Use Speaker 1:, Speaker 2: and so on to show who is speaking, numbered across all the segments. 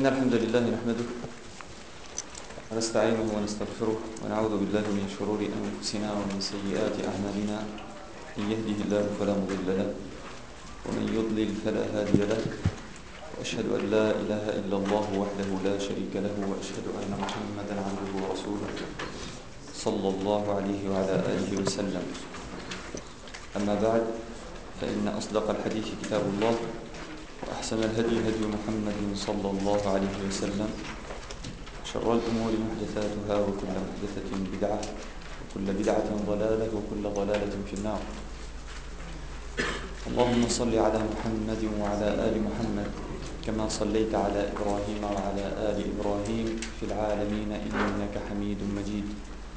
Speaker 1: إن الحمد لله نحمده ونستعينه ونستغفره ونعوذ بالله من شرور أنفسنا ومن سيئات أعمالنا. من يهده الله فلا مضل له ومن يضلل فلا هادي له، وأشهد أن لا إله إلا الله وحده لا شريك له، وأشهد أن محمدا عبده ورسوله صلى الله عليه وعلى آله وسلم. أما بعد، فإن أصدق الحديث كتاب الله، وأحسن الهدي هدي محمد صلى الله عليه وسلم، شر الأمور محدثاتها، وكل محدثة بدعة، وكل بدعة ضلالة، وكل ضلالة في النار. اللهم صل على محمد وعلى آل محمد كما صليت على إبراهيم وعلى آل إبراهيم في العالمين إنك حميد مجيد.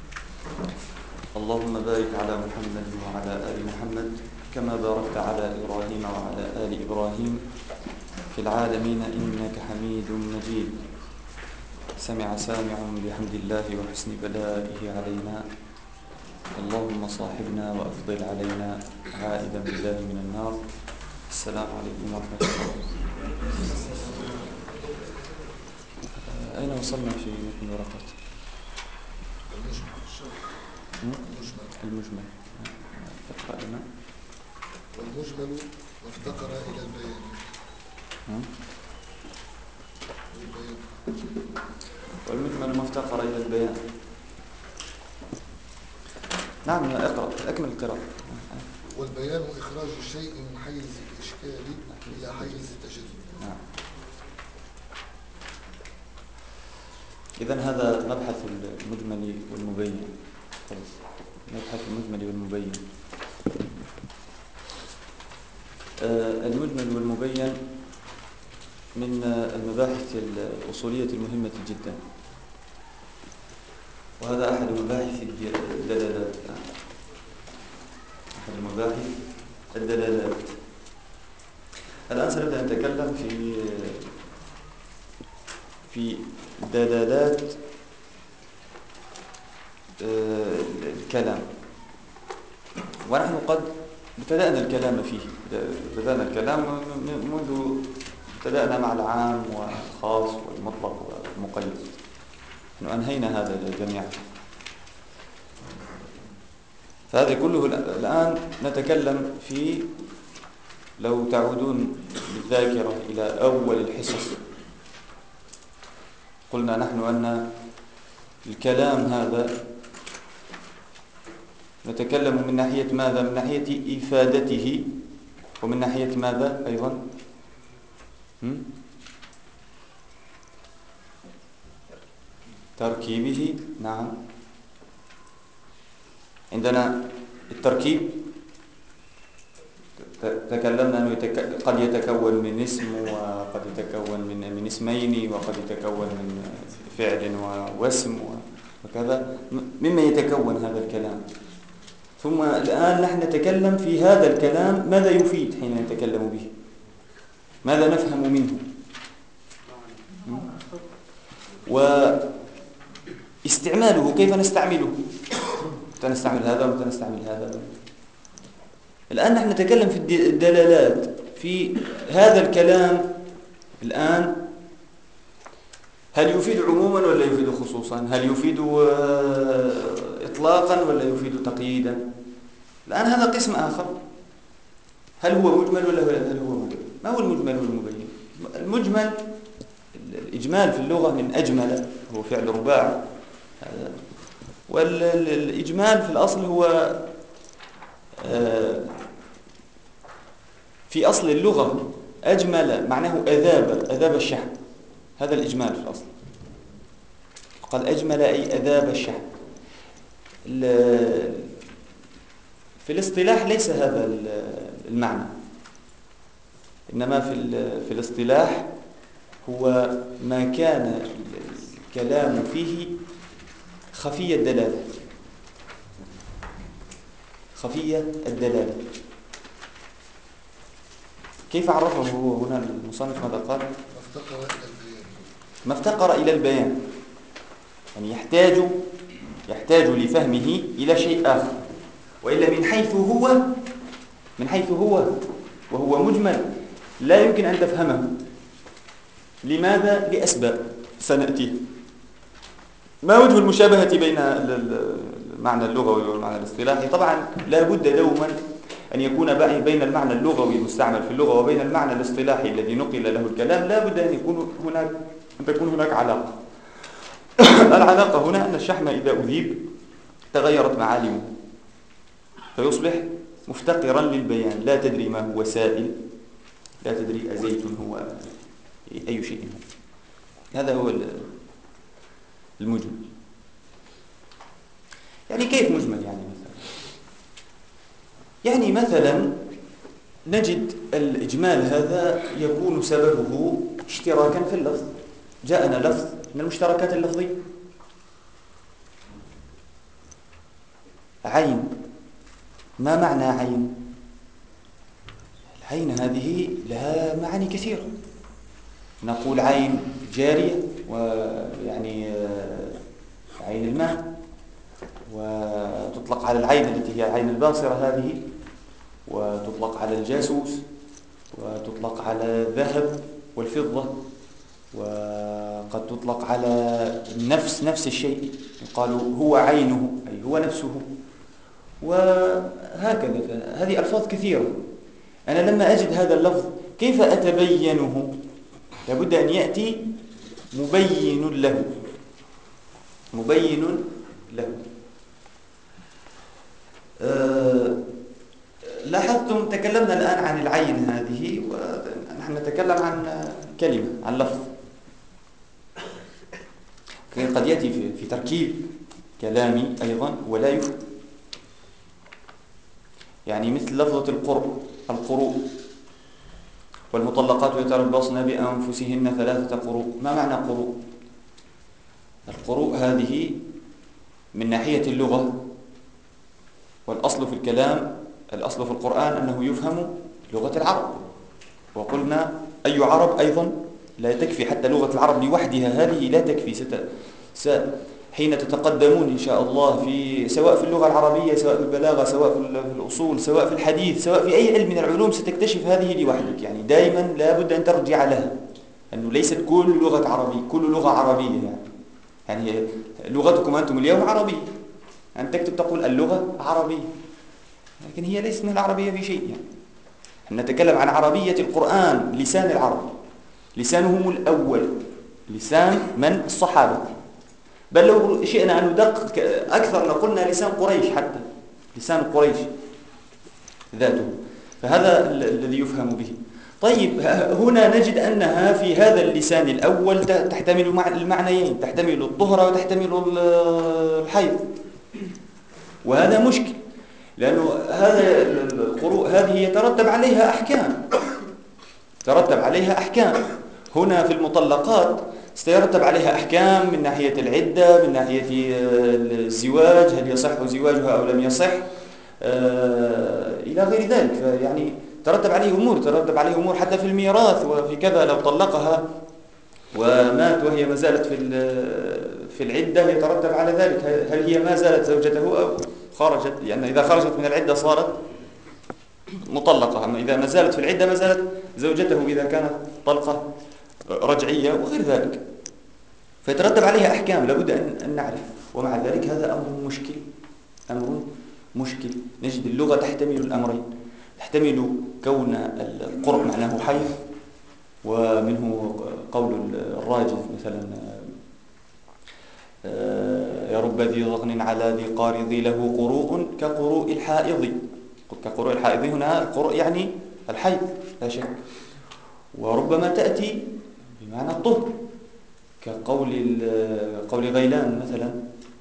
Speaker 1: اللهم بارك على محمد وعلى آل محمد كما باركت على إبراهيم وعلى آل إبراهيم في العالمين إنك حميد مجيد. سمع سامع بحمد الله وحسن بلائه علينا، اللهم صاحبنا وأفضل علينا عائدا بالله من النار. السلام عليكم ورحمة الله. أين وصلنا في متن الورقات؟ المجمل. تقرأ لنا.
Speaker 2: والمجمل ما افتقر إلى البيان.
Speaker 1: والمجمل ما افتقر إلى البيان. نعم، اقرأ، أكمل القراءة.
Speaker 2: والبيان إخراج الشيء من حيز الإشكال إلى حيز التجلي.
Speaker 1: نعم. إذن هذا مبحث المجمل والمبين. مبحث المجمل والمبين. المجمل والمبين من المباحث الأصولية المهمة جدا، وهذا أحد مباحث الدلالات. أحد مباحث الدلالات. الآن سنبدأ نتكلم في دلالات الكلام، ونحن قد ابتدأنا الكلام فيه. بدأنا الكلام منذ بدأنا مع العام والخاص والمطلق والمقيد، نحن أنهينا هذا جميعا. فهذا كله الآن نتكلم فيه. لو تعودون بالذاكرة إلى أول الحصص، قلنا نحن أن الكلام هذا نتكلم من ناحية ماذا؟ من ناحية إفادته، ومن ناحية ماذا أيضا؟ تركيبه. نعم، عندنا التركيب تكلمنا أنه قد يتكون من اسم، وقد يتكون من اسمين، وقد يتكون من فعل واسم وكذا، مما يتكون هذا الكلام. ثم الآن نحن نتكلم في هذا الكلام ماذا يفيد حين نتكلم به، ماذا نفهم منه، واستعماله، كيف نستعمله، متى نستعمل هذا ومتى نستعمل هذا. الآن نحن نتكلم في الدلالات في هذا الكلام. الآن هل يفيد عموما ولا يفيد خصوصا؟ هل يفيد إطلاقا ولا يفيد تقييدا؟ الآن هذا قسم آخر. هل هو مجمل ولا هل هو مبين؟ ما هو المجمل والمبين؟ المجمل، الإجمال في اللغة من أجمل، هو فعل رباعي، والإجمال في الأصل هو في أصل اللغة أجمل معناه أذاب الشحم. هذا الإجمال في الأصل. قال أجمل أي أذاب الشحم. في الاصطلاح ليس هذا المعنى، إنما في الاصطلاح هو ما كان الكلام فيه خفي الدلالة. خفي الدلالة. كيف عرفه هو هنا المصنف؟ ماذا قال؟ ما افتقر إلى البيان، يعني يحتاج لفهمه إلى شيء آخر، وإلا من حيث هو وهو مجمل لا يمكن أن تفهمه. لماذا؟ لأسباب سنأتيه. ما وجه المشابهة بين المعنى اللغوي والمعنى الاصطلاحي؟ طبعا لا بد دوما أن يكون بين المعنى اللغوي المستعمل في اللغة وبين المعنى الاصطلاحي الذي نقل له الكلام لا بد أن تكون هناك علاقة. العلاقة هنا أن الشحم إذا أذيب تغيرت معالمه فيصبح مفتقرا للبيان، لا تدري ما هو سائل، لا تدري أزيت هو أي شيء هو. هذا هو المجمل. يعني كيف مجمل؟ يعني مثلا نجد الإجمال هذا يكون سببه اشتراكا في اللفظ. جاءنا لفظ من المشتركات اللفظية، عين. ما معنى عين؟ العين هذه لها معاني كثيرة. نقول عين جارية، ويعني عين الماء، وتطلق على العين التي هي العين الباصرة هذه، وتطلق على الجاسوس، وتطلق على الذهب والفضة، وقد تطلق على نفس الشيء، يقال هو عينه أي هو نفسه، وهكذا. هذه ألفاظ كثيرة. أنا لما أجد هذا اللفظ كيف أتبينه؟ لابد أن يأتي مبين له. لاحظتم تكلمنا الآن عن العين هذه، ونحن نتكلم عن كلمة، عن لفظ قد يأتي في تركيب كلامي أيضا ولا يفهم. يعني مثل لفظة القروء، والمطلقات يتربصن بأنفسهن 3 قروء. ما معنى قروء؟ القروء هذه من ناحية اللغة، والأصل في الكلام، الأصل في القرآن أنه يفهم لغة العرب، وقلنا أي عرب أيضا لا تكفي، حتى لغة العرب لوحدها هذه لا تكفي. حين تتقدمون إن شاء الله سواء في اللغة العربية، سواء في البلاغة، سواء في الأصول، سواء في الحديث، سواء في أي علم من العلوم، ستكتشف هذه لوحدك. يعني دائما لا بد أن ترجع لها، أنه ليست كل لغة عربية، كل لغة عربية. يعني لغتكم أنتم اليوم عربية، أن تكتب تقول اللغة عربية، لكن هي ليست من العربية في شيء. يعني نتكلم عن عربية القرآن، لسان العرب، لسانهم الأول، لسان من؟ الصحابة. بل لو شئنا أن ندقق أكثر لقلنا لسان قريش، حتى لسان قريش ذاته. فهذا الذي يفهم به. طيب هنا نجد أنها في هذا اللسان الأول تحتمل المعنيين، تحتمل الطهر وتحتمل الحيض، وهذا مشكل، لأنه هذا القروء هذه يترتب عليها أحكام. هنا في المطلقات سيترتب عليها أحكام من ناحية العدة، من ناحية الزواج، هل يصح زواجها أو لم يصح، إلى غير ذلك. يعني ترتب عليه أمور حتى في الميراث وفي كذا. لو طلقها ومات وهي ما زالت في العدة يترتب على ذلك هل هي ما زالت زوجته أو خرجت، لأن إذا خرجت من العدة صارت مطلقة، أما إذا ما زالت في العدة ما زالت زوجته إذا كانت طلقة رجعية وغير ذلك. فيترتب عليها أحكام لابد أن نعرف. ومع ذلك هذا أمر مشكل. نجد اللغة تحتمل الأمرين، تحتمل كون القرء معناه حيض، ومنه قول الراجز مثلا يا رب ذي ضغن على ذي قارض له قروء كقروء الحائض. هنا القروء يعني الحيض لا شك. وربما تأتي بمعنى الطهر كقول غيلان مثلا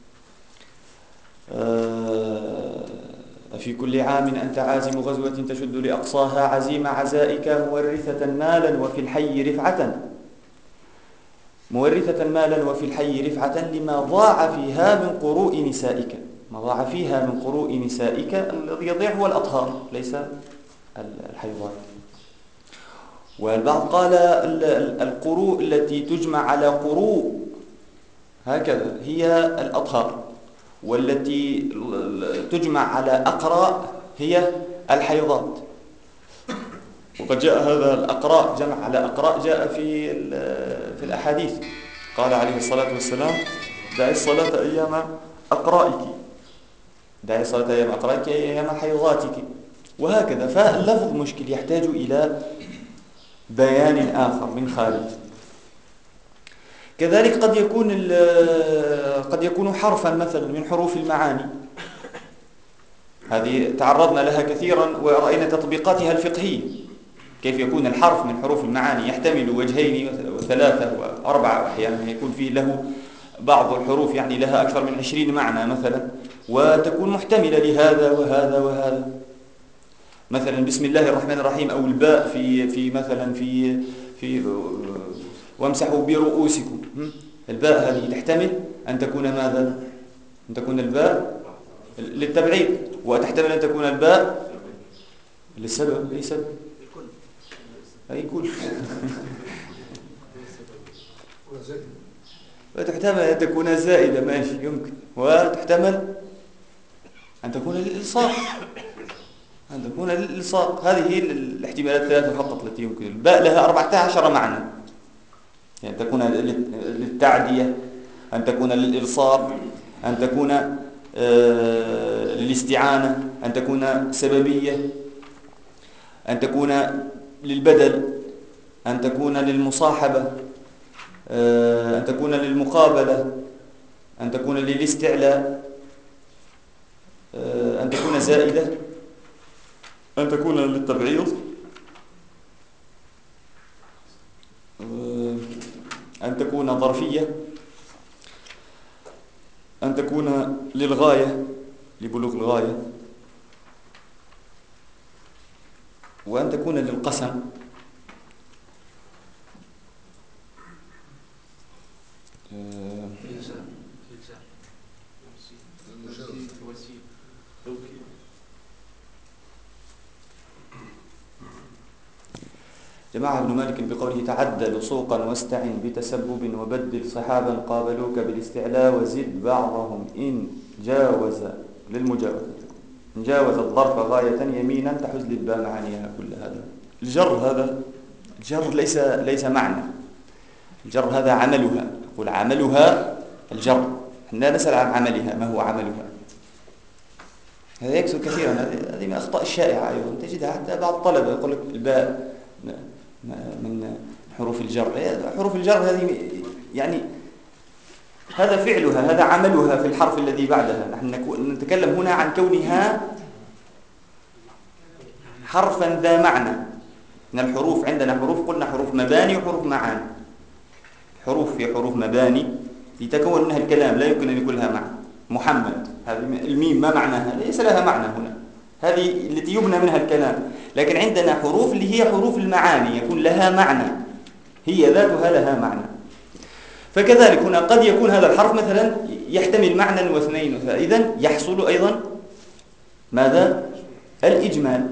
Speaker 1: في كل عام أنت عازم غزوة تشد لأقصاها عزيم عزائك مورثة مالا وفي الحي رفعة لما ضاع فيها من قروء نسائك. ما ضاع فيها من قروء نسائك، الذي يضيع هو الأطهار ليس الحيضات. والبعض قال القروء التي تجمع على قروء هكذا هي الأطهار، والتي تجمع على أقراء هي الحيضات. وقد جاء هذا الأقراء، جمع على أقراء، جاء في الأحاديث. قال عليه الصلاة والسلام: دعي الصلاة أيام أقرائك، دعي الصلاة أيام أقرائك أيام حيضاتك، وهكذا. فاللفظ مشكل يحتاج إلى بيان آخر من خارج. كذلك قد يكون حرفا مثلا من حروف المعاني، هذه تعرضنا لها كثيرا ورأينا تطبيقاتها الفقهية، كيف يكون الحرف من حروف المعاني يحتمل وجهين وثلاثة وأربعة، وأحيانا يكون فيه له بعض الحروف يعني لها أكثر من 20 معنى مثلا، وتكون محتملة لهذا وهذا وهذا. مثلا بسم الله الرحمن الرحيم، أو الباء في مثلا في وامسحوا برؤوسكم، الباء هذه تحتمل أن تكون ماذا؟ أن تكون الباء للتبعيض، وتحتمل أن تكون الباء للسبب. أي سبب؟ أي كل وتحتمل أن تكون زائدة، ماشي، يمكن. وتحتمل أن تكون للإلصاق، أن تكون للإلصاق. هذه الاحتمالات الثلاثة فقط التي يمكن. الباء لها 14 معنى، يعني تكون للتعدية، أن تكون للإلصاق، أن تكون للاستعانة، أن تكون سببية، أن تكون للبدل، أن تكون للمصاحبة، أن تكون للمقابلة، أن تكون للاستعلاء، أن تكون زائدة، أن تكون للتبعيض، أن تكون ظرفية، أن تكون للغاية، لبلوغ الغاية، وأن تكون للقسم. جماعة ابن مالك بقوله: تعدل سوقا واستعن بتسبب وبدل صحابا قابلوك بالاستعلاء وزد بعضهم إن جاوز للمجاوزة، إن جاوز الظرف غاية يمينا تحز للباء معانيها كل هذا. هذا الجر ليس معنى، الجر هذا عملها، قل عملها الجر، لا نسأل عن عملها ما هو عملها. هذا يكثر كثيرا، هذه من الأخطاء الشائعة أيضا تجدها حتى بعض الطلبة يقول لك الباء من حروف الجر. حروف الجر هذه يعني هذا فعلها، هذا عملها في الحرف الذي بعدها. نحن نتكلم هنا عن كونها حرفا ذا معنى. من الحروف عندنا حروف، قلنا حروف مباني وحروف معاني. في حروف مباني يتكون منها الكلام، لا يمكن أن يكون لها معنى. محمد، هذه الميم ما معناها؟ ليس لها معنى هنا، هذه التي يبنى منها الكلام. لكن عندنا حروف اللي هي حروف المعاني، يكون لها معنى، هي ذاتها لها معنى. فكذلك هنا قد يكون هذا الحرف مثلا يحتمل معنى واثنين، فإذا يحصل أيضا ماذا؟ الإجمال.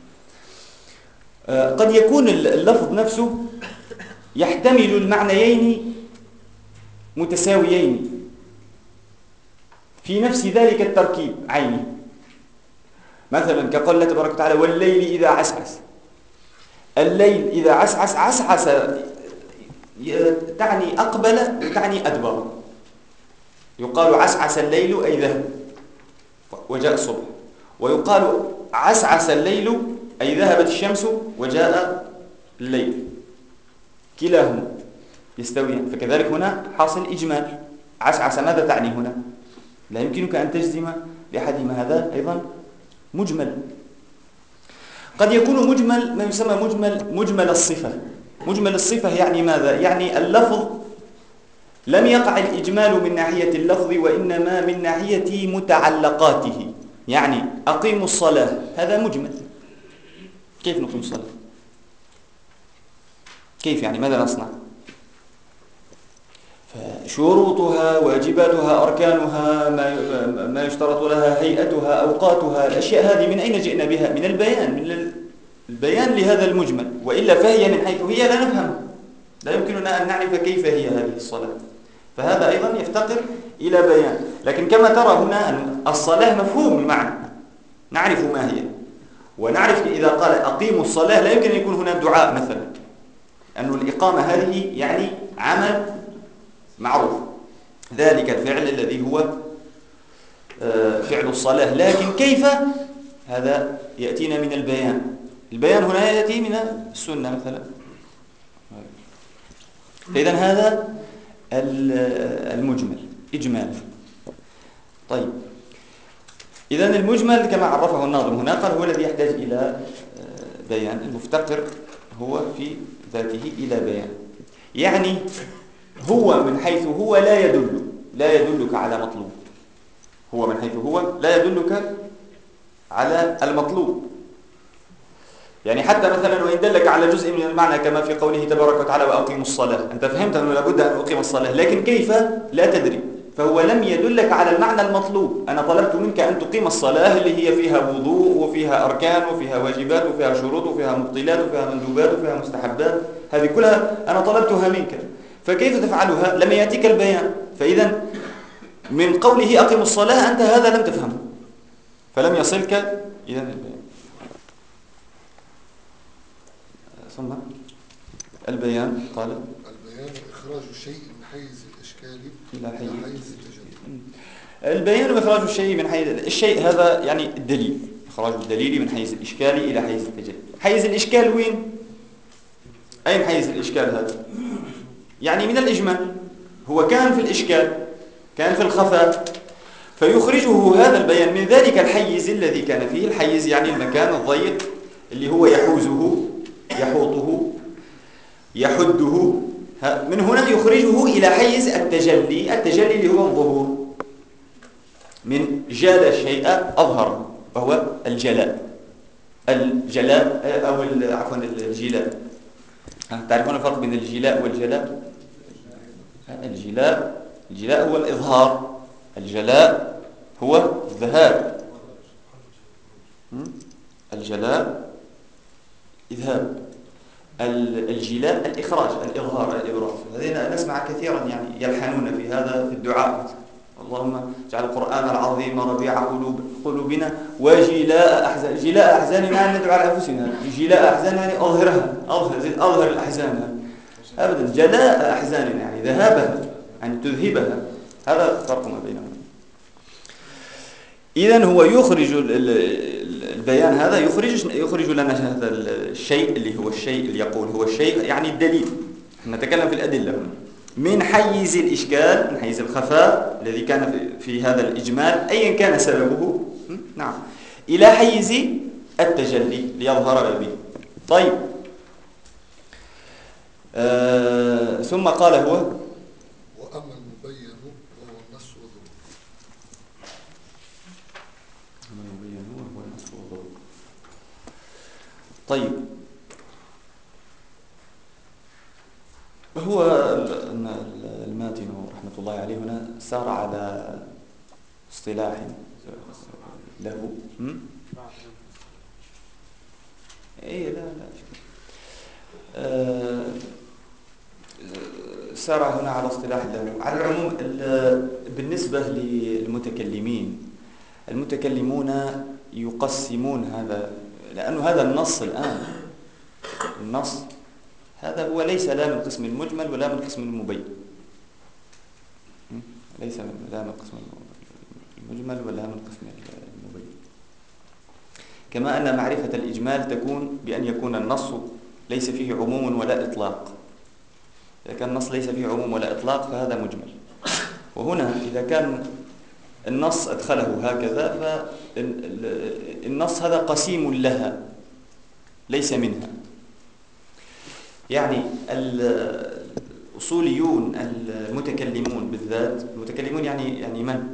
Speaker 1: قد يكون اللفظ نفسه يحتمل المعنيين متساويين في نفس ذلك التركيب عيني، مثلا كقول الله تبارك وتعالى: والليل إذا عسعس. الليل إذا عسعس، عسعس تعني أقبل وتعني أدبر. يقال عسعس الليل أي ذهب وجاء الصبح، ويقال عسعس الليل أي ذهبت الشمس وجاء الليل، كلاهما يستويان. فكذلك هنا حاصل إجمال. عسعس ماذا تعني هنا؟ لا يمكنك أن تجزم بأحدهما، هذا أيضا مجمل. قد يكون مجمل ما يسمى مجمل الصفة. مجمل الصفة يعني ماذا؟ يعني اللفظ لم يقع الإجمال من ناحية اللفظ، وإنما من ناحية متعلقاته. يعني أقيموا الصلاة، هذا مجمل. كيف نقيم الصلاة؟ كيف يعني؟ ماذا نصنع؟ فشروطها، واجباتها، أركانها، ما يشترط لها، هيئتها، أوقاتها، الأشياء هذه من أين جئنا بها؟ من البيان، من البيان لهذا المجمل. وإلا فهي من حيث هي لا نفهم، لا يمكننا أن نعرف كيف هي هذه الصلاة. فهذا أيضا يفتقر إلى بيان. لكن كما ترى هنا أن الصلاة مفهوم المعنى، نعرف ما هي، ونعرف إذا قال أقيموا الصلاة لا يمكن أن يكون هنا دعاء مثلا، أن الإقامة هذه يعني عمل معروف، ذلك الفعل الذي هو فعل الصلاة، لكن كيف هذا يأتينا من البيان. البيان هنا يأتي من السنة مثلا. فإذن هذا المجمل إجمال. طيب، إذن المجمل كما عرفه الناظم هنا قال هو الذي يحتاج إلى بيان، المفتقر هو في ذاته إلى بيان، يعني هو من حيث هو لا يدلك على مطلوب، هو من حيث هو لا يدلك على المطلوب. يعني حتى مثلا وإن دلك على جزء من المعنى كما في قوله تبارك وتعالى وأقيموا الصلاة، أنت فهمت أنه لابد أن أقيم الصلاة، لكن كيف لا تدري، فهو لم يدلك على المعنى المطلوب. أنا طلبت منك أن تقيم الصلاة اللي هي فيها وضوء وفيها أركان وفيها واجبات وفيها شروط وفيها مبطلات وفيها مندوبات وفيها مستحبات، هذه كلها أنا طلبتها منك، فكيف تفعلها؟ لم يأتيك البيان. فإذا من قوله أقيموا الصلاة أنت هذا لم تفهمه، فلم يصلك إذن البيان. ثم البيان قال
Speaker 2: البيان إخراج الشيء من حيز الإشكال إلى حيز التجلي.
Speaker 1: البيان إخراج الشيء من حيز الشيء، هذا يعني الدليل، إخراج الدليل من حيز الإشكال إلى حيز التجلي. حيز الإشكال وين؟ أين حيز الإشكال هذا؟ يعني من الإجمال، هو كان في الإشكال، كان في الخفاء، فيخرجه هذا البيان من ذلك الحيز الذي كان فيه. الحيز يعني المكان الضيق اللي هو يحوزه يحوطه يحده، من هنا يخرجه إلى حيز التجلي. التجلي اللي هو الظهور، من جال الشيء أظهر، وهو الجلاء. الجلاء أو عفوا الجلاء. تعرفون الفرق بين الجلاء والجلاء؟ الجلاء هو الإظهار، الجلاء هو الذهاب. الجلاء إذهاب، الجلاء الإخراج، الإظهار، الإبراز. هذين نسمع كثيرا يعني يلحنون في هذا في الدعاء، اللهم اجعل القرآن العظيم ربيع قلوبنا وجلاء أحزان. جلاء أحزاننا يعني ندعو على أنفسنا، جلاء أحزاننا يعني أظهرها، أظهر الأحزان. أبدا، جلاء أحزاننا يعني ذهابها، يعني تذهبها. هذا الفرق ما بينهم. إذن هو يخرج البيان هذا، يخرج لنا هذا الشيء اللي هو الشيء اللي يقول هو الشيء، يعني الدليل. نتكلم في الأدلة هنا. من حيز الإشكال، من حيز الخفاء الذي كان في هذا الإجمال أيا كان سببه، نعم، إلى حيز التجلي ليظهر به. طيب، ثم قال هو
Speaker 2: وأما المبين وهو النص والظهور.
Speaker 1: أما المبين وهو النص والظهور. طيب، هو الماتن رحمة الله عليه هنا سار على اصطلاح له. ايه لا سار هنا على اصطلاح له. على العموم بالنسبة للمتكلمين، المتكلمون يقسمون هذا، لأنه هذا النص الآن، النص هذا هو ليس لا من قسم المجمل ولا من قسم المبين، ليس لا من قسم المجمل ولا من قسم المبين. كما أن معرفة الإجمال تكون بأن يكون النص ليس فيه عموم ولا إطلاق. إذا كان النص ليس فيه عموم ولا إطلاق فهذا مجمل. وهنا إذا كان النص أدخله هكذا فالنص هذا قسيم لها ليس منها. يعني الأصوليون المتكلمون بالذات، المتكلمون يعني من؟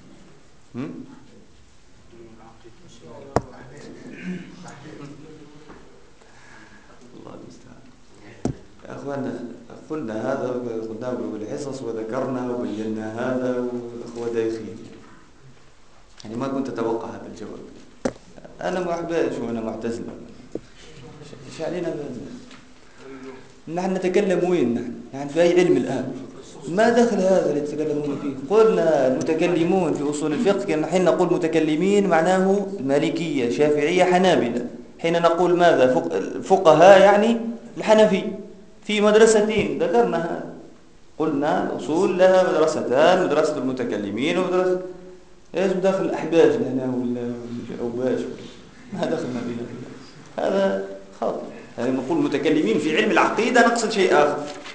Speaker 1: الله المستعان. يا أخوانا قلنا هذا وقلناه بالحصص وذكرنا وبينا هذا والأخوة دايخين، يعني ما كنت أتوقع هذا الجواب. أنا ما أحباش وأنا معتزل، إيش علينا نحن نتكلم وين؟ نحن في أي علم الآن؟ ما دخل هذا اللي يتكلمون فيه؟ قلنا المتكلمون في أصول الفقه، كان حين نقول متكلمين معناه مالكية، شافعية، حنابلة. حين نقول ماذا فقهاء يعني الحنفي في مدرستين ذكرنا هذا، قلنا الأصول لها مدرستان، مدرسة المتكلمين ومدرسة ايش داخل الأحباش هنا والأوباش ما دخلنا بها، هذا خاطئ. يعني نقول المتكلمين في علم العقيدة نقصد شيء آخر.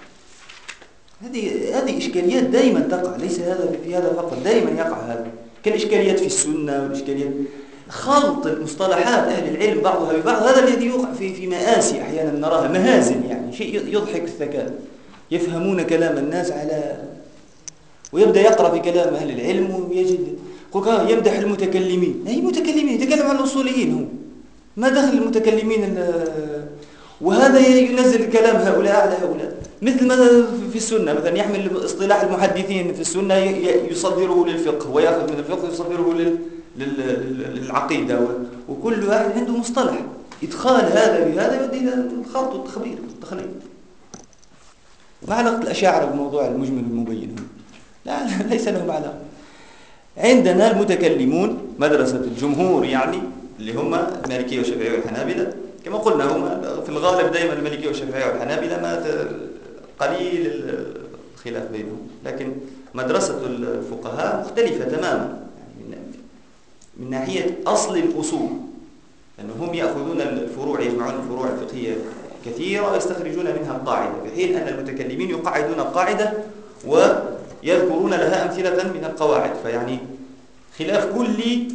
Speaker 1: هذه إشكاليات دائما تقع، ليس هذا في هذا فقط، دائما يقع هذا، كالإشكاليات في السنة والإشكاليات خلط المصطلحات أهل العلم بعضها ببعض. هذا الذي يوقع في مآسي أحيانا نراها، مهازل يعني، شيء يضحك الذكاء. يفهمون كلام الناس على، ويبدأ يقرأ في كلام أهل العلم ويجد يمدح المتكلمين. أي متكلمين؟ يتكلم عن الأصوليين، هو ما دخل المتكلمين وهذا ينزل كلام هؤلاء على هؤلاء. مثل ما في السنة مثلا يحمل اصطلاح المحدثين في السنة يصدره للفقه، ويأخذ من الفقه يصدره للعقيدة، وكل واحد عنده مصطلح. إدخال هذا بهذا يؤدي إلى الخلط والتخبير والتخليط. ما علاقة الأشاعرة بموضوع المجمل والمبين؟ لا ليس لهم علاقة. عندنا المتكلمون مدرسة الجمهور يعني اللي هم المالكية والشافعية والحنابلة، كما قلنا هم في الغالب دائما المالكية والشافعية والحنابلة ما قليل الخلاف بينهم، لكن مدرسة الفقهاء مختلفة تماما يعني من ناحية أصل الأصول، لأنهم يأخذون الفروع، يجمعون الفروع الفقهية كثيرة ويستخرجون منها القاعدة، في حين أن المتكلمين يقعدون القاعدة ويذكرون لها أمثلة من القواعد. فيعني خلاف كلي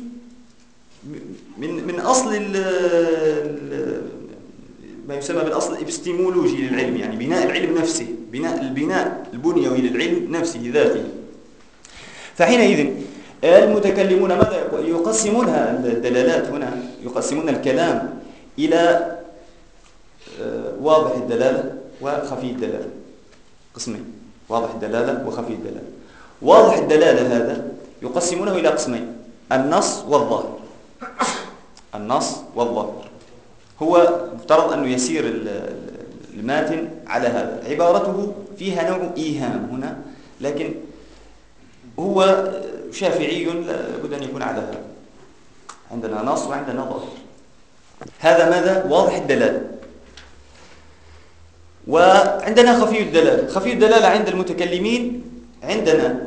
Speaker 1: من أصل ما يسمى بالأصل الإبستيمولوجي للعلم، يعني بناء العلم نفسه، البناء البنيوي للعلم نفسه ذاته. فحينئذ المتكلمون ماذا يقسمونها الدلالات هنا؟ يقسمون الكلام إلى واضح الدلالة وخفي الدلالة، قسمين: واضح الدلالة وخفي الدلالة. واضح الدلالة هذا يقسمونه إلى قسمين: النص والظاهر. النص والظاهر هو مفترض أنه يسير الماتن على هذا، عبارته فيها نوع إيهام هنا، لكن هو شافعي لابد أن يكون على هذا. عندنا نص وعندنا ظاهر. هذا ماذا؟ واضح الدلالة. وعندنا خفي الدلالة. خفي الدلالة عند المتكلمين عندنا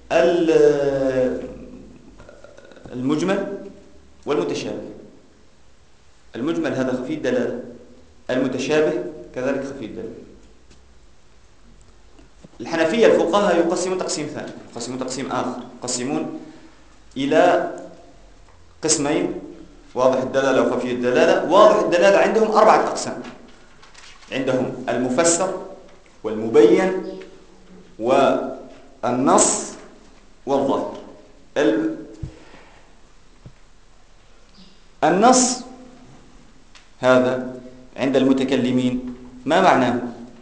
Speaker 1: المجمل والمتشابه. المجمل هذا خفي الدلالة، المتشابه كذلك خفي الدلالة. الحنفية الفقهاء يقسمون تقسيم ثاني، يقسمون تقسيم آخر، يقسمون إلى قسمين: واضح الدلالة وخفي الدلالة. واضح الدلالة عندهم 4 أقسام: عندهم المفسر والمبين والنص والظاهر. النص هذا عند المتكلمين ما معناه؟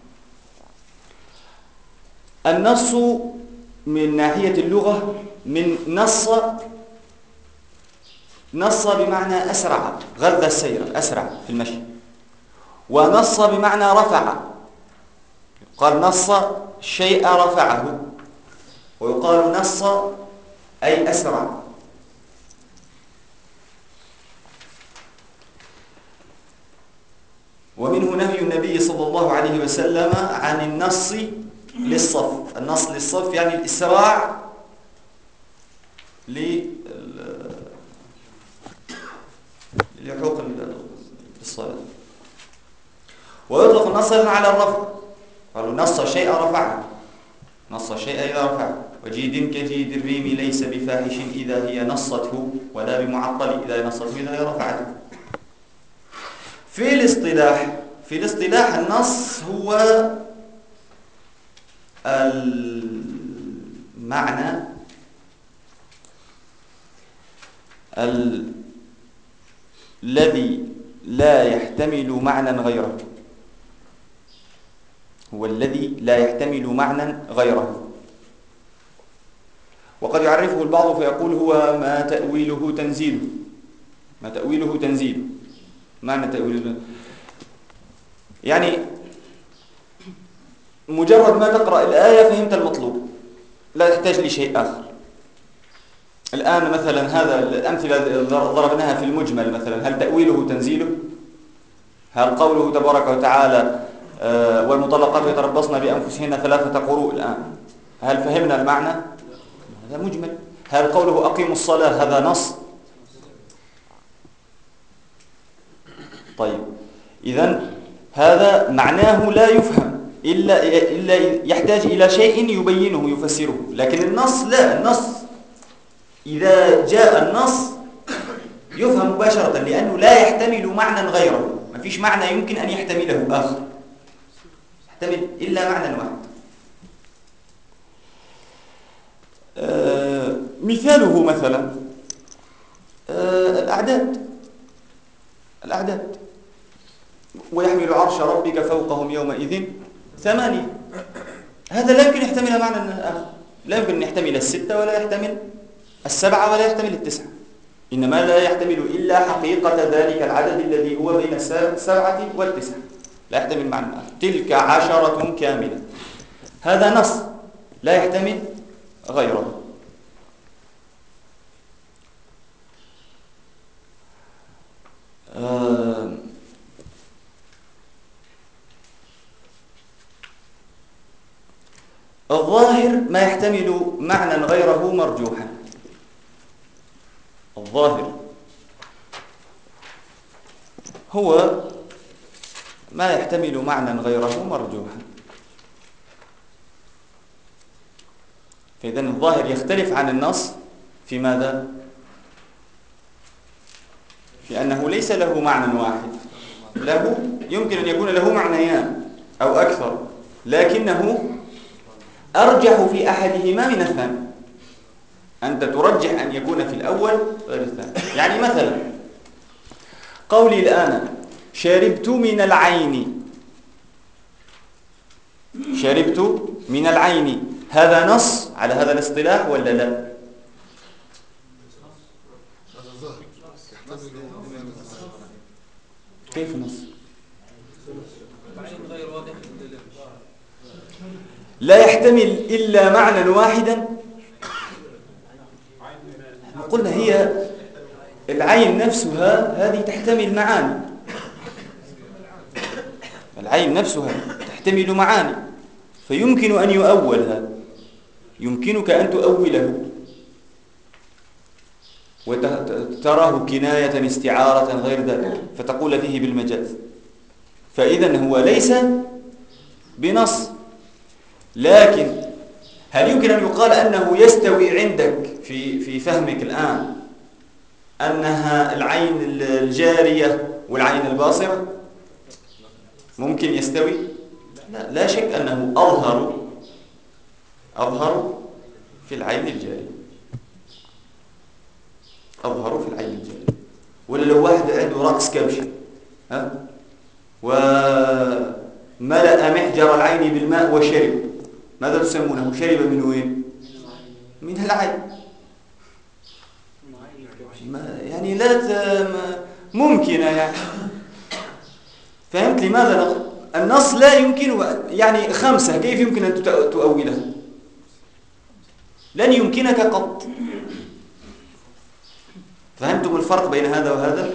Speaker 1: النص من ناحية اللغة من نص بمعنى أسرع، غلظ السير، أسرع في المشي. ونص بمعنى رفع، قال نص شيء رفعه، ويقال نص أي أسرع. ومنه نهي النبي صلى الله عليه وسلم عن النص للصف. النص للصف يعني الإسراع لحقوق الصلاة. ويطلق النص على الرفع، قالوا نص شيء رفعه، نص شيء إذا رفعه. وجيد كجيد الريم ليس بفاحش إذا هي نصته، ولا بمعطل إذا نصته إذا هي رفعته. في الاصطلاح النص هو المعنى الذي لا يحتمل معنى غيره، هو الذي لا يحتمل معنى غيره. وقد يعرفه البعض فيقول هو ما تأويله تنزيله. ما تأويله تنزيله، معنى تأويله يعني مجرد ما تقرأ الآية فهمت المطلوب، لا تحتاج لشيء آخر. الآن مثلا هذا الأمثلة ضربناها في المجمل، مثلا هل تأويله تنزيله؟ هل قوله تبارك وتعالى والمطلقات يتربصن بأنفسهن 3 قروء الآن، هل فهمنا المعنى؟ هذا مجمل. هل قوله أقيموا الصلاة هذا نص؟ طيب، إذن هذا معناه لا يفهم إلا يحتاج إلى شيء يبينه يفسره. لكن النص لا، النص إذا جاء النص يفهم مباشرة، لأنه لا يحتمل معنى غيره. ما فيش معنى يمكن أن يحتمله آخر، يحتمل إلا معنى واحد. مثاله مثلا الأعداد ويحمل عرش ربك فوقهم يومئذ 8. هذا لا يمكن يحتمل معنى آخر، لا يمكن أن يحتمل 6 ولا يحتمل 7 ولا يحتمل 9، إنما لا يحتمل إلا حقيقة ذلك العدد الذي هو بين 7 و9، لا يحتمل معنى آخر. تلك 10 كاملة، هذا نص لا يحتمل غيره. الظاهر ما يحتمل معنى غيره مرجوحا. الظاهر هو ما يحتمل معنى غيره مرجوحا. فإذن الظاهر يختلف عن النص في ماذا؟ في أنه ليس له معنى واحد، يمكن أن يكون له معنيان أو أكثر، لكنه أرجح في أحدهما من الثاني. أنت ترجح أن يكون في الأول غير الثاني. يعني مثلا قولي الآن شربت من العين، شربت من العين، هذا نص على هذا الاصطلاح ولا لا؟ كيف نص؟ لا يحتمل إلا معنى واحدا. قلنا هي العين نفسها هذه تحتمل معاني، العين نفسها تحتمل معاني، فيمكن أن يؤول هذا، يمكنك أن تؤوله وتراه كناية استعارة غير ذلك فتقول فيه بالمجاز. فإذن هو ليس بنص. لكن هل يمكن أن يقال أنه يستوي عندك في فهمك الآن أنها العين الجارية والعين الباصرة؟ ممكن يستوي؟ لا شك أنه أظهر في العين الجارية، أظهر في العين الجارية. ولا لو واحد عنده رأس كبشي وملأ محجر العين بالماء وشرب، ماذا تسمونه؟ شرب من وين؟ من العين. يعني لا ممكنة يعني. فهمت لماذا نقول النص لا يمكن؟ يعني 5 كيف يمكن أن تؤولها؟ لن يمكنك قط. فهمتم الفرق بين هذا وهذا؟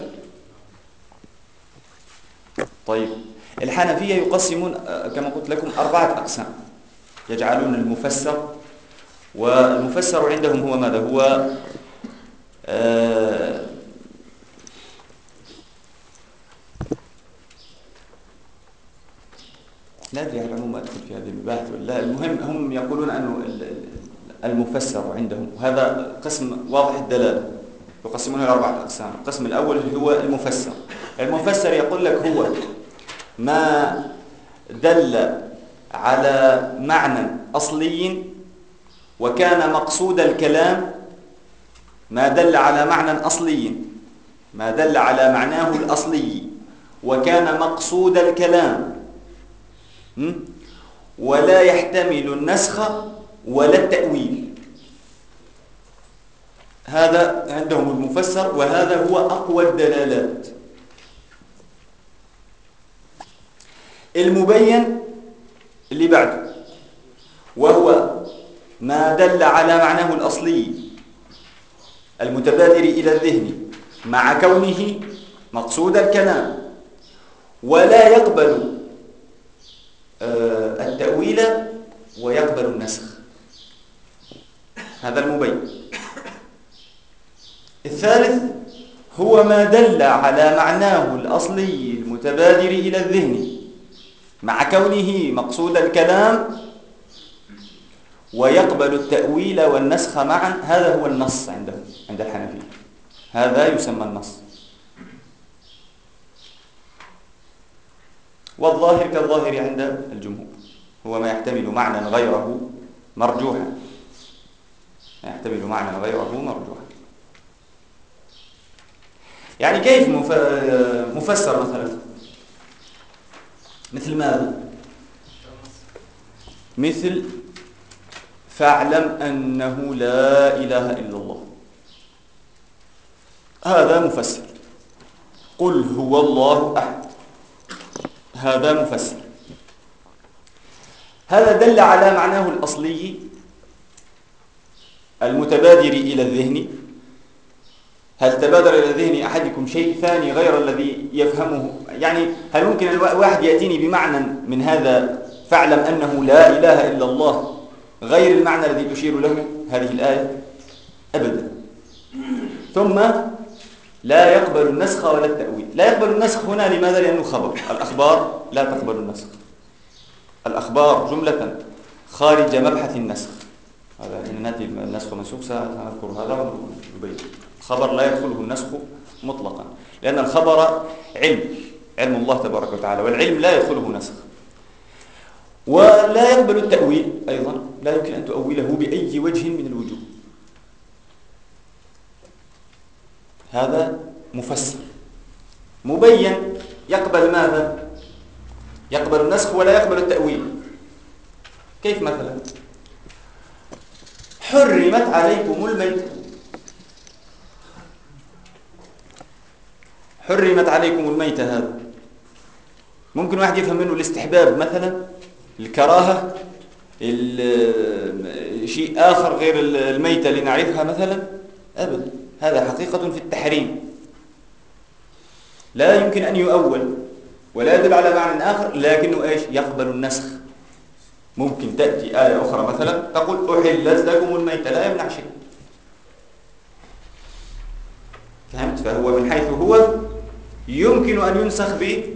Speaker 1: طيب، الحنفية يقسمون كما قلت لكم 4 أقسام، يجعلون المفسر، والمفسر عندهم هو ماذا؟ هو لا أدري على العموم أدخل في هذه البحث ولا. المهم هم يقولون أنه المفسر عندهم، وهذا قسم واضح الدلالة، يقسمونه إلى 4 أقسام. القسم الأول هو المفسر. المفسر يقول لك هو ما دل على معنى أصلي وكان مقصود الكلام، ما دل على معنى أصلي، ما دل على معناه الأصلي وكان مقصود الكلام، ولا يحتمل النسخ ولا التأويل. هذا عندهم المفسر، وهذا هو أقوى الدلالات. المبين اللي بعده، وهو ما دل على معناه الأصلي المتبادر إلى الذهن مع كونه مقصود الكلام، ولا يقبل التأويل ويقبل النسخ. هذا المبين. الثالث هو ما دل على معناه الأصلي المتبادر إلى الذهن مع كونه مقصود الكلام ويقبل التأويل والنسخ معا. هذا هو النص عند الحنفية. هذا يسمى النص. والظاهر كالظاهر عند الجمهور، هو ما يحتمل معنى غيره مرجوحا. يعني كيف مفسر مثلا؟ مثل ماذا؟ مثل فاعلم أنه لا إله إلا الله. هذا مفسر. قل هو الله أحد. هذا مفسر. هذا دل على معناه الأصلي المتبادر إلى الذهن. هل تبادر إلى ذهن أحدكم شيء ثاني غير الذي يفهمه؟ يعني هل ممكن الواحد يأتيني بمعنى من هذا فاعلم أنه لا إله إلا الله غير المعنى الذي تشير له هذه الآية؟ أبدا. ثم لا يقبل النسخ ولا التأويل. لا يقبل النسخ هنا لماذا؟ لأنه خبر. الأخبار لا تقبل النسخ. الأخبار جملة خارج مبحث النسخ. هذا إن نأتي النسخ منسوخ سنذكر هذا ونبين. الخبر لا يدخله النسخ مطلقا، لأن الخبر علم الله تبارك وتعالى، والعلم لا يدخله نسخ. ولا يقبل التأويل أيضا، لا يمكن أن تؤوله بأي وجه من الوجوه. هذا مفسر مبين يقبل ماذا؟ يقبل النسخ ولا يقبل التأويل. كيف مثلا؟ حرمت عليكم الميتة. حرمت عليكم الميتة، هذا ممكن واحد يفهم منه الاستحباب مثلا، الكراهة، شيء آخر غير الميتة لنعرفها مثلا؟ أبدا. هذا حقيقة في التحريم لا يمكن أن يؤول ولا يدل على معنى آخر، لكنه إيش؟ يقبل النسخ. ممكن تأتي آية أخرى مثلا تقول أحلت لكم الميتة، لا يمنع شيء. فهمت؟ فهو من حيث هو يمكن أن ينسخ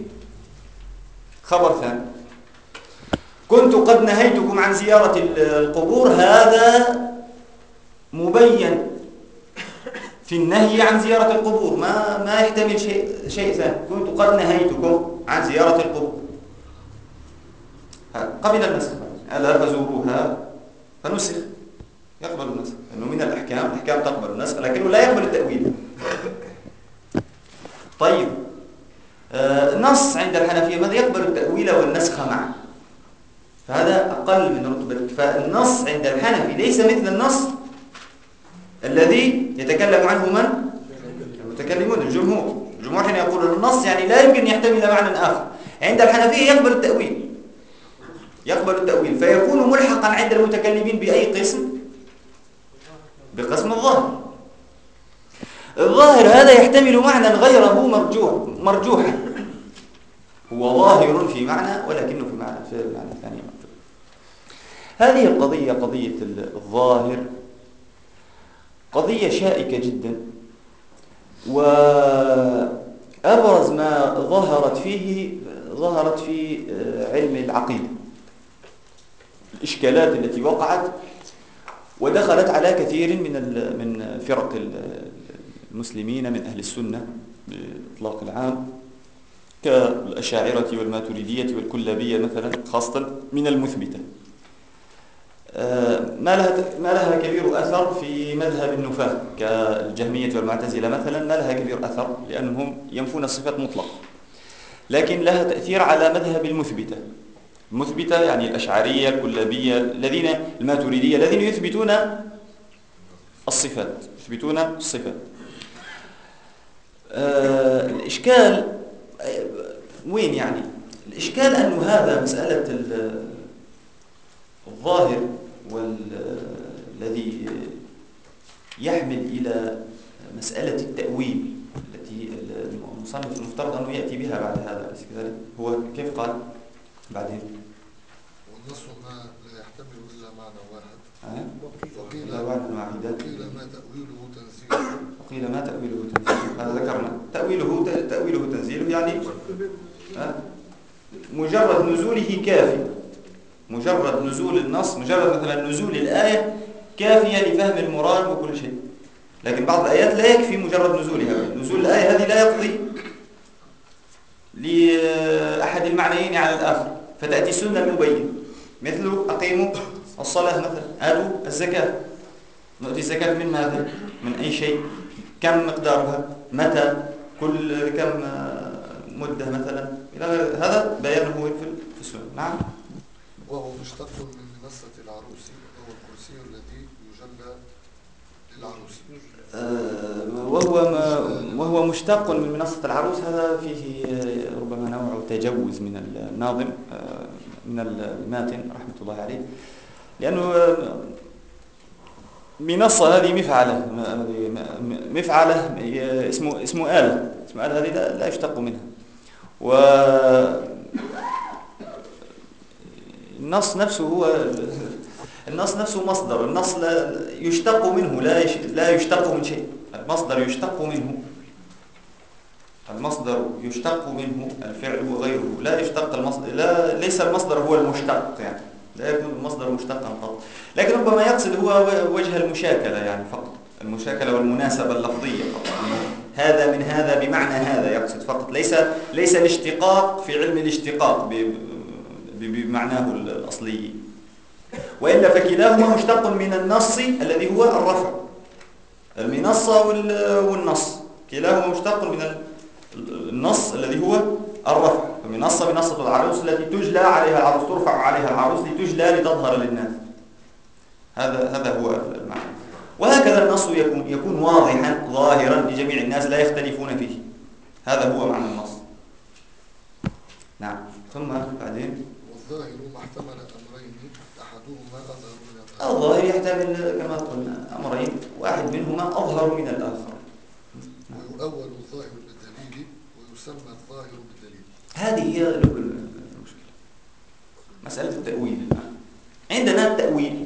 Speaker 1: بخبر ثاني. كنت قد نهيتكم عن زيارة القبور. هذا مبين في النهي عن زيارة القبور، ما يحتمل شيء ثاني. كنت قد نهيتكم عن زيارة القبور، قبل النسخ. ألا فزوروها فنسخ. يقبل النسخ، لأنه من الأحكام تقبل النسخ، لكنه لا يقبل التأويل. طيب، نص عند الحنفية ماذا؟ يقبل التأويل والنسخ معا. فهذا أقل من رتبة. فالنص عند الحنفي ليس مثل النص الذي يتكلم عنه من؟ المتكلمون، الجمهور حين يقول النص يعني لا يمكن يحتمل معنى آخر. عند الحنفية يقبل التأويل، فيكون ملحقا عند المتكلمين بأي قسم؟ بقسم الظاهر. الظاهر هذا يحتمل معنى غيره مرجوحا. هو ظاهر في معنى ولكنه في معنى ثاني مرجوح. هذه القضية، قضية الظاهر، قضية شائكة جدا، وأبرز ما ظهرت في علم العقيدة. الإشكالات التي وقعت ودخلت على كثير من فرق المسلمين من أهل السنة بإطلاق العام، كالأشاعرة والماتريدية والكلابية مثلا، خاصة من المثبتة. ما لها كبير أثر في مذهب النفاة كالجهمية والمعتزلة مثلا، ما لها كبير أثر لأنهم ينفون الصفات مطلقة، لكن لها تأثير على مذهب المثبتة يعني الأشعرية، الكلابية، الماتريدية، الذين يثبتون الصفات. الإشكال وين يعني؟ الإشكال أن هذا مسألة الظاهر والذي يحمل إلى مسألة التأويل التي المصنف المفترض أنه يأتي بها بعد هذا، أليس كذلك؟ هو كيف قال بعدين؟
Speaker 2: والنص ما لا يحتمل إلا معنى واحد.
Speaker 1: وقيل معنى واحدة.
Speaker 2: وقيل ما تأويله تنزيله.
Speaker 1: وقيل ما تأويله تنزيله، هذا ذكرنا. تأويله تنزيله يعني مجرد نزوله كافي. مجرد نزول النص، مجرد مثلا نزول الآية كافية لفهم المراد وكل شيء. لكن بعض الآيات لا يكفي مجرد نزولها. نزول الآية هذه لا يقضي لأحد المعنيين على الآخر، فتأتي سنة مبين، مثل أقيموا الصلاة مثلا، آتوا الزكاة. نؤتي الزكاة من ماذا؟ من أي شيء؟ كم مقدارها؟ متى؟ كل كم مدة مثلا؟ هذا بيانه في السنة. نعم.
Speaker 2: وهو مشتق من منصة العروس، وهو الكرسي الذي يجلى للعروس.
Speaker 1: وهو مشتق من منصة العروس. هذا فيه ربما نوع تجوز من الناظم، من الماتن رحمة الله عليه، لأنه منصة هذه مفعلة اسمه آلة. اسمه آلة هذه لا يشتق منها. والنص نفسه النص نفسه مصدر. النص لا يشتق منه، لا يشتق من شيء. المصدر يشتق منه. المصدر يشتق منه الفعل وغيره. لا يشتق المصدر، ليس المصدر هو المشتق، يعني لا يكون المصدر مشتقا قط. لكن ربما يقصد هو وجه المشاكلة، يعني فقط المشاكلة والمناسبة اللفظية فقط. هذا من هذا بمعنى هذا يقصد فقط، ليس الاشتقاق في علم الاشتقاق بمعناه الأصلي. وإلا فكلاهما مشتق من النص الذي هو الرفع. المنصة والنص كلاهما مشتق من النص الذي هو الرفع. المنصة منصة العروس التي تجلى عليها العروس، ترفع عليها العروس لتجلى لتظهر للناس. هذا هو المعنى. وهكذا النص يكون واضحا ظاهرا لجميع الناس لا يختلفون فيه. هذا هو معنى النص. نعم. ثم بعدين
Speaker 2: والظاهر ما احتمل أمرين، أحدهما أظهر من الآخر.
Speaker 1: الظاهر يحتمل كما قلنا أمرين، واحد منهما أظهر من الآخر.
Speaker 2: ويؤول الظاهر بالدليل ويسمى الظاهر بالدليل.
Speaker 1: هذه هي المشكلة، مسألة التأويل. عندنا التأويل،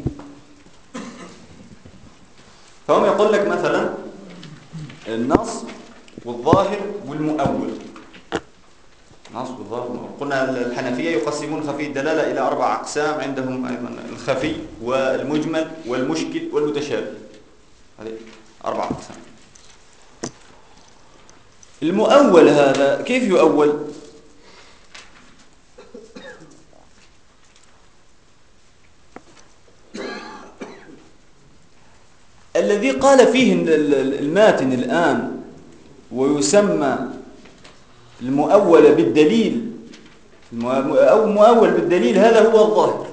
Speaker 1: فهم يقول لك مثلا النص والظاهر والمؤول. النص والظاهر والمؤول. قلنا الحنفية يقسمون خفي الدلالة إلى 4 أقسام. عندهم أيضا الخفي والمجمل والمشكل والمتشابه. هذه 4 أقسام. المؤول هذا كيف يؤول؟ الذي قال فيه الماتن الآن ويسمى المؤول بالدليل أو مؤول بالدليل، هذا هو الظاهر.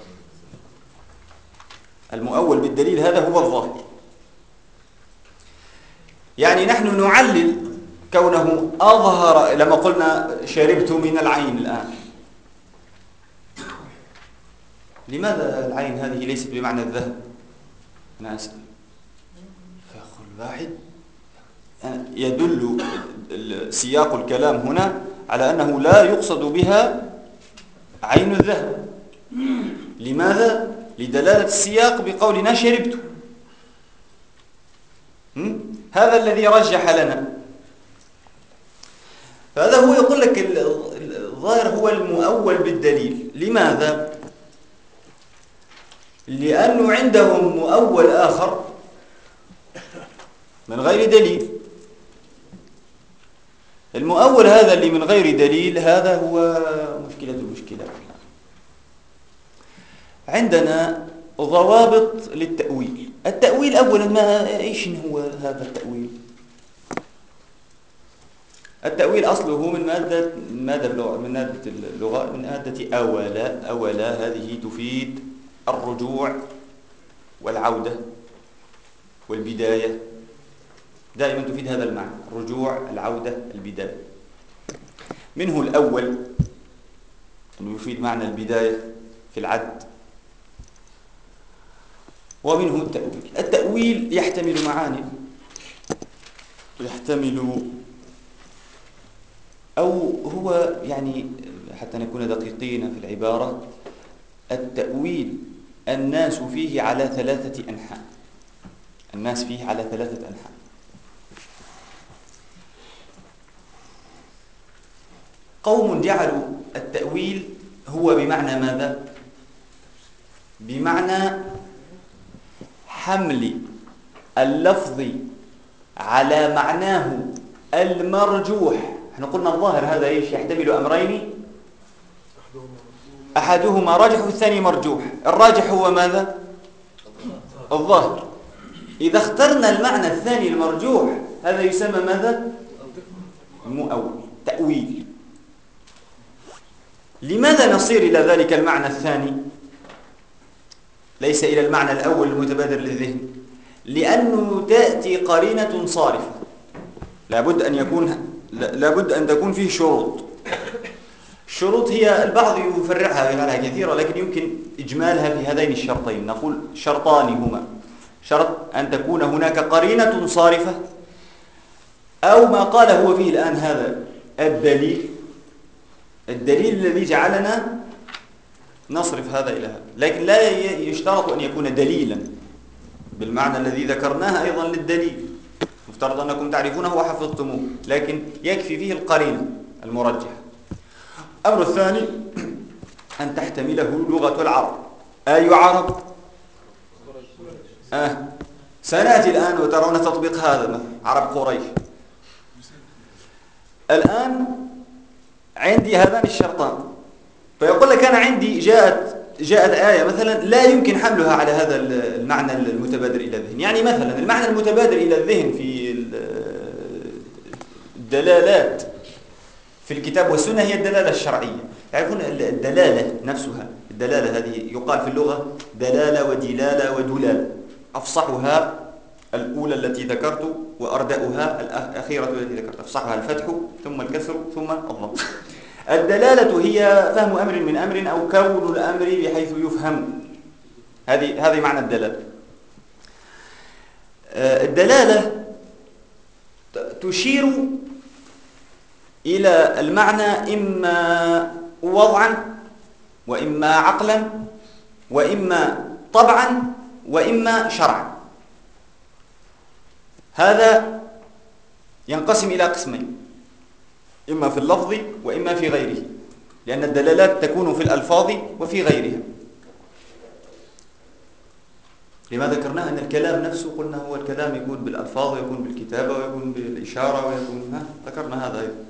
Speaker 1: المؤول بالدليل هذا هو الظاهر. يعني نحن نعلل كونه أظهر. لما قلنا شربت من العين الآن، لماذا العين هذه ليست بمعنى الذهب؟ أنا أسأل. فيقول الواحد يدل سياق الكلام هنا على أنه لا يقصد بها عين الذهب. لماذا؟ لدلالة السياق بقولنا شربت. هذا الذي رجح لنا. فهذا هو يقول لك الظاهر هو المؤول بالدليل. لماذا؟ لأنه عندهم مؤول آخر من غير دليل. المؤول هذا اللي من غير دليل هذا هو مشكلة المشكلات. عندنا ضوابط للتأويل. التأويل أولا إيش هو هذا التأويل؟ التأويل أصله من مادة اللغة، من مادة أولا. هذه تفيد الرجوع والعودة والبداية. دائما تفيد هذا المعنى، الرجوع، العودة، البداية. منه الأول أنه يفيد معنى البداية في العد. ومنه التأويل. التأويل يحتمل معاني، يحتمل أو هو يعني حتى نكون دقيقين في العبارة، التأويل الناس فيه على 3 أنحاء. الناس فيه على 3 أنحاء. قوم جعلوا التأويل هو بمعنى ماذا؟ بمعنى حمل اللفظ على معناه المرجوح. احنا قلنا الظاهر هذا ايش؟ يحتمل أمرين، أحدهما راجح والثاني مرجوح. الراجح هو ماذا؟ الظاهر. إذا اخترنا المعنى الثاني المرجوح هذا يسمى ماذا؟ مؤول، تأويل. لماذا نصير إلى ذلك المعنى الثاني ليس إلى المعنى الأول المتبادر للذهن؟ لأنه تأتي قرينة صارفة. لابد أن تكون فيه شروط. الشروط هي البعض يفرعها ويجعلها كثيرة، لكن يمكن إجمالها في هذين الشرطين. نقول شرطان هما: شرط أن تكون هناك قرينة صارفة، أو ما قال هو فيه الآن هذا الدليل الذي جعلنا نصرف هذا إلى هذا. لكن لا يشترط أن يكون دليلا بالمعنى الذي ذكرناه أيضا للدليل، مفترض أنكم تعرفونه وحفظتموه، لكن يكفي فيه القرينة المرجحة. الأمر الثاني أن تحتمله لغة العرب. أي عرب؟ سنأتي الآن وترون تطبيق هذا. عرب قريش. الآن عندي هذان الشرطان، فيقول لك أنا عندي جاءت آية مثلا لا يمكن حملها على هذا المعنى المتبادر إلى الذهن. يعني مثلا المعنى المتبادر إلى الذهن في الدلالات في الكتاب والسنة هي الدلالة الشرعية. يعرفون الدلالة نفسها، الدلالة هذه يقال في اللغة دلالة ودلالة ودلالة. أفصحها الأولى التي ذكرت، وأردأها الأخيرة التي ذكرت. أفصحها الفتح ثم الكسر ثم الضم. الدلالة هي فهم أمر من أمر أو كون الأمر بحيث يفهم. هذه معنى الدلالة. الدلالة تشير إلى المعنى إما وضعا وإما عقلا وإما طبعا وإما شرعا. هذا ينقسم إلى قسمين: إما في اللفظ وإما في غيره، لأن الدلالات تكون في الألفاظ وفي غيرها. لما ذكرنا أن الكلام نفسه قلنا هو الكلام يكون بالألفاظ ويكون بالكتابة ويكون بالإشارة ويكون ذكرنا هذا أيضا.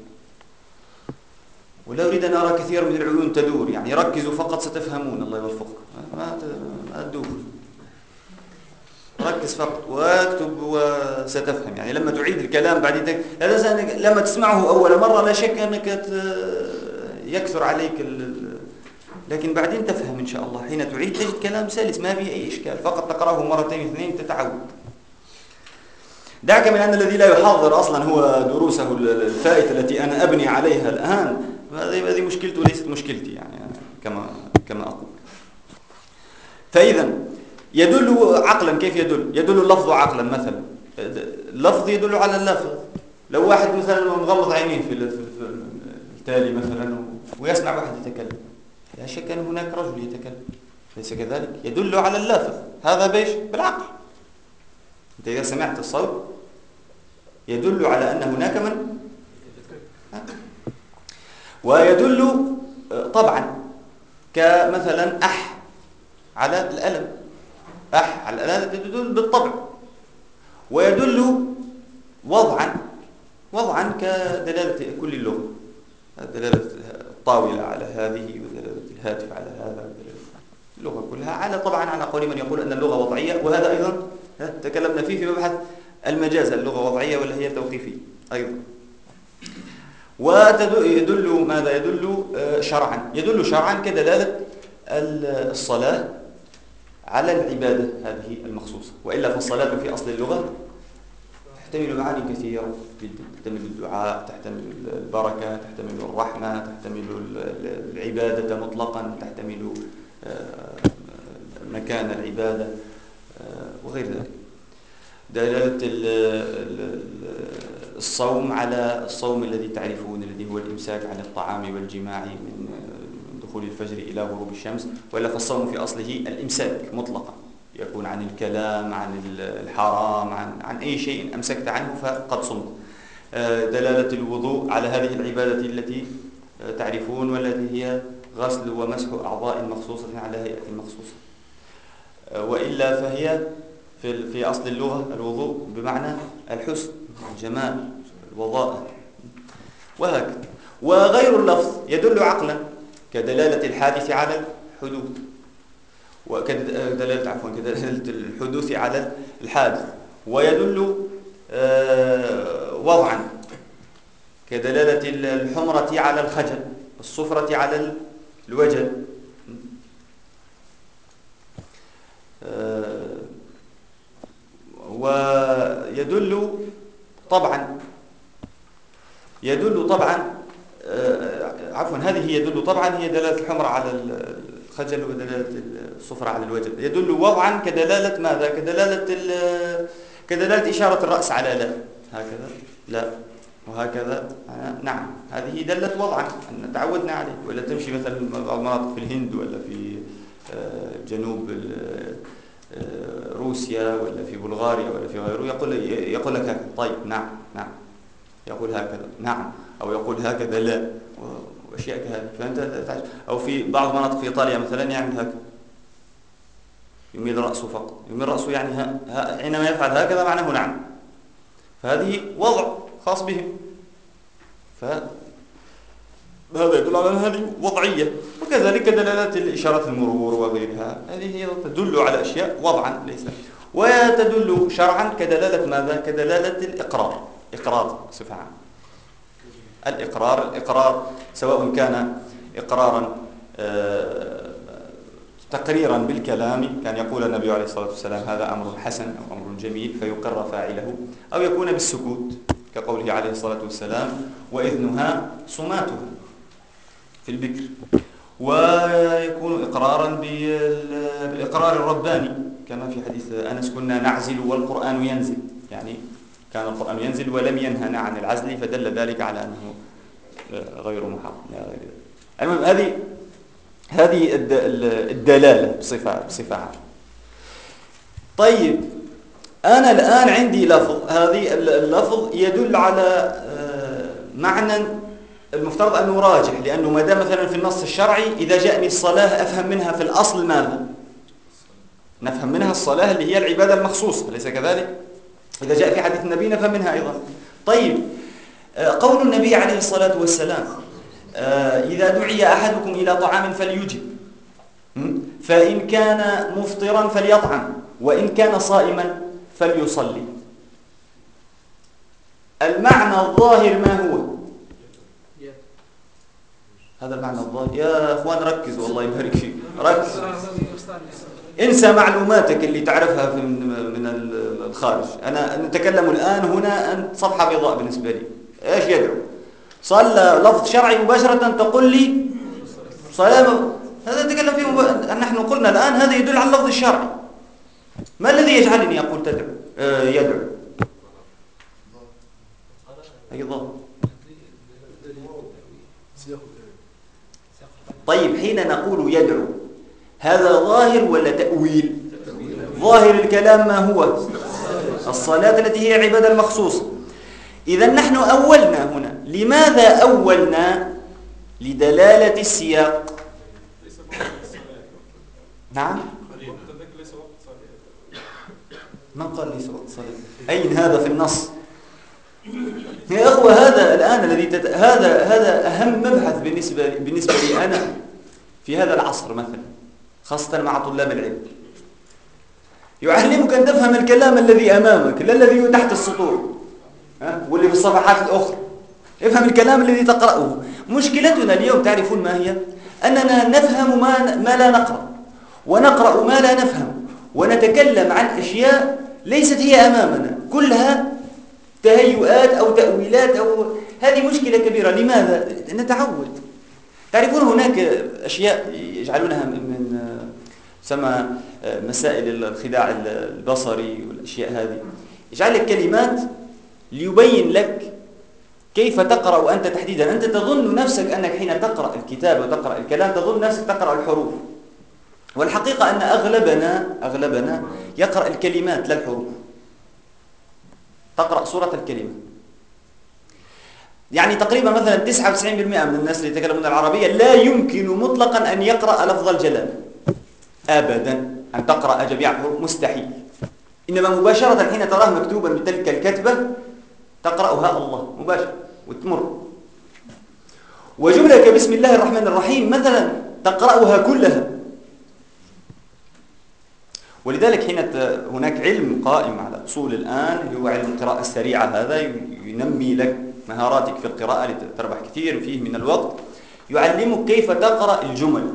Speaker 1: ولا أريد أن أرى كثير من العيون تدور، يعني ركزوا فقط ستفهمون. الله يوفقكم. ما تدور، ركز فقط واكتب وستفهم. يعني لما تعيد الكلام بعد لما تسمعه أول مرة لا شك أنك يكثر عليك لكن بعدين تفهم إن شاء الله. حين تعيد تجد كلام سلس ما فيه أي إشكال، فقط تقرأه مرتين اثنين تتعود. دعك من أن الذي لا يحاضر أصلا هو دروسه الفائتة التي أنا أبني عليها الآن، هذه مشكلته ليست مشكلتي، يعني كما أقول. فإذا يدل عقلا. كيف يدل اللفظ عقلا؟ مثلا اللفظ يدل على اللفظ. لو واحد مثلا مغمض عينيه في التالي مثلا ويسمع واحد يتكلم، لا شك أن هناك رجل يتكلم، ليس كذلك؟ يدل على اللفظ. هذا بيش؟ بالعقل. أنت إذا سمعت الصوت يدل على أن هناك من ويدل طبعا، كمثلا أح على الألم. أح على الألم تدل بالطبع. ويدل وضعا كدلالة كل اللغة، دلالة الطاولة على هذه ودلالة الهاتف على هذا، اللغة كلها طبعا على قول من يقول أن اللغة وضعية. وهذا أيضا تكلمنا فيه في مبحث المجاز، اللغة وضعية ولا هي توقيفية أيضا. ويدل ماذا؟ يدل شرعا. يدل شرعا كدلالة الصلاة على العبادة هذه المخصوصة. وإلا فالصلاة في أصل اللغة تحتمل معاني كثيرة جدا، تحتمل الدعاء، تحتمل البركة، تحتمل الرحمة، تحتمل العبادة مطلقا، تحتمل مكان العبادة وغير ذلك. دلالة الصوم على الصوم الذي تعرفون، الذي هو الإمساك عن الطعام والجماع من دخول الفجر إلى غروب الشمس، ولا فالصوم في أصله الإمساك مطلقا، يكون عن الكلام، عن الحرام، عن أي شيء أمسكت عنه فقد صمت. دلالة الوضوء على هذه العبادة التي تعرفون، والتي هي غسل ومسح أعضاء مخصوصة على هيئة مخصوصة. وإلا فهي في أصل اللغة الوضوء بمعنى الحسن، الجمال، الوضاءة، وهكذا. وغير اللفظ يدل عقلا كدلالة الحادث على الحدوث، كدلالة الحدوث على الحادث، ويدل وضعا كدلالة الحمرة على الخجل، الصفرة على الوجل. ويدل طبعا هذه يدل طبعا هي دلالة الحمرة على الخجل، ودلالة الصفرة على الوجل. يدل وضعا كدلالة ماذا؟ كدلالة إشارة الرأس على لا، هكذا لا وهكذا نعم. هذه دلت وضعا أن تعودنا عليه. ولا تمشي مثلا بعض المناطق في الهند ولا في جنوب روسيا ولا في بلغاريا ولا في غيره، يقول لك هكذا، طيب نعم، يقول هكذا نعم، أو يقول هكذا لا، وأشياء كهذه. فأنت تعرف. أو في بعض مناطق في إيطاليا مثلا يعمل هكذا، يميل رأسه فقط، يميل رأسه يعني حينما يفعل هكذا معناه نعم. فهذه وضع خاص بهم، فهذا يدل على هذه وضعية. وكذلك دلالات الإشارات المرور وغيرها، هذه هي تدل على أشياء وضعا ليس. وتدل شرعا كدلالة ماذا؟ كدلالة إقرار بصفة عامة. الإقرار سواء كان إقرارا تقريرا بالكلام، كان يقول النبي عليه الصلاة والسلام هذا أمر حسن أو أمر جميل فيقر فاعله، أو يكون بالسكوت كقوله عليه الصلاة والسلام وإذنها صماتها في البكر. ويكون إقرارا بالإقرار الرباني كما في حديث أنس كنا نعزل والقرآن ينزل، يعني كان القرآن ينزل ولم ينهنا عن العزل، فدل ذلك على أنه غير محرم. المهم هذه الدلالة بصفة عامة. طيب أنا الآن عندي لفظ، هذه اللفظ يدل على معنى المفترض أن نراجح، لأنه ما دام مثلا في النص الشرعي إذا جاءني الصلاة أفهم منها في الأصل ماذا؟ نفهم منها الصلاة اللي هي العبادة المخصوصة، أليس كذلك؟ إذا جاء في حديث النبي نفهم منها أيضا. طيب قول النبي عليه الصلاة والسلام إذا دعي أحدكم إلى طعام فليجب، فإن كان مفطرا فليطعم، وإن كان صائما فليصلي. المعنى الظاهر ما هو؟ هذا المعنى الظاهر. يا أخوان ركزوا، الله يبارك فيك، ركز، انسى معلوماتك اللي تعرفها من الخارج. أنا نتكلم الآن هنا، أنت صفحة بيضاء بالنسبة لي. إيش يدعو؟ صلى لفظ شرعي مباشرة تقول لي صلاة، هذا نتكلم فيه نحن قلنا الآن هذا يدل على اللفظ الشرعي. ما الذي يجعلني أقول تدعو يدعو؟ أيضا طيب حين نقول يدعو هذا ظاهر ولا تأويل؟ ظاهر الكلام ما هو؟ الصلاة التي هي عبادة المخصوصة. إذا نحن أولنا هنا. لماذا أولنا؟ لدلالة السياق. نعم؟ من قال ليس وقت صلاة؟ أين هذا في النص؟ يا أخوة هذا الآن الذي هذا أهم مبحث بالنسبة لي أنا في هذا العصر مثلا، خاصة مع طلاب العلم. يعلمك أن تفهم الكلام الذي أمامك، لا الذي تحت السطور واللي في الصفحات الأخرى. افهم الكلام الذي تقرأه. مشكلتنا اليوم تعرفون ما هي؟ أننا نفهم ما لا نقرأ، ونقرأ ما لا نفهم، ونتكلم عن أشياء ليست هي أمامنا، كلها تهيؤات أو تأويلات هذه مشكلة كبيرة. لماذا؟ نتعود. تعرفون هناك أشياء يجعلونها من سمى مسائل الخداع البصري والأشياء هذه. يجعل لك كلمات ليبين لك كيف تقرأ وأنت تحديدا. أنت تظن نفسك أنك حين تقرأ الكتاب وتقرأ الكلام تظن نفسك تقرأ الحروف، والحقيقة أن أغلبنا يقرأ الكلمات لا الحروف. تقرأ صورة الكلمة. يعني تقريبا مثلا 99% من الناس اللي يتكلمون العربية لا يمكن مطلقا أن يقرأ لفظ الجلالة أبدا، أن تقرأ جميع الحروف مستحيل. إنما مباشرة حين تراه مكتوبا بتلك الكتبة تقرأها الله مباشرة وتمر. وجملة كبسم الله الرحمن الرحيم مثلا تقرأها كلها. ولذلك حين هناك علم قائم على أصول الآن هو علم القراءة السريعة، هذا ينمي لك مهاراتك في القراءة لتربح كثير فيه من الوقت، يعلمك كيف تقرأ الجمل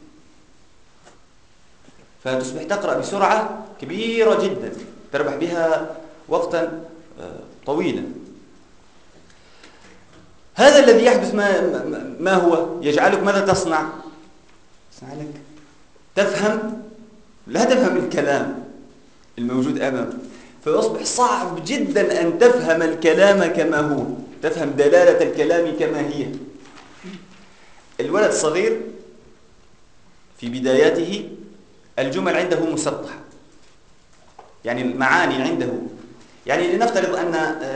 Speaker 1: فتصبح تقرأ بسرعة كبيرة جدا تربح بها وقتا طويلا. هذا الذي يحدث ما هو يجعلك ماذا تصنع؟ يجعلك تفهم، لا تفهم الكلام الموجود أمامك، فيصبح صعب جدا أن تفهم الكلام كما هو، تفهم دلالة الكلام كما هي. الولد الصغير في بداياته الجمل عنده مسطحة، يعني المعاني عنده، يعني لنفترض أن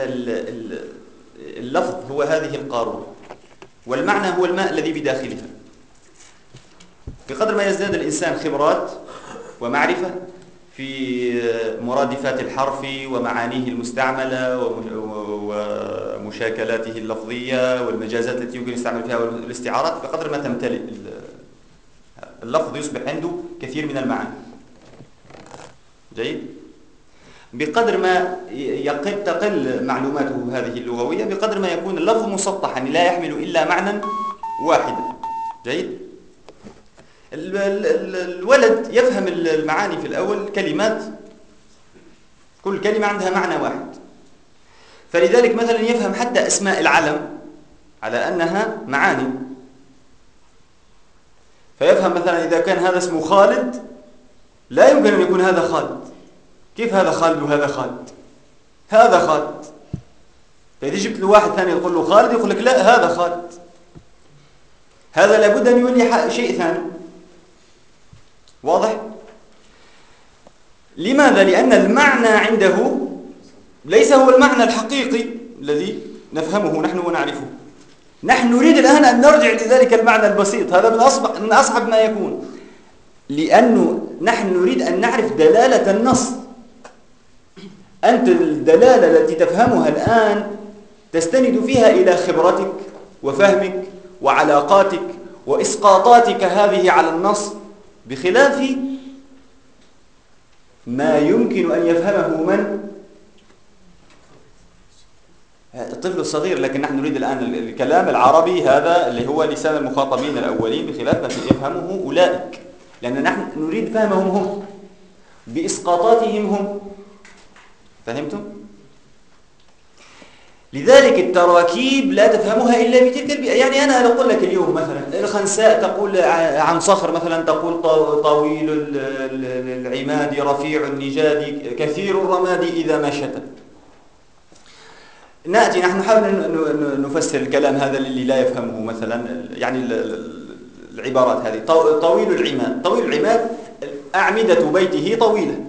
Speaker 1: اللفظ هو هذه القارورة والمعنى هو الماء الذي بداخلها. بقدر ما يزداد الإنسان خبرات ومعرفة في مرادفات الحرف ومعانيه المستعملة ومشاكلاته اللفظية والمجازات التي يمكن يستعمل فيها والاستعارات، بقدر ما تمتلئ اللفظ يصبح عنده كثير من المعاني. جيد؟ بقدر ما تقل معلوماته هذه اللغوية بقدر ما يكون اللفظ مسطحا لا يحمل إلا معنى واحدا. جيد؟ الولد يفهم المعاني في الأول كلمات، كل كلمة عندها معنى واحد، فلذلك مثلا يفهم حتى أسماء العلم على أنها معاني. فيفهم مثلا إذا كان هذا اسمه خالد لا يمكن أن يكون هذا خالد. كيف هذا خالد وهذا خالد؟ هذا خالد. فإذا جبت له واحد ثاني يقول له خالد يقول لك لا هذا خالد، هذا لابد أن يولي شيء ثاني. واضح؟ لماذا؟ لأن المعنى عنده ليس هو المعنى الحقيقي الذي نفهمه نحن ونعرفه. نحن نريد الآن أن نرجع لذلك المعنى البسيط، هذا من أصعب ما يكون، لأنه نحن نريد أن نعرف دلالة النص. أنت الدلالة التي تفهمها الآن تستند فيها إلى خبرتك وفهمك وعلاقاتك وإسقاطاتك هذه على النص، بخلاف ما يمكن أن يفهمه من؟ الطفل الصغير. لكن نحن نريد الآن الكلام العربي هذا اللي هو لسان المخاطبين الأولين، بخلاف ما يفهمه أولئك، لأن نحن نريد فهمهم هم بإسقاطاتهم هم. فهمتم؟ لذلك التراكيب لا تفهمها إلا بتلك البيئة. يعني أنا أقول لك اليوم مثلا الخنساء تقول عن صخر مثلا تقول طويل العماد رفيع النجاد كثير الرماد إذا ما شتى. نأتي نحن نحاول نفسر الكلام هذا للي لا يفهمه مثلا، يعني العبارات هذه طويل العماد. طويل العماد أعمدة بيته طويلة،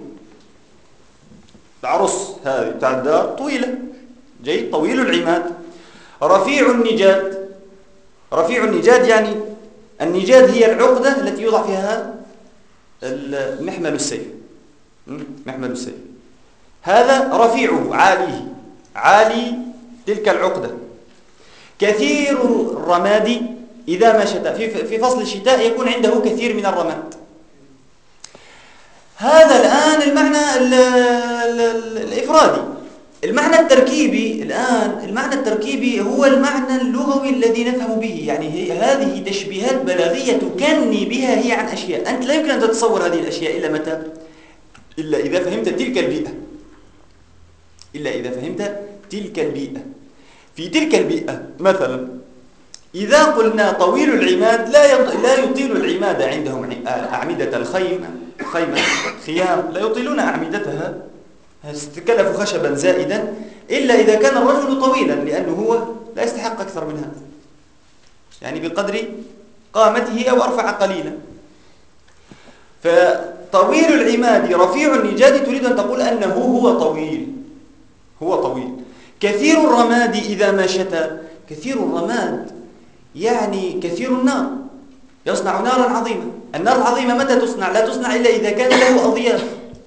Speaker 1: العرس هذه بتاع الدار طويلة. جيد؟ طويل العماد. رفيع النجاد. رفيع النجاد يعني النجاد هي العقدة التي يوضع فيها محمل السيف. محمل السيف هذا رفيعه عاليه، عالي تلك العقدة. كثير الرماد إذا ما شتى، في فصل الشتاء يكون عنده كثير من الرماد. هذا الآن المعنى الإفرادي. المعنى التركيبي الآن، المعنى التركيبي هو المعنى اللغوي الذي نفهم به. يعني هذه تشبيهات بلاغية تكني بها هي عن أشياء أنت لا يمكن أن تتصور هذه الأشياء إلا متى؟ إلا إذا فهمت تلك البيئة. إلا إذا فهمت تلك البيئة. في تلك البيئة مثلا إذا قلنا طويل العماد لا يطيل العماد عندهم أعمدة خيمة خيام لا يطيلون أعمدتها، تكلفوا خشبا زائدا إلا إذا كان الرجل طويلا، لأنه هو لا يستحق أكثر من هذا، يعني بقدر قامته أو أرفع قليلا. فطويل العماد رفيع النجاد تريد أن تقول أنه هو طويل، هو طويل. كثير الرماد إذا ما شتى، كثير الرماد يعني كثير النار، يصنع نارا عظيمة. النار العظيمة متى تصنع؟ لا تصنع إلا إذا كان له أضياف،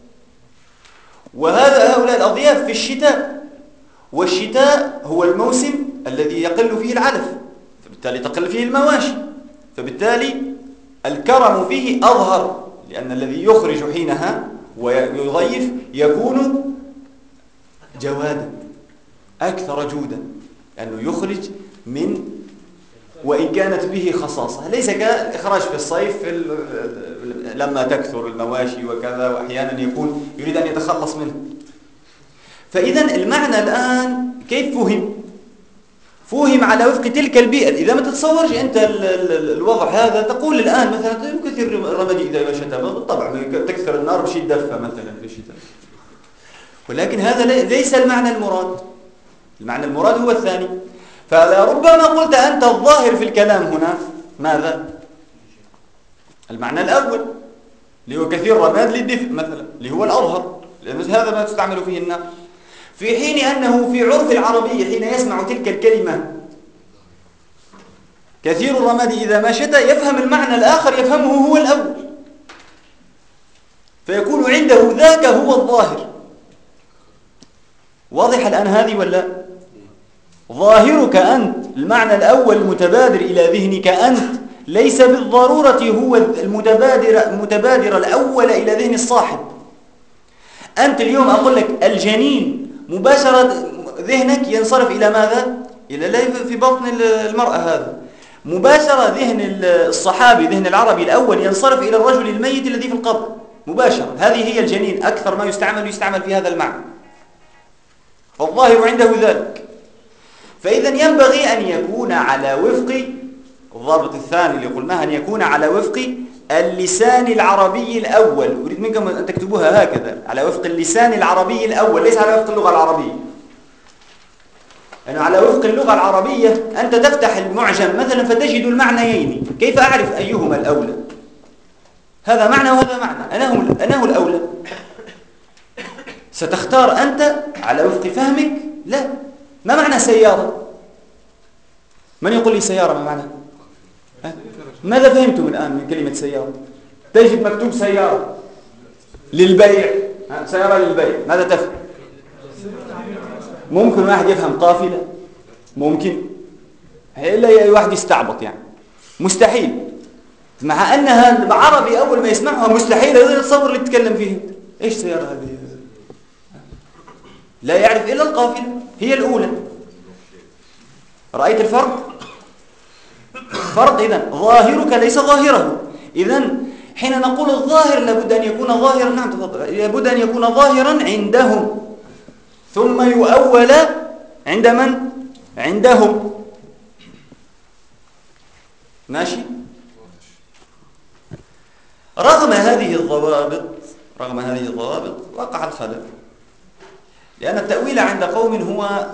Speaker 1: هؤلاء الأضياف في الشتاء، والشتاء هو الموسم الذي يقل فيه العلف، فبالتالي تقل فيه المواشي، فبالتالي الكرم فيه أظهر، لأن الذي يخرج حينها ويضيف يكون جوادا أكثر جودا، لأنه يخرج من، وإن كانت به خصاصة، ليس كالإخراج في الصيف لما تكثر المواشي وكذا، وأحيانا يكون يريد أن يتخلص منه. فإذا المعنى الآن كيف فهم؟ فهم على وفق تلك البيئة. إذا ما تتصورش أنت الوضع هذا، تقول الآن مثلا كثير الرماد إذا شتى، بالطبع تكثر النار بشي دفة مثلا في الشتاء، ولكن هذا ليس المعنى المراد. المعنى المراد هو الثاني. فلربما قلت أنت الظاهر في الكلام هنا ماذا؟ المعنى الأول اللي هو كثير رماد للدفء مثلا، اللي هو الأظهر، لأن هذا ما تستعمل فيه النار، في حين أنه في عرف العربية حين يسمع تلك الكلمة كثير الرماد إذا ما شتى، يفهم المعنى الآخر، يفهمه هو الأول، فيكون عنده ذاك هو الظاهر. واضح الآن هذه ولا؟ ظاهرك أنت، المعنى الأول المتبادر إلى ذهنك أنت، ليس بالضرورة هو المتبادر الأول إلى ذهن الصاحب. أنت اليوم أقول لك الجنين، مباشرة ذهنك ينصرف إلى ماذا؟ إلى في بطن المرأة، هذا مباشرة ذهن الصحابي، ذهن العربي الأول ينصرف إلى الرجل الميت الذي في القبر مباشرة. هذه هي الجنين، أكثر ما يستعمل في هذا المعنى، فالظاهر عنده ذلك. فإذا ينبغي أن يكون على وفق الضابط الثاني اللي قلناه، أن يكون على وفق اللسان العربي الأول. أريد منكم أن تكتبوها هكذا، على وفق اللسان العربي الأول، ليس على وفق اللغة العربية. يعني على وفق اللغة العربية أنت تفتح المعجم مثلا فتجد المعنيين، كيف أعرف أيهما الأولى؟ هذا معنى وهذا معنى، أنه الأولى. ستختار أنت على وفق فهمك. لا، ما معنى سيارة؟ من يقول لي سيارة ما معنى؟ ماذا فهمتم الآن من كلمة سيارة؟ تجد مكتوب سيارة للبيع، سيارة للبيع، ماذا تفهم؟ ممكن واحد يفهم قافلة، ممكن، إلا واحد يستعبط، يعني مستحيل، مع أنها العربي أول ما يسمعها مستحيل يتصور اللي تتكلم فيه. إيش سيارة هذه؟ لا يعرف إلا القافلة، هي الأولى. رأيت الفرق؟ فرق. إذن ظاهرك ليس ظاهره. إذن حين نقول الظاهر لابد أن يكون ظاهرا، نعم تفضل، لابد أن يكون ظاهرا عندهم، ثم يؤول عند من؟ عندهم. ماشي؟ رغم هذه الضوابط وقع الخلل، لأن التأويل عند قوم هو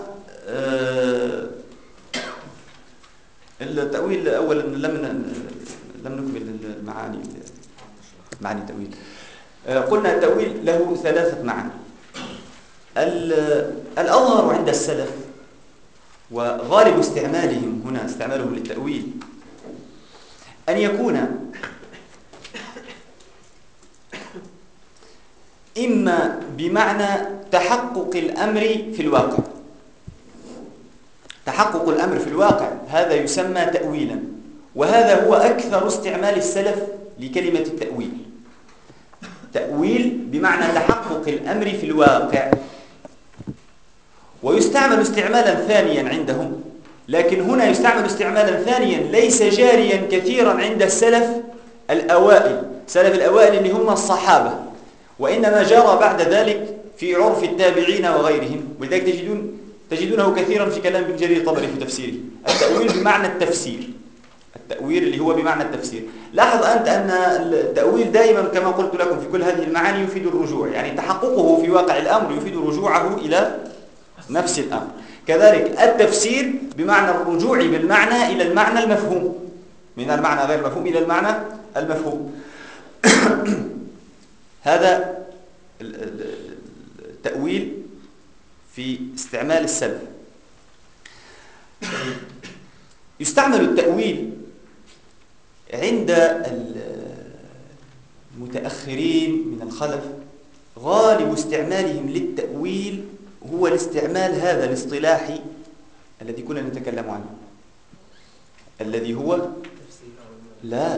Speaker 1: التأويل أولا لم نكمل معاني التأويل. قلنا التأويل له 3 معاني. الأظهر عند السلف، وغالب استعمالهم هنا استعمالهم للتأويل، أن يكون إما بمعنى تحقق الأمر في الواقع. تحقق الأمر في الواقع هذا يسمى تأويلا، وهذا هو أكثر استعمال السلف لكلمة التأويل. تأويل بمعنى تحقق الأمر في الواقع. ويستعمل استعمالا ثانيا عندهم، لكن هنا يستعمل استعمالا ثانيا ليس جاريا كثيرا عند السلف الأوائل، سلف الأوائل اللي هم الصحابة، وإنما جرى بعد ذلك في عرف التابعين وغيرهم. ولذلك تجدونه كثيرا في كلام ابن جرير الطبري في تفسيره، التأويل بمعنى التفسير، التأويل اللي هو بمعنى التفسير. لاحظ أنت أن التأويل دائما كما قلت لكم في كل هذه المعاني يفيد الرجوع، يعني تحققه في واقع الأمر يفيد رجوعه إلى نفس الأمر. كذلك التفسير بمعنى الرجوع بالمعنى إلى المعنى المفهوم، من المعنى غير المفهوم إلى المعنى المفهوم. هذا التأويل في استعمال السلف. يستعمل التأويل عند المتأخرين من الخلف، غالب استعمالهم للتأويل هو الاستعمال هذا الاصطلاحي الذي كنا نتكلم عنه، الذي هو لا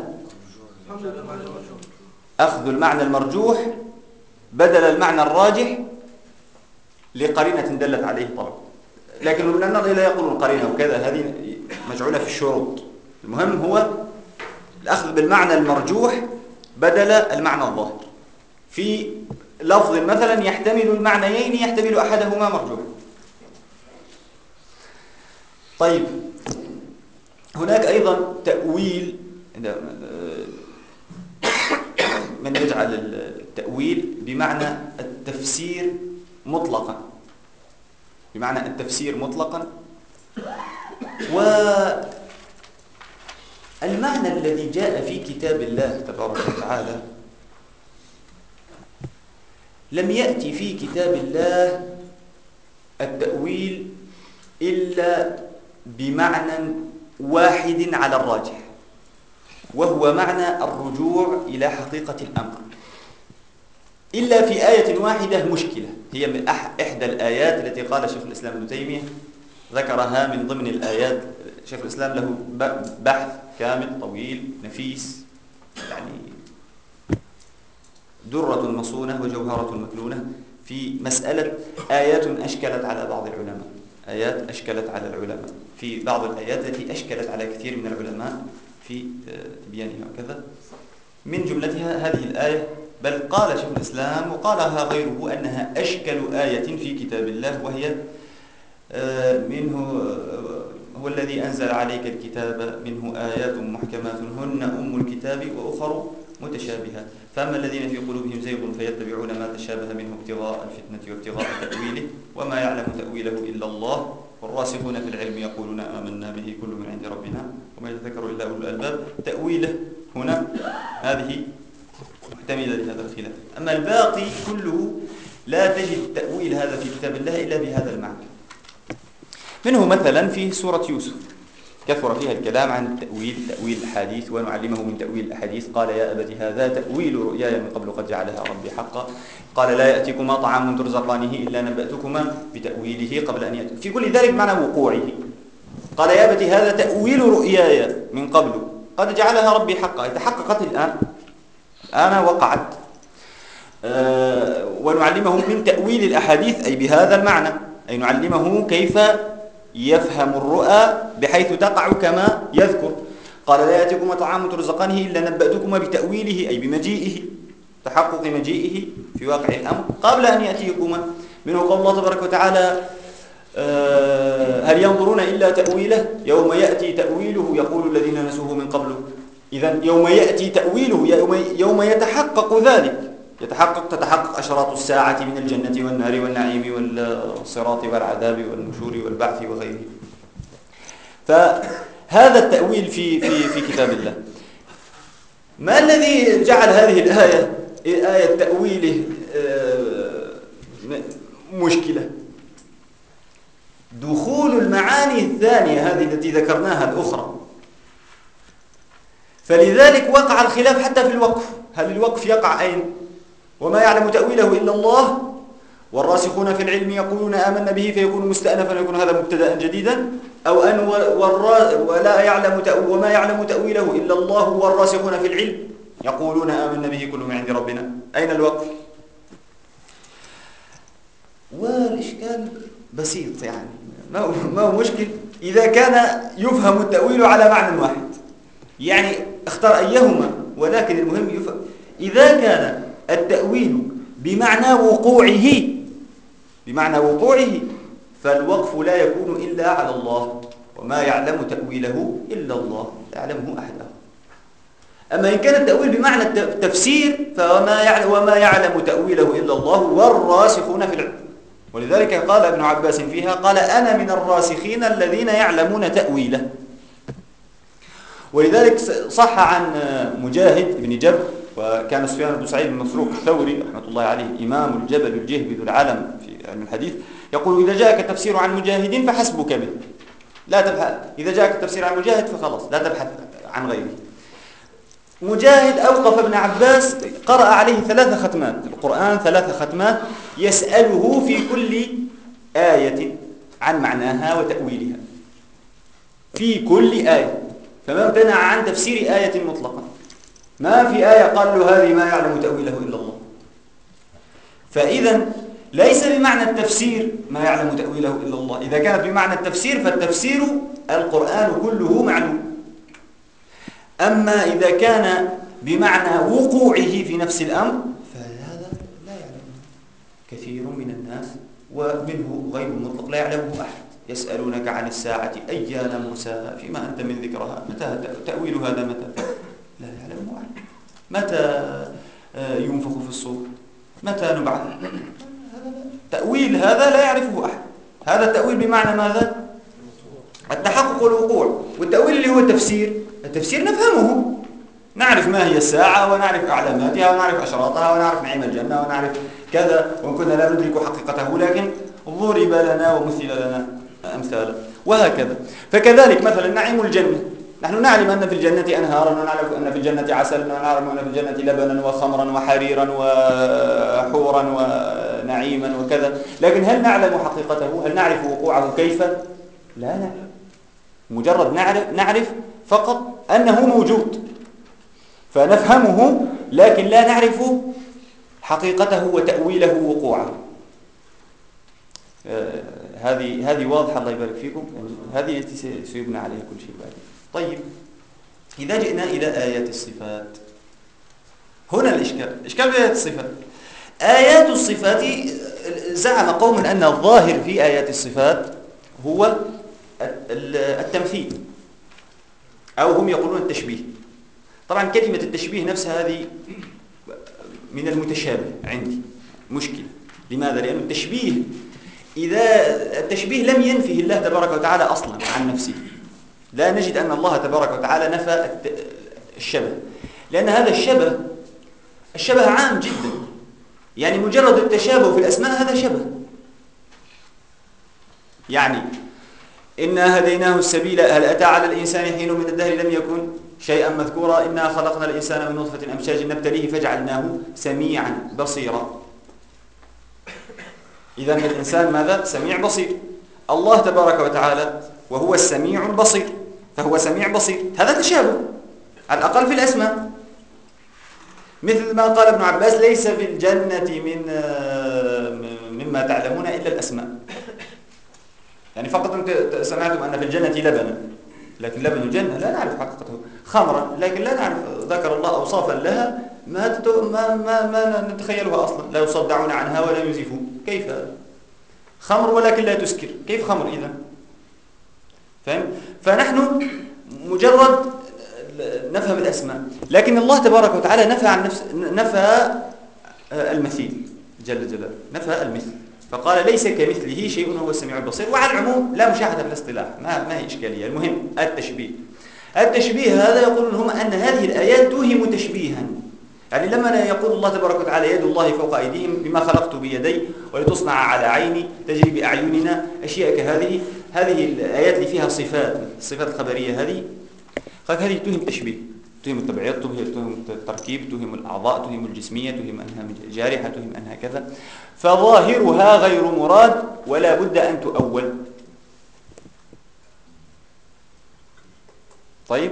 Speaker 1: أخذ المعنى المرجوح بدل المعنى الراجح لقرينة دلت عليه طبعا، لكن من النظر لا يقولون قرينة وكذا، هذه مجعولة في الشروط. المهم هو الأخذ بالمعنى المرجوح بدل المعنى الظاهر في لفظ مثلا يحتمل المعنيين، يحتمل أحدهما مرجوح. طيب هناك أيضا تأويل، من يجعل التأويل بمعنى التفسير مطلقا، بمعنى التفسير مطلقا. والمعنى الذي جاء في كتاب الله تبارك وتعالى لم يأتي في كتاب الله التأويل إلا بمعنى واحد على الراجح، وهو معنى الرجوع إلى حقيقة الأمر، إلا في آية واحدة مشكلة، هي من إحدى الآيات التي قال شيخ الإسلام ابن تيمية ذكرها من ضمن الآيات. شيخ الإسلام له بحث كامل طويل نفيس، يعني درة مصونة وجوهرة مكنونة في مسألة آيات أشكلت على بعض العلماء، آيات أشكلت على العلماء، في بعض الآيات التي أشكلت على كثير من العلماء في تبيانها وكذا. من جملتها هذه الآية، بل قال شيخ الإسلام وقالها غيره أنها أشكل آية في كتاب الله، وهي منه هو الذي أنزل عليك الكتاب منه آيات محكمات هن أم الكتاب وأخر متشابهات، فأما الذين في قلوبهم زيغ فيتبعون ما تشابه منه ابتغاء الفتنة وابتغاء تأويله وما يعلم تأويله إلا الله والراسخون في العلم يقولون آمنا به كل من عند ربنا وما يتذكر إلا أولو الألباب. تأويله هنا هذه محتملة لهذا الخلاف. أما الباقي كله لا تجد تأويل هذا في كتاب الله إلا بهذا المعنى. منه مثلا في سورة يوسف كثر فيها الكلام عن التأويل، تأويل الأحاديث، ونعلمه من تأويل الأحاديث. قال يا أبت هذا تأويل رؤياي من قبل قد جعلها ربي حقا. قال لا يأتيكما طعام ترزقانه إلا نبأتكما بتأويله قبل أن يأتي. في كل ذلك معنى وقوعه. قال يا أبت هذا تأويل رؤياي من قبل قد جعلها ربي حقا، تحققت الآن وقعت. ونعلمه من تأويل الأحاديث أي بهذا المعنى، أي نعلمه كيف يفهم الرؤى بحيث تقع كما يذكر. قال لا يأتيكما طعام ترزقانه إلا نبأتكما بتأويله أي بمجيئه، تحقق مجيئه في واقع الأمر قبل أن يأتيكما. منه قول الله تبارك وتعالى هل ينظرون إلا تأويله يوم يأتي تأويله يقول الذين نسوه من قبل. إذن يوم يأتي تأويله يوم يتحقق ذلك، تتحقق أشراط الساعة من الجنة والنار والنعيم والصراط والعذاب والنشور والبعث وغيره. فهذا التأويل في كتاب الله. ما الذي جعل هذه الآية آية تأويله مشكلة؟ دخول المعاني الثانية هذه التي ذكرناها الأخرى. فلذلك وقع الخلاف حتى في الوقف. هل الوقف يقع أين؟ وما يعلم تأويله إلا الله والراسخون في العلم يقولون آمنا به فيكون مستأنفا يكون هذا مبتدأ جديدا، أو أن ولا يعلم وما يعلم تأويله إلا الله والراسخون في العلم يقولون آمنا به كل من عند ربنا. أين الوقف؟ والإشكال بسيط، يعني ما هو مشكل إذا كان يفهم التأويل على معنى واحد، يعني اختار أيهما، ولكن المهم يفهم. إذا كان التأويل بمعنى وقوعه فالوقف لا يكون إلا على الله، وما يعلم تأويله إلا الله لا يعلمه أحد آخر. أما إن كان التأويل بمعنى التفسير وما يعلم تأويله إلا الله والراسخون في العلم. ولذلك قال ابن عباس فيها قال أنا من الراسخين الذين يعلمون تأويله. ولذلك صح عن مجاهد بن جبر، وكان سفيان بن سعيد بن مسروق الثوري رحمة الله عليه إمام الجبل الجهبذ العلم في علم الحديث يقول إذا جاءك التفسير عن مجاهد فحسبك به، لا تبحث. إذا جاءك التفسير عن مجاهد فخلاص لا تبحث عن غيره. مجاهد أوقف ابن عباس قرأ عليه 3 ختمات القرآن، 3 ختمات يسأله في كل آية عن معناها وتأويلها في كل آية، فما امتنع عن تفسير آية مطلقا. ما في آية قال له هذه ما يعلم تأويله إلا الله. فإذا ليس بمعنى التفسير ما يعلم تأويله إلا الله. إذا كانت بمعنى التفسير فالتفسير القرآن كله معلوم. أما إذا كان بمعنى وقوعه في نفس الأمر فهذا لا يعلمه كثير من الناس، ومنه غير مطلق لا يعلمه أحد. يسألونك عن الساعة أيان مرساها فيما أنت من ذكرها، متى تأويل هذا، متى لا يعلمه أحد. متى ينفخ في الصور، متى نبعث، تأويل هذا لا يعرفه أحد. هذا التأويل بمعنى ماذا؟ التحقق والوقوع. والتأويل اللي هو التفسير نفهمه، نعرف ما هي الساعة ونعرف أعلاماتها ونعرف أشراطها ونعرف نعيم الجنة ونعرف كذا، وإن كنا لا ندرك حقيقته لكن ضرب لنا ومثل لنا أمثالا وهكذا. فكذلك مثلا نعيم الجنة، نحن نعلم أن في الجنة أنهارا، ونعلم أن في الجنة عسلا، ونعلم أن في الجنة لبنا وخمرا وحريرا وحورا ونعيما وكذا، لكن هل نعلم حقيقته؟ هل نعرف وقوعه كيف؟ لا نعلم. مجرد نعرف فقط أنه موجود فنفهمه، لكن لا نعرف حقيقته وتأويله ووقوعه. هذه واضحة الله يبارك فيكم. هذه التي سيبنى عليها كل شيء بعد. طيب إذا جئنا إلى آيات الصفات، هنا الإشكال بآيات الصفات. آيات الصفات زعم قوم أن الظاهر في آيات الصفات هو التمثيل، أو هم يقولون التشبيه. طبعا كلمة التشبيه نفسها هذه من المتشابه عندي مشكلة. لماذا؟ لأن التشبيه إذا التشبيه لم ينفه الله تبارك وتعالى أصلا عن نفسه، لا نجد أن الله تبارك وتعالى نفى الشبه، لأن هذا الشبه عام جدا. يعني مجرد التشابه في الأسماء هذا شبه. يعني إنا هديناه السبيل هل أتى على الإنسان حين من الدهر لم يكن شيئا مذكورا إنا خلقنا الإنسان من نطفة أمشاج نبتليه فجعلناه سميعا بصيرا. إذن الإنسان ماذا؟ سميع بصير. الله تبارك وتعالى وهو السميع البصير، فهو سميع بصير. هذا تشابه على الأقل في الأسماء. مثل ما قال ابن عباس ليس في الجنة مما تعلمون إلا الأسماء. يعني فقط أنت سمعتم أن في الجنة لبنا، لكن لبن الجنة لا نعرف حقيقته. خمرا، لكن لا نعرف، ذكر الله أوصافا لها ما نتخيلها أصلا. لا يصدعون عنها ولا ينزفون. كيف خمر ولكن لا تسكر؟ كيف خمر إذن؟ فهم؟ فنحن مجرد نفهم الأسماء، لكن الله تبارك وتعالى نفى عن نفى المثيل جل جلاله، نفى المثل، فقال ليس كمثله شيء هو السميع البصير. وعلى العموم لا مشاحة في الاصطلاح، ما هي إشكالية. المهم التشبيه هذا يقولون هم أن هذه الآيات توهم تشبيها. يعني لما يقول الله تبارك وتعالى يد الله فوق أيديهم بما خلقت بيدي ولتصنع على عيني تجري بأعيننا، أشياء هذه الآيات اللي فيها الصفات الخبرية هذه توهم تشبيه، توهم الطبيعيات، توهم التركيب، توهم الأعضاء، توهم الجسمية، توهم أنها جارحة، توهم أنها كذا. فظاهرها غير مراد ولا بد أن تؤول. طيب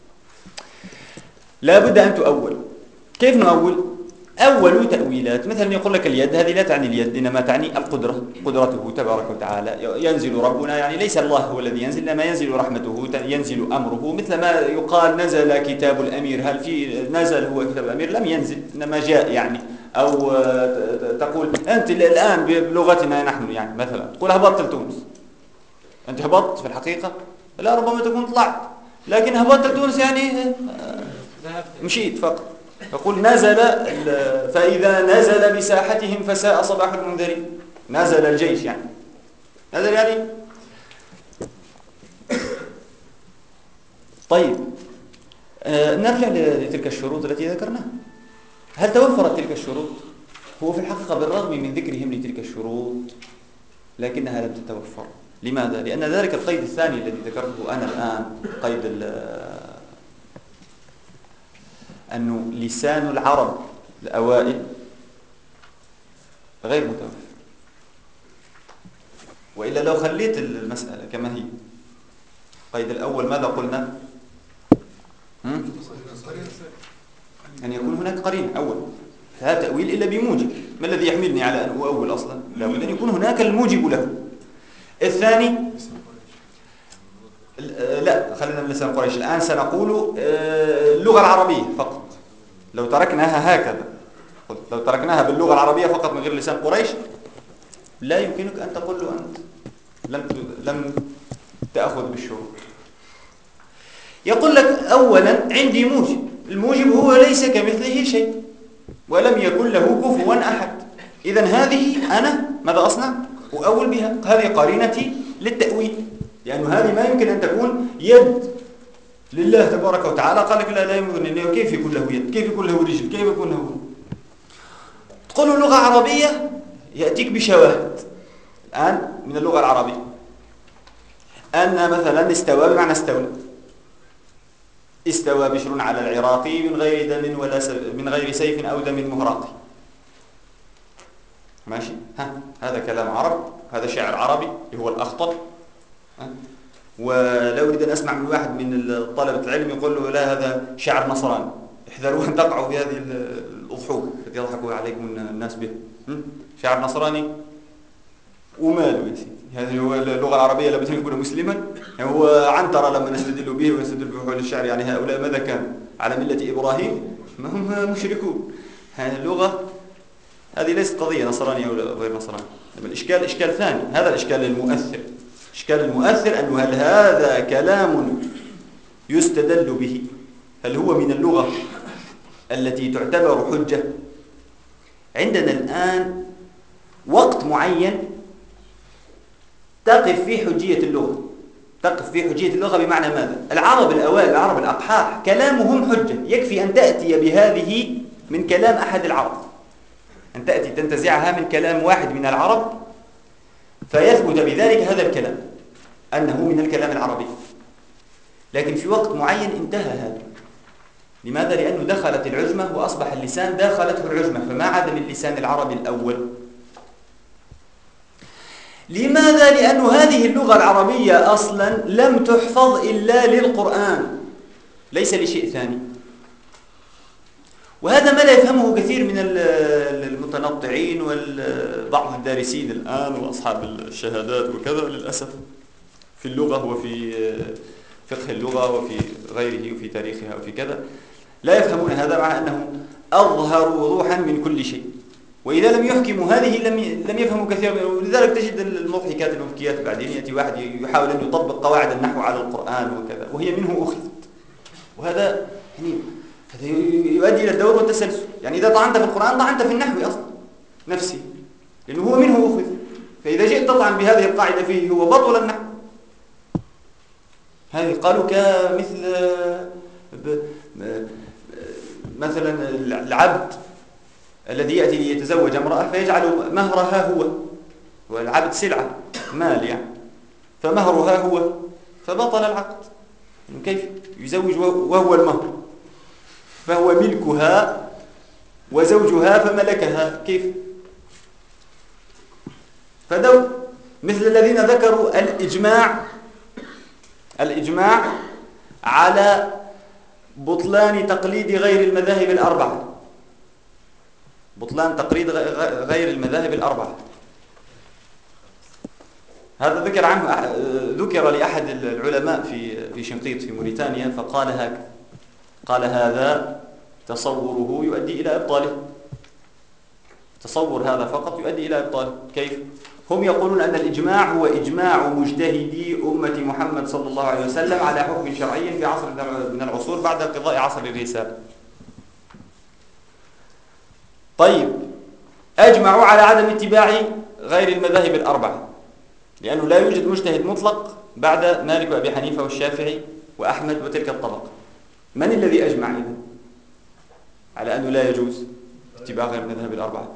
Speaker 1: لا بد أن تؤول. كيف نؤول؟ أول تأويلات مثلا يقول لك اليد، هذه لا تعني اليد، إنما تعني القدرة، قدرته تبارك وتعالى. ينزل ربنا، يعني ليس الله هو الذي ينزل، إنما ينزل رحمته، ينزل أمره. مثل ما يقال نزل كتاب الأمير، هل في نزل هو كتاب الأمير؟ لم ينزل، إنما جاء يعني. أو تقول أنت الآن بلغتنا نحن يعني مثلا تقول هبطت لتونس، أنت هبطت في الحقيقة؟ لا، ربما تكون طلعت، لكن هبطت لتونس يعني مشيت فقط. يقول نزل، فإذا نزل بساحتهم فساء صباح المنذرين. نزل الجيش يعني، نزل يعني. طيب نرجع لتلك الشروط التي ذكرناها. هل توفرت تلك الشروط؟ هو في الحقيقة بالرغم من ذكرهم لتلك الشروط لكنها لم تتوفر. لماذا؟ لأن ذلك القيد الثاني الذي ذكرته أنا الآن، قيد أنه لسان العرب الأوائل غير متوفر. وإلا لو خليت المسألة كما هي، القيد الأول ماذا قلنا؟ أن يكون هناك قرين أول، لا تأويل إلا بموجب. ما الذي يحملني على أن أؤول أصلا؟ لا بد أن يكون هناك الموجب له. الثاني لا، خلينا من لسان قريش. الآن سنقول اللغة العربية فقط. لو تركناها هكذا، لو تركناها باللغة العربية فقط من غير لسان قريش، لا يمكنك أن تقول له أنت لم تأخذ بالشروط. يقول لك أولا عندي موجب، الموجب هو ليس كمثله شيء ولم يكن له كفوا أحد. إذن هذه أنا ماذا أصنع؟ أؤول بها، هذه قرينتي للتأويل، لأنه هذه ما يمكن أن تكون يد لله تبارك وتعالى. قال لك لا يمكن، كيف يكون له يد؟ كيف يكون له رجل؟ كيف يكون له؟ تقول لغة عربية يأتيك بشواهد الآن من اللغة العربية أن مثلا استوى بمعنى استولى. استوى بشر على العراقي من غير دم ولا من غير سيف أو دم مهراقي. ماشي؟ هذا كلام عرب، هذا شعر عربي اللي هو الأخطل. ولو أريد أن أسمع من واحد من طلبة العلم يقول له لا هذا شعر نصراني، احذروا أن تقعوا في هذه الأضحوك التي يضحك عليكم الناس به. شعر نصراني وماله يا سيدي، هذه هو اللغة العربية لابد أن يكون مسلما. هو عنترة لما نستدل به ونستدل بحول الشعر، يعني هؤلاء ماذا كانوا؟ على ملة إبراهيم؟ ما هم مشركون. هذه اللغة هذه ليست قضية نصرانية أو غير نصرانية. الإشكال إشكال ثاني، هذا الإشكال المؤثر. الإشكال المؤثر أنه هل هذا كلام يستدل به؟ هل هو من اللغة التي تعتبر حجة؟ عندنا الآن وقت معين تقف في حجية اللغة. تقف في حجية اللغة بمعنى ماذا؟ العرب الأوائل، العرب الأقحاح، كلامهم حجة. يكفي أن تأتي بهذه من كلام أحد العرب، أن تأتي تنتزعها من كلام واحد من العرب فيثبت بذلك هذا الكلام أنه من الكلام العربي. لكن في وقت معين انتهى هذا. لماذا؟ لأنه دخلت العجمة وأصبح اللسان داخلته العجمة، فما عاد من لسان العربي الأول. لماذا؟ لأن هذه اللغة العربية أصلا لم تحفظ إلا للقرآن، ليس لشيء ثاني. وهذا ما لا يفهمه كثير من المتنطعين وبعض الدارسين الآن وأصحاب الشهادات وكذا، للأسف في اللغة وفي فقه اللغة وفي غيره وفي تاريخها وفي كذا، لا يفهمون هذا، مع أنه أظهر وضوحا من كل شيء. وإذا لم يحكموا هذه لم يفهموا كثير. ولذلك تجد المضحكات المبكيات بعدين يأتي واحد يحاول أن يطبق قواعد النحو على القرآن وكذا، وهي منه أخذت. وهذا يعني هذا يؤدي إلى الدور والتسلسل. يعني إذا طعنت في القرآن طعنت في النحو أصلا نفسي، لأنه هو منه أخذ. فإذا جئت تطعن بهذه القاعدة فيه هو بطل النحو. هذه قالوا كمثل مثلا العبد الذي يأتي ليتزوج امرأة فيجعل مهرها هو، والعبد سلعة مال يعني، فمهرها هو، فبطل العقد. كيف يزوج وهو المهر؟ فهو ملكها وزوجها فملكها، كيف؟ فدو مثل الذين ذكروا الإجماع على بطلان تقليد غير المذاهب الأربعة. بطلان تقليد غير المذاهب الأربعة، هذا ذكر لأحد العلماء في شنقيط في موريتانيا، فقال هكذا، قال هذا تصوره يؤدي إلى إبطاله. تصور هذا فقط يؤدي إلى إبطاله. كيف؟ هم يقولون أن الإجماع هو إجماع مجتهدي أمة محمد صلى الله عليه وسلم على حكم شرعي في عصر من العصور بعد انقضاء عصر الرسالة. طيب، أجمعوا على عدم اتباع غير المذاهب الأربعة، لأنه لا يوجد مجتهد مطلق بعد مالك وأبي حنيفة والشافعي وأحمد وتلك الطبقة. من الذي أجمع إذن على أنه لا يجوز اتباع غير المذاهب الأربعة؟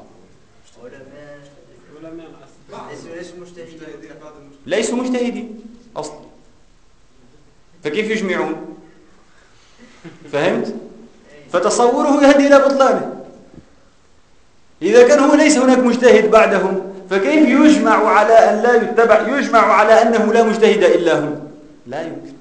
Speaker 1: ليسوا مجتهدين أصلا، فكيف يجمعون؟ فهمت؟ فتصوره يهدي إلى بطلانه. إذا كان هو ليس هناك مجتهد بعدهم، فكيف يجمع على أن لا يتبع؟ يجمع على أنه لا مجتهد إلا هم؟ لا يمكن،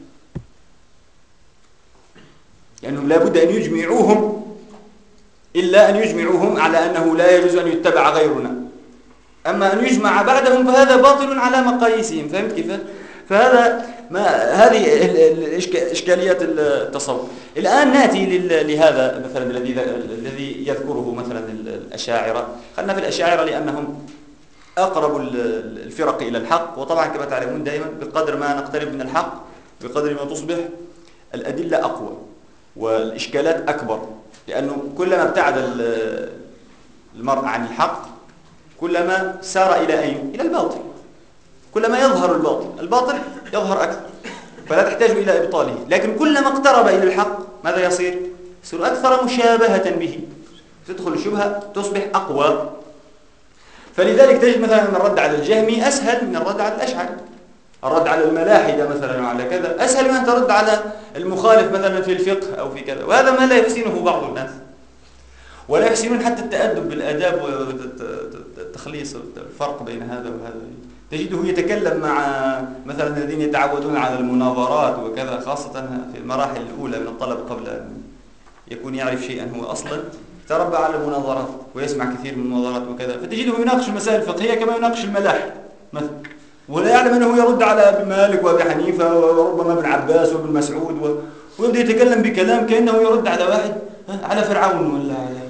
Speaker 1: لأنهم لا بد أن يجمعوهم، إلا أن يجمعوهم على أنه لا يجوز أن يتبع غيرنا. أما أن يجمع بعدهم فهذا باطل على مقاييسهم. فهمت كيف؟ فهذا هذه إشكاليات التصور. الآن نأتي لهذا مثلا الذي يذكره مثلا الأشاعرة. خلنا في الأشاعرة لأنهم أقرب الفرق إلى الحق، وطبعا كما تعلمون دائما بقدر ما نقترب من الحق بقدر ما تصبح الأدلة أقوى والإشكالات أكبر، لأنه كلما ابتعد المرء عن الحق كلما سار إلى أين؟ إلى الباطل. كلما يظهر الباطل يظهر أكثر، فلا تحتاج إلى إبطاله. لكن كلما اقترب إلى الحق ماذا يصير؟ يصير أكثر مشابهة به، تدخل الشبهة تصبح أقوى. فلذلك تجد مثلا أن الرد على الجهمي أسهل من الرد على الأشعري، الرد على الملاحدة مثلا وعلى كذا أسهل من أن ترد على المخالف مثلا في الفقه أو في كذا. وهذا ما لا يحسنه بعض الناس، ولا يحسنون حتى التأدب بالآداب والتخليص الفرق بين هذا وهذا. تجده يتكلم مع مثلا الذين يتعودون على المناظرات وكذا، خاصة في المراحل الأولى من الطلب قبل أن يكون يعرف شيئا. هو أصلا تربى على المناظرات ويسمع كثير من المناظرات وكذا، فتجده يناقش المسائل الفقهية كما يناقش الملاحد مثلا، ولا يعلم أنه يرد على ابن مالك وابي حنيفة وربما ابن عباس وابن مسعود، ويبدأ يتكلم بكلام كأنه يرد على واحد على فرعون ولا على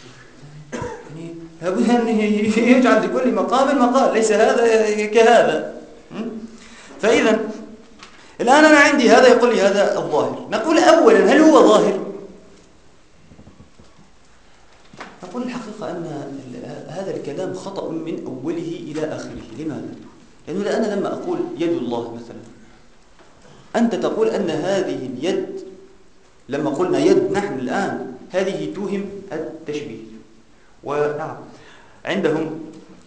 Speaker 1: لابد أن يجعل لكل مقام مقال، ليس هذا كهذا. فإذا الآن أنا عندي هذا يقول لي هذا الظاهر. نقول أولا هل هو ظاهر؟ نقول الحقيقة أن هذا الكلام خطأ من أوله إلى آخره. لماذا؟ لأنه أنا لما أقول يد الله مثلا، أنت تقول أن هذه اليد، لما قلنا يد نحن الآن هذه توهم التشبيه. ونعم عندهم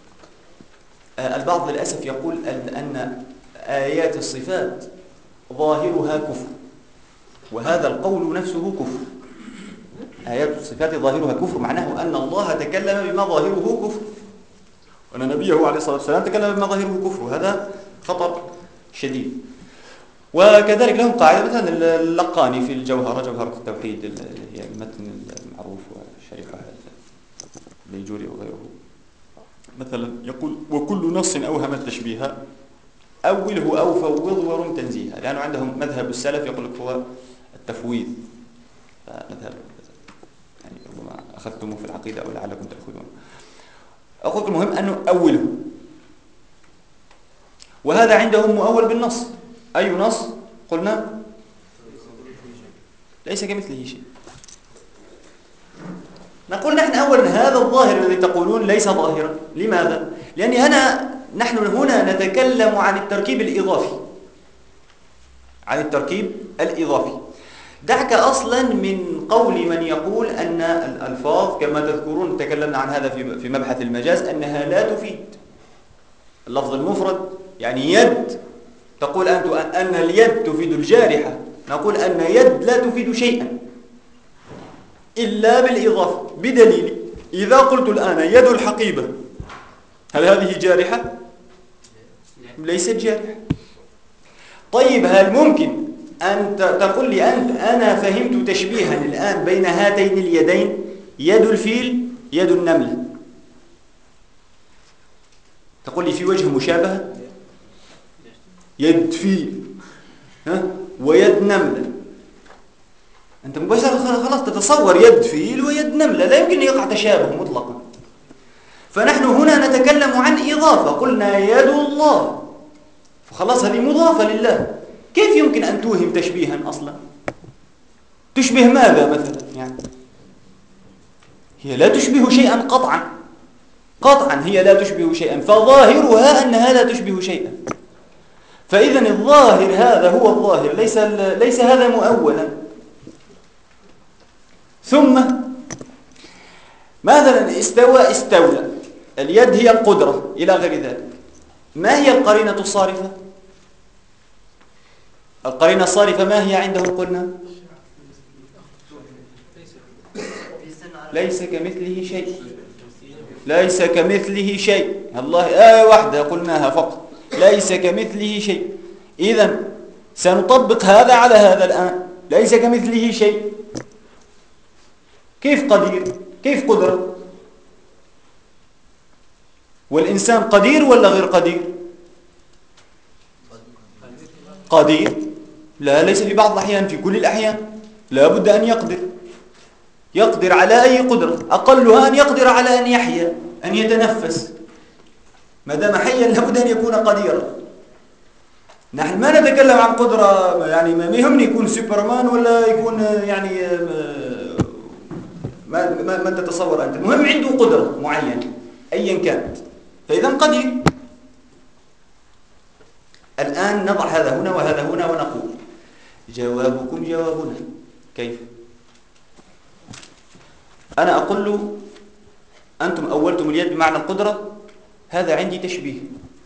Speaker 1: البعض للأسف يقول أن آيات الصفات ظاهرها كفر، وهذا القول نفسه كفر. آيات الصفات ظاهرها كفر معناه أن الله تكلم بما ظاهره كفر، وأن نبيه عليه الصلاة والسلام تكلم بما ظاهره كفر، وهذا خطر شديد. وكذلك لهم قاعدة مثلا اللقاني في الجوهرة، جوهرة التوحيد هي المتن المعروف والشريحة البيجوري وغيره، مثلا يقول وكل نص أوهم التشبيه أوله أو فوض ورم تنزيها، لأنه عندهم مذهب السلف يقول لك هو التفويض. مذهب يعني ربما أخذتموه في العقيدة أو لعلكم تأخذون. أقول المهم أنه أوله، وهذا عندهم مؤول بالنص. أي نص؟ قلنا ليس كمثله شيء. نقول نحن أولا هذا الظاهر الذي تقولون ليس ظاهرا. لماذا؟ لأن نحن هنا نتكلم عن التركيب الإضافي، عن التركيب الإضافي. دعك أصلا من قول من يقول أن الألفاظ كما تذكرون تكلمنا عن هذا في مبحث المجاز أنها لا تفيد. اللفظ المفرد يعني يد، تقول أنت أن اليد تفيد الجارحة، نقول أن يد لا تفيد شيئا إلا بالإضافة. بدليل إذا قلت الآن يد الحقيبة، هل هذه جارحة؟ ليست جارحة. طيب هل ممكن أن تقول لي أنا فهمت تشبيها الآن بين هاتين اليدين، يد الفيل يد النملة، تقول لي في وجه مشابهة، يد فيل ويد نملة، أنت مباشرة خلاص تتصور يد فيل ويد نملة، لا يمكن أن يقع تشابه مطلقا. فنحن هنا نتكلم عن إضافة، قلنا يد الله، فخلاص هذه مضافة لله. كيف يمكن أن توهم تشبيها أصلا؟ تشبه ماذا مثلا؟ يعني هي لا تشبه شيئا قطعا، قطعا هي لا تشبه شيئا، فظاهرها أنها لا تشبه شيئا. فإذا الظاهر هذا هو الظاهر، ليس هذا مؤولا. ثم مثلا استولى، اليد هي القدرة إلى غير ذلك. ما هي القرينة الصارفة؟ القرينة الصارفة ما هي عندهم قلنا؟ ليس كمثله شيء. ليس كمثله شيء. الله آية واحدة قلناها فقط، ليس كمثله شيء. إذن سنطبق هذا على هذا الآن. ليس كمثله شيء. كيف قدير؟ كيف قدرة؟ والإنسان قدير ولا غير قدير؟ قدير؟ لا، ليس في بعض الأحيان، في كل الأحيان لا بد أن يقدر على أي قدرة، أقلها أن يقدر على أن يحيا، أن يتنفس. ما دام حيا لابد أن يكون قديرا. نحن ما نتكلم عن قدرة، يعني ما يهمني يكون سوبرمان ولا يكون يعني ما تتصور أنت، المهم عنده قدرة معينة أيا كانت، فإذا قدير. الآن نضع هذا هنا وهذا هنا ونقول جوابكم جوابنا. كيف؟ أنا أقول له أنتم أولتم اليد بمعنى القدرة، هذا عندي تشبيه،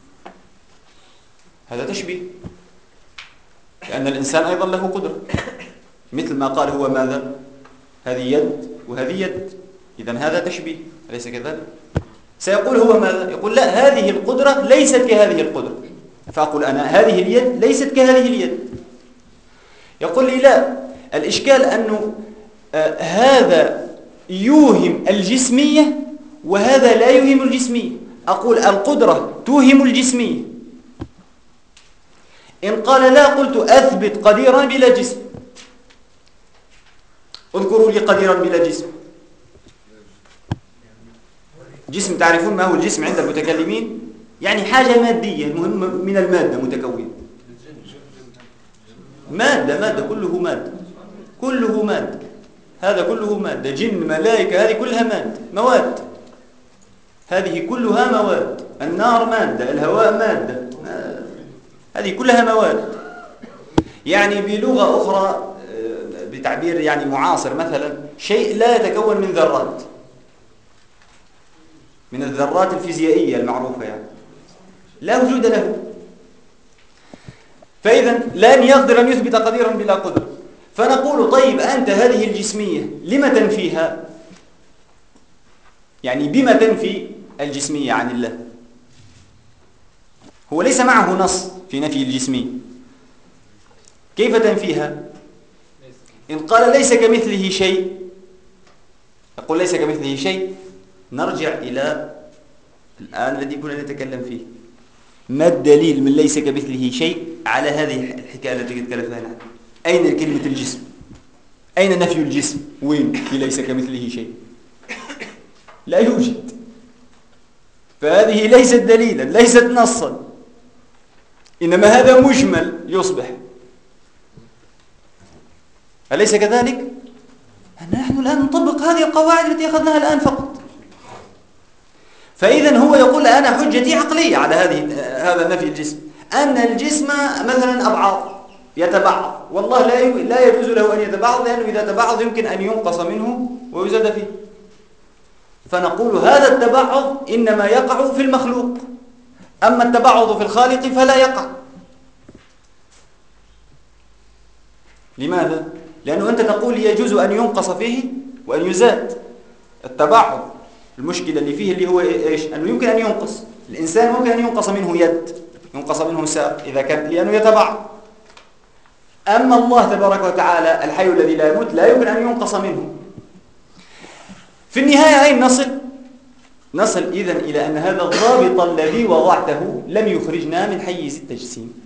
Speaker 1: هذا تشبيه، لأن الإنسان أيضا له قدرة، مثل ما قال هو ماذا؟ هذه يد وهذه يد، إذن هذا تشبيه، أليس كذلك؟ سيقول هو ماذا؟ يقول لا، هذه القدرة ليست كهذه القدرة. فأقول أنا هذه اليد ليست كهذه اليد. يقول لي لا، الإشكال أنه هذا يوهم الجسمية وهذا لا يوهم الجسمية. أقول القدرة توهم الجسمية. إن قال لا، قلت أثبت قديرا بلا جسم. اذكروا لي قديرا بلا جسم. جسم، تعرفون ما هو الجسم عند المتكلمين؟ يعني حاجة مادية، المهم من المادة متكونة. مادة كله مادة، كله مادة، هذا كله مادة، جن ملائكة، هذه كلها مواد، هذه كلها مواد. النار مادة، الهواء مادة، هذه كلها مواد. يعني بلغة أخرى، بتعبير يعني معاصر مثلا، شيء لا يتكون من ذرات، من الذرات الفيزيائية المعروفة، يعني لا وجود له. فإذا لن يقدر أن يثبت قديرا بلا قدرة. فنقول طيب أنت هذه الجسمية لما تنفيها؟ يعني بما تنفي الجسمية عن الله؟ هو ليس معه نص في نفي الجسمية، كيف تنفيها؟ إن قال ليس كمثله شيء، أقول ليس كمثله شيء، نرجع إلى الآن الذي كنا نتكلم فيه. ما الدليل من ليس كمثله شيء على هذه الحكاية التي نتكلم فيها نحن؟ أين كلمة الجسم؟ أين نفي الجسم؟ وين في ليس كمثله شيء؟ لا يوجد. فهذه ليست دليلا، ليست نصا، إنما هذا مجمل يصبح. أليس كذلك؟ نحن الآن نطبق هذه القواعد التي أخذناها الآن فقط. فإذا هو يقول أنا حجتي عقلية على هذا نفي الجسم، أن الجسم مثلا أبعاض يتبعض، والله لا يجوز له أن يتبعض، لأنه إذا تبعض يمكن أن ينقص منه ويزاد فيه. فنقول هذا التبعض إنما يقع في المخلوق، أما التبعض في الخالق فلا يقع. لماذا؟ لأنه أنت تقول يجوز أن ينقص فيه وأن يزاد. التبعض المشكلة اللي فيه اللي هو إيش؟ أنه يمكن أن ينقص. الإنسان ممكن أن ينقص منه يد، ينقص منه ساق، إذا كان لأنه يتبعض. أما الله تبارك وتعالى الحي الذي لا يموت لا يمكن أن ينقص منه. في النهاية أين نصل إذن إلى أن هذا الضابط الذي وضعته لم يخرجنا من حيز التجسيم.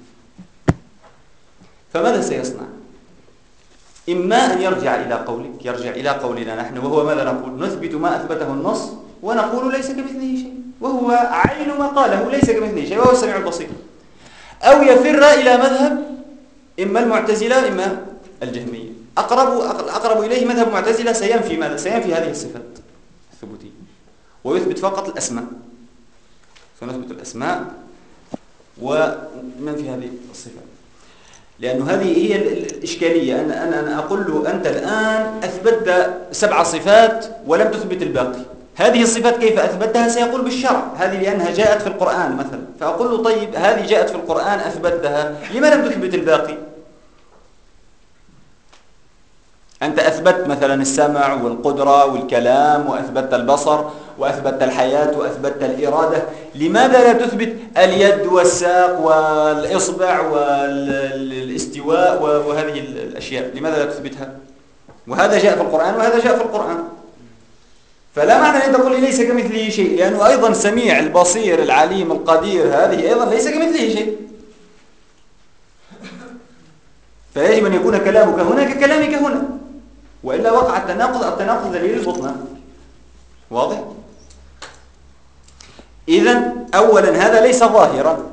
Speaker 1: فماذا سيصنع؟ إما أن يرجع إلى قولنا نحن، وهو ماذا نقول؟ نثبت ما أثبته النص ونقول ليس كمثله شيء، وهو عين ما قاله ليس كمثله شيء، وهو السميع البصير. أو يفر إلى مذهب إما المعتزلة إما الجهمية. أقرب إليه مذهب المعتزلة، سينفي ماذا؟ سينفي هذه الصفات الثبوتية، ويثبت فقط الأسماء، فنثبت الأسماء وننفي هذه الصفات، لأنه هذه هي الإشكالية. أنا أقول له أنت الآن أثبتت 7 صفات ولم تثبت الباقي، هذه الصفات كيف أثبتها؟ سيقول بالشرع، هذه لأنها جاءت في القرآن مثلا. فأقول له طيب هذه جاءت في القرآن أثبتها، لما لم تثبت الباقي؟ أنت أثبت مثلا السمع والقدرة والكلام، وأثبت البصر، وأثبت الحياة، وأثبت الإرادة، لماذا لا تثبت اليد والساق والإصبع والاستواء وهذه الأشياء؟ لماذا لا تثبتها؟ وهذا جاء في القرآن وهذا جاء في القرآن. فلا معنى أن تقول لي ليس كمثله شيء، لأنه أيضا سميع البصير العليم القدير هذه أيضا ليس كمثله شيء. فيجب أن يكون كلامك هنا ككلامك هنا، وإلا وقع التناقض دليل البطلان. واضح؟ إذن أولا هذا ليس ظاهرا،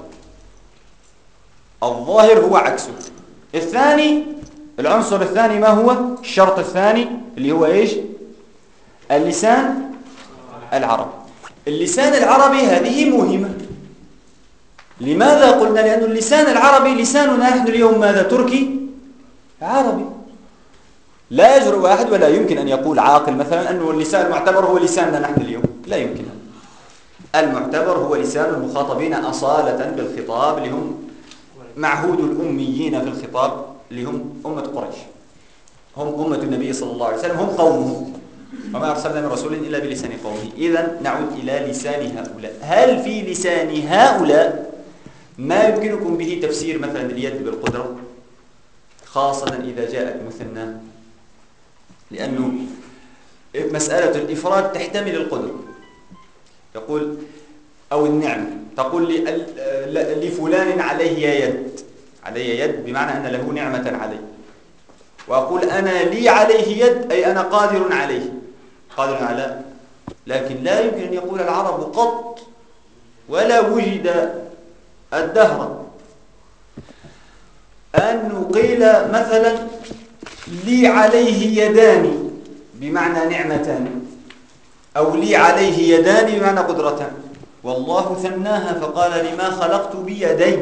Speaker 1: الظاهر هو عكسه. الثاني، العنصر الثاني ما هو؟ الشرط الثاني اللي هو إيش؟ اللسان العربي. اللسان العربي هذه مهمة. لماذا قلنا؟ لأن اللسان العربي لساننا نحن اليوم ماذا؟ تركي عربي. لا يجرؤ واحد ولا يمكن أن يقول عاقل مثلا أنه اللسان المعتبر هو لساننا نحن اليوم، لا يمكن. المعتبر هو لسان المخاطبين أصالة بالخطاب، اللي هم معهود الأميين في الخطاب، اللي هم أمة قريش، هم أمة النبي صلى الله عليه وسلم، هم قومه، وما أرسلنا من رسول إلا بلسان قومه. إذن نعود إلى لسان هؤلاء. هل في لسان هؤلاء ما يمكنكم به تفسير مثلا اليد بالقدرة، خاصة إذا جاءت مثنى؟ لأنه مسألة الإفراد تحتمل القدرة. يقول أو النعمة، تقول لفلان عليه يد، علي يد بمعنى أن له نعمة عليه، وأقول أنا لي عليه يد أي أنا قادر عليه، قادر على. لكن لا يمكن أن يقول العرب قط ولا وجد الدهر أن قيل مثلا لي عليه يدان بمعنى نعمتان، أو لي عليه يدان بمعنى قدرتان. والله ثناها فقال لما خلقت بيدي،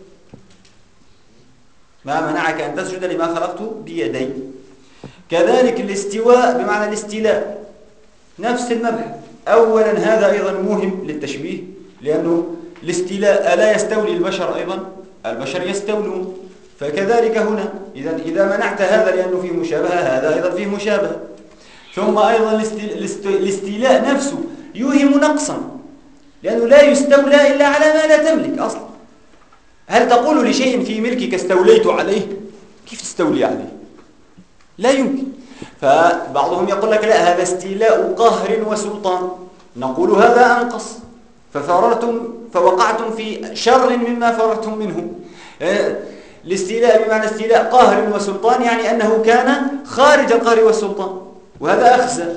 Speaker 1: ما منعك أن تسجد لما خلقت بيدي. كذلك الاستواء بمعنى الاستيلاء، نفس المبحث. أولا هذا أيضا مهم للتشبيه، لأنه الاستيلاء ألا يستولي البشر أيضا؟ البشر يستولون. فكذلك هنا إذا منعت هذا لأنه فيه مشابهة، هذا أيضا فيه مشابهة. ثم أيضا الاستيلاء نفسه يوهم نقصا، لأنه لا يستولى إلا على ما لا تملك أصلا. هل تقول لشيء في ملكك استوليت عليه؟ كيف تستولي عليه؟ لا يمكن. فبعضهم يقول لك لا، هذا استيلاء قهر وسلطان، نقول هذا أنقص، فوقعتم في شر مما فررتم منه. الاستيلاء بمعنى استيلاء قهر وسلطان، يعني أنه كان خارج القهر والسلطان، وهذا أخزى.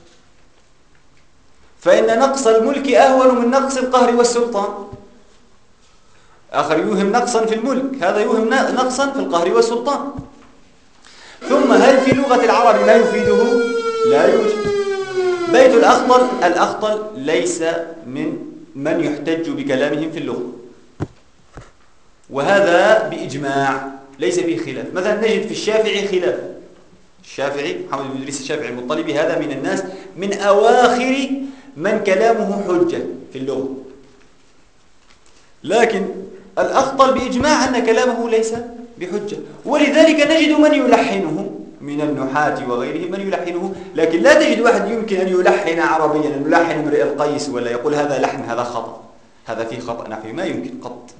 Speaker 1: فإن نقص الملك أهون من نقص القهر والسلطان. آخر يوهم نقصا في الملك، هذا يوهم نقصا في القهر والسلطان. ثم هل في لغة العرب ما يفيده؟ لا يوجد. بيت الأخطل ليس من يحتج بكلامهم في اللغة، وهذا بإجماع ليس فيه خلاف. مثلا نجد في الشافعي خلاف. الشافعي محمد بن إدريس الشافعي المطلبي هذا من الناس من أواخر من كلامه حجة في اللغة، لكن الأخطل بإجماع أن كلامه ليس بحجة. ولذلك نجد من يلحنه من النحاة وغيره، من يلحنه، لكن لا تجد واحد يمكن أن يلحن عربيا، أن يلحن امرئ القيس ولا يقول هذا لحن، هذا خطأ، هذا فيه خطأ نحوي، ما يمكن قط.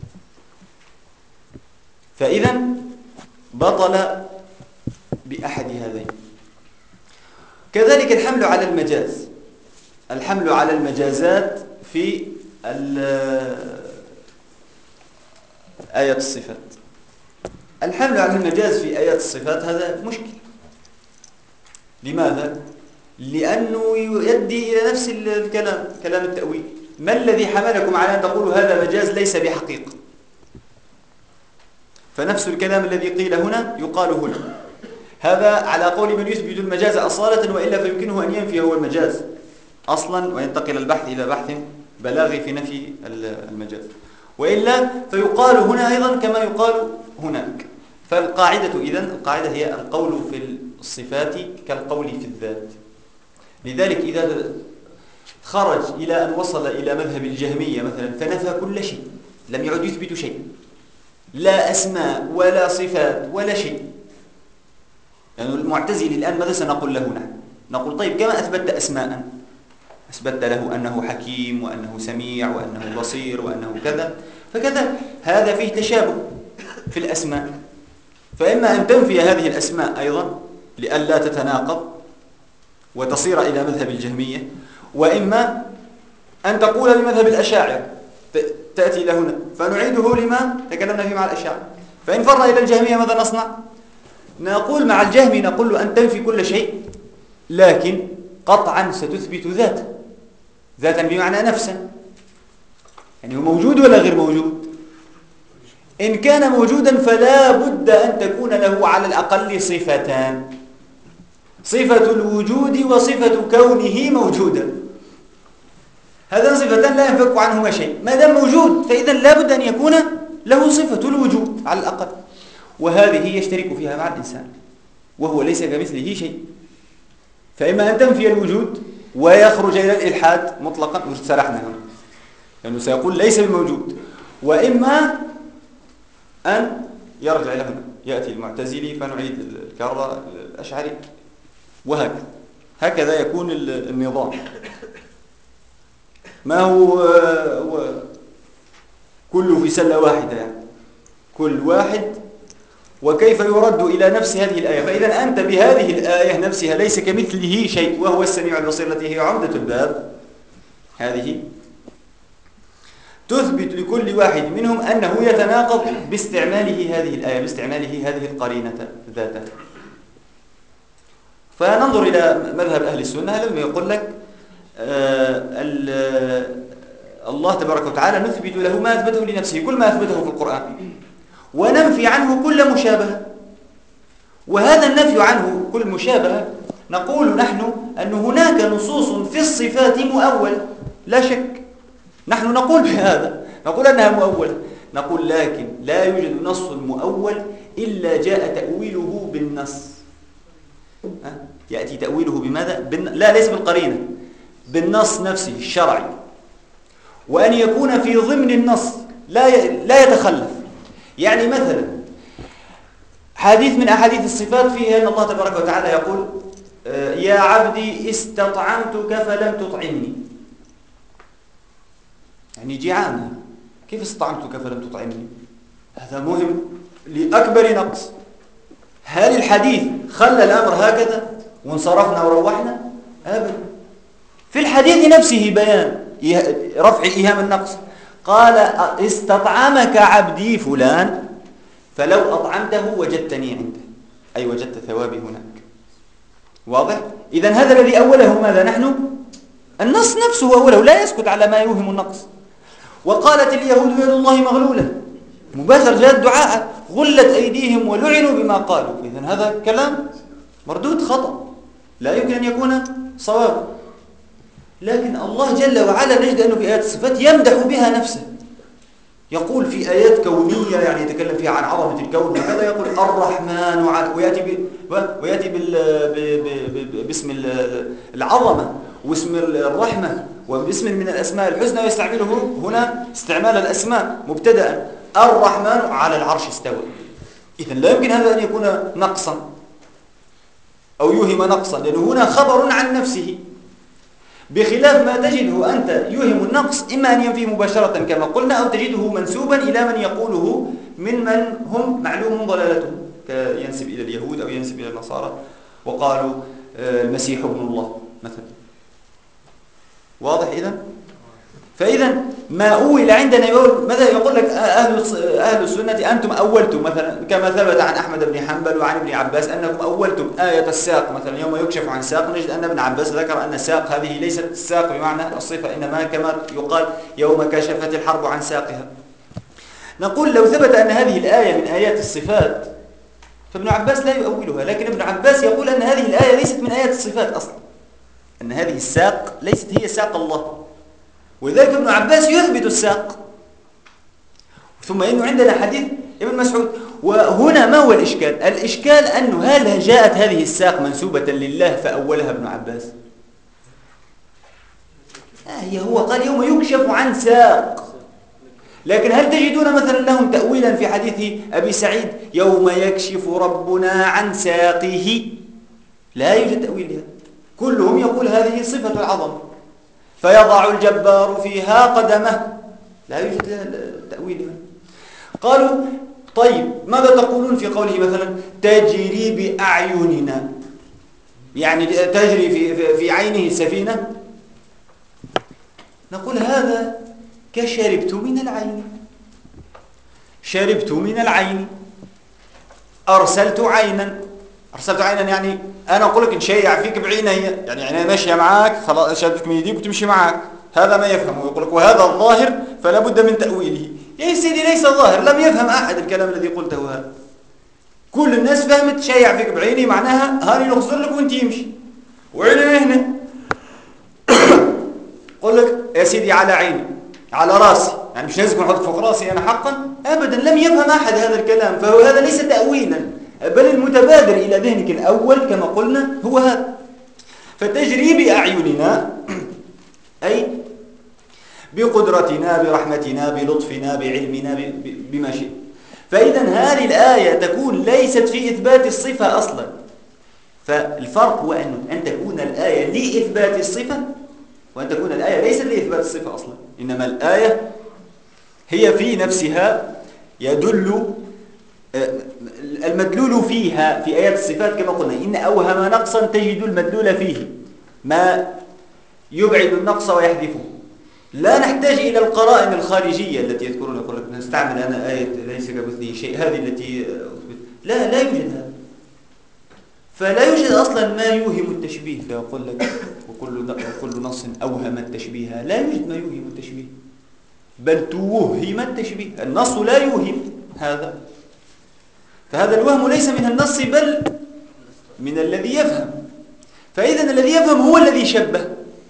Speaker 1: فإذا بطل بأحد هذين. كذلك الحمل على المجاز، الحمل على المجازات في آيات الصفات. الحمل على المجاز في آيات الصفات هذا مشكل. لماذا؟ لأنه يؤدي إلى نفس الكلام، كلام التأويل. ما الذي حملكم على أن تقولوا هذا مجاز ليس بحقيقة؟ فنفس الكلام الذي قيل هنا يقال هنا. هذا على قول من يثبت المجاز أصالة، وإلا فيمكنه أن ينفي هو المجاز أصلا وينتقل البحث إلى بحث بلاغي في نفي المجاز، وإلا فيقال هنا أيضا كما يقال هناك. فالقاعدة إذن القاعدة هي القول في الصفات كالقول في الذات. لذلك إذا خرج إلى أن وصل إلى مذهب الجهمية مثلا فنفى كل شيء، لم يعد يثبت شيء، لا أسماء ولا صفات ولا شيء. يعني المعتزلي الآن ماذا سنقول له نحن؟ نقول طيب كما أثبت أسماء، أثبت له أنه حكيم وأنه سميع وأنه بصير وأنه كذا، فكذا هذا فيه تشابه في الأسماء. فإما أن تنفي هذه الأسماء أيضا لئلا تتناقض وتصير إلى مذهب الجهمية، وإما أن تقول بمذهب الأشاعرة تأتي إلى هنا فنعيده لما تكلمنا فيه مع الأشاعرة. فإن فرنا إلى الجهمية ماذا نصنع؟ نقول مع الجهمي نقول له أن تنفي كل شيء، لكن قطعا ستثبت ذاتا بمعنى نفسا. يعني هو موجود ولا غير موجود؟ إن كان موجودا فلا بد أن تكون له على الأقل صفتان، صفة الوجود وصفة كونه موجودا. هذان صفتان لا ينفك عنهما شيء. ما دام موجود فإذا لا بد أن يكون له صفة الوجود على الأقل، وهذه يشترك فيها مع الإنسان وهو ليس كمثله شيء. فإما أن تنفي الوجود ويخرج إلى الإلحاد مطلقا واسترحنا هنا لأنه يعني سيقول ليس بموجود، وإما أن يرجع إلى هنا يأتي المعتزلي فنعيد الكرة الأشعري، هكذا يكون النظام. ما هو كله في سلة واحدة، يعني كل واحد وكيف يرد إلى نفس هذه الآية. فإذا أنت بهذه الآية نفسها ليس كمثله شيء وهو السميع البصير التي هي عمدة الباب، هذه تثبت لكل واحد منهم أنه يتناقض باستعماله هذه الآية، باستعماله هذه القرينة ذاتها. فننظر إلى مذهب أهل السنة لما يقول لك الله تبارك وتعالى نثبت له ما أثبته لنفسه، كل ما أثبته في القرآن، وننفي عنه كل مشابهة. وهذا النفي عنه كل مشابهة نقول نحن أن هناك نصوص في الصفات مؤولة لا شك، نحن نقول بهذا، نقول أنها مؤولة، نقول لكن لا يوجد نص مؤول إلا جاء تأويله بالنص. يأتي تأويله بماذا؟ لا ليس بالقرينة، بالنص نفسه الشرعي، وأن يكون في ضمن النص لا يتخلف. يعني مثلا حديث من أحاديث الصفات فيها أن الله تبارك وتعالى يقول يا عبدي استطعمتك فلم تطعمني، يعني جيعان، كيف استطعمتك فلم تطعمني؟ هذا مهم لأكبر نقص. هل الحديث خلى الأمر هكذا وانصرفنا وروحنا؟ أبدا. في الحديث نفسه بيان رفع إيهام النقص، قال استطعمك عبدي فلان فلو أطعمته وجدتني عنده، أي وجدت ثوابي هناك. واضح؟ إذن هذا الذي أوله ماذا؟ نحن النص نفسه أوله، لا يسكت على ما يوهم النقص. وقالت اليهود يد الله مغلولة، مباشر جاء الدعاء غلت أيديهم ولعنوا بما قالوا. إذن هذا كلام مردود خطأ لا يمكن أن يكون صوابا. لكن الله جل وعلا نجد أنه في آيات الصفات يمدح بها نفسه، يقول في آيات كونية يعني يتكلم فيها عن عظمة الكون وكذا، يقول الرحمن ويأتي باسم العظمة واسم الرحمة وباسم من الأسماء الحسنى، ويستعمله هنا استعمال الأسماء مبتدأ، الرحمن على العرش استوى. إذن لا يمكن هذا أن يكون نقصا أو يوهم نقصا، لأنه هنا خبر عن نفسه، بخلاف ما تجده أنت يوهم النقص إما أن ينفيه مباشرة كما قلنا، أو تجده منسوبا إلى من يقوله ممن هم معلوم ضلالته، ينسب إلى اليهود أو ينسب إلى النصارى وقالوا المسيح ابن الله مثلا. واضح إذن؟ فإذا ما أول عندنا ماذا يقول لك أهل السنة؟ أنتم أولتم مثلا كما ثبت عن أحمد بن حنبل وعن ابن عباس أنكم أولتم آية الساق مثلا، يوم يكشف عن ساق نجد أن ابن عباس ذكر أن الساق هذه ليست الساق بمعنى الصفة، إنما كما يقال يوم كشفت الحرب عن ساقها. نقول لو ثبت أن هذه الآية من آيات الصفات فابن عباس لا يؤولها، لكن ابن عباس يقول أن هذه الآية ليست من آيات الصفات أصلا،
Speaker 3: أن هذه الساق ليست هي ساق الله، وذلك ابن عباس يثبت الساق. ثم إنه عندنا حديث ابن مسعود. وهنا ما هو الإشكال؟ الإشكال أنه هل جاءت هذه الساق منسوبة لله فأولها ابن عباس؟ هو قال يوم يكشف عن ساق. لكن هل تجدون مثلا لهم تأويلا في حديث أبي سعيد يوم يكشف ربنا عن ساقه؟ لا يوجد تأويل لها. كلهم يقول هذه صفة العظمة، فيضع الجبار فيها قدمه، لا يوجد لها تأويل لها. قالوا طيب ماذا تقولون في قوله مثلا تجري بأعيننا، يعني تجري في عينه السفينة؟ نقول هذا كشربت من العين، شربت من العين، أرسلت عينا يعني أنا أقول لك نشيع فيك بعيني، يعني عيني ماشية معاك، خلاص شدتك من يديك وتمشي معاك. هذا ما يفهمه، يقول لك وهذا الظاهر فلا بد من تأويله. يا سيدي ليس الظاهر، لم يفهم أحد الكلام الذي قلته هذا. كل الناس فهمت شيع فيك بعيني معناها هاني نخزر لك وانت يمشي وعيني هنا. قل لك يا سيدي على عيني على راسي، يعني مش لازم احط فوق راسي انا حقا ابدا. لم يفهم احد هذا الكلام، فهو هذا ليس تأويلا، بل المتبادر الى ذهنك الاول كما قلنا هو هذا. فتجري بأعيننا اي بقدرتنا برحمتنا بلطفنا بعلمنا بما شئ. فاذا هذه الآية تكون ليست في إثبات الصفة اصلا. فالفرق هو ان تكون الآية لإثبات الصفة، وأن تكون الآية ليست لإثبات الصفة أصلا. إنما الآية هي في نفسها يدل المدلول فيها في آيات الصفات كما قلنا إن أوهم نقصا تجد المدلول فيه ما يبعد النقص ويحذفه. لا نحتاج إلى القرائن الخارجية التي يذكرون، يقول لك نستعمل أنا آية ليس كمثله شيء، هذه التي لا يوجد هذا. فلا يوجد أصلا ما يوهم التشبيه، فيقول لك وكل نص أوهم التشبيه. لا يوجد ما يوهم التشبيه، بل توهم التشبيه. النص لا يوهم هذا، فهذا الوهم ليس من النص بل من الذي يفهم. فإذا الذي يفهم هو الذي شبه.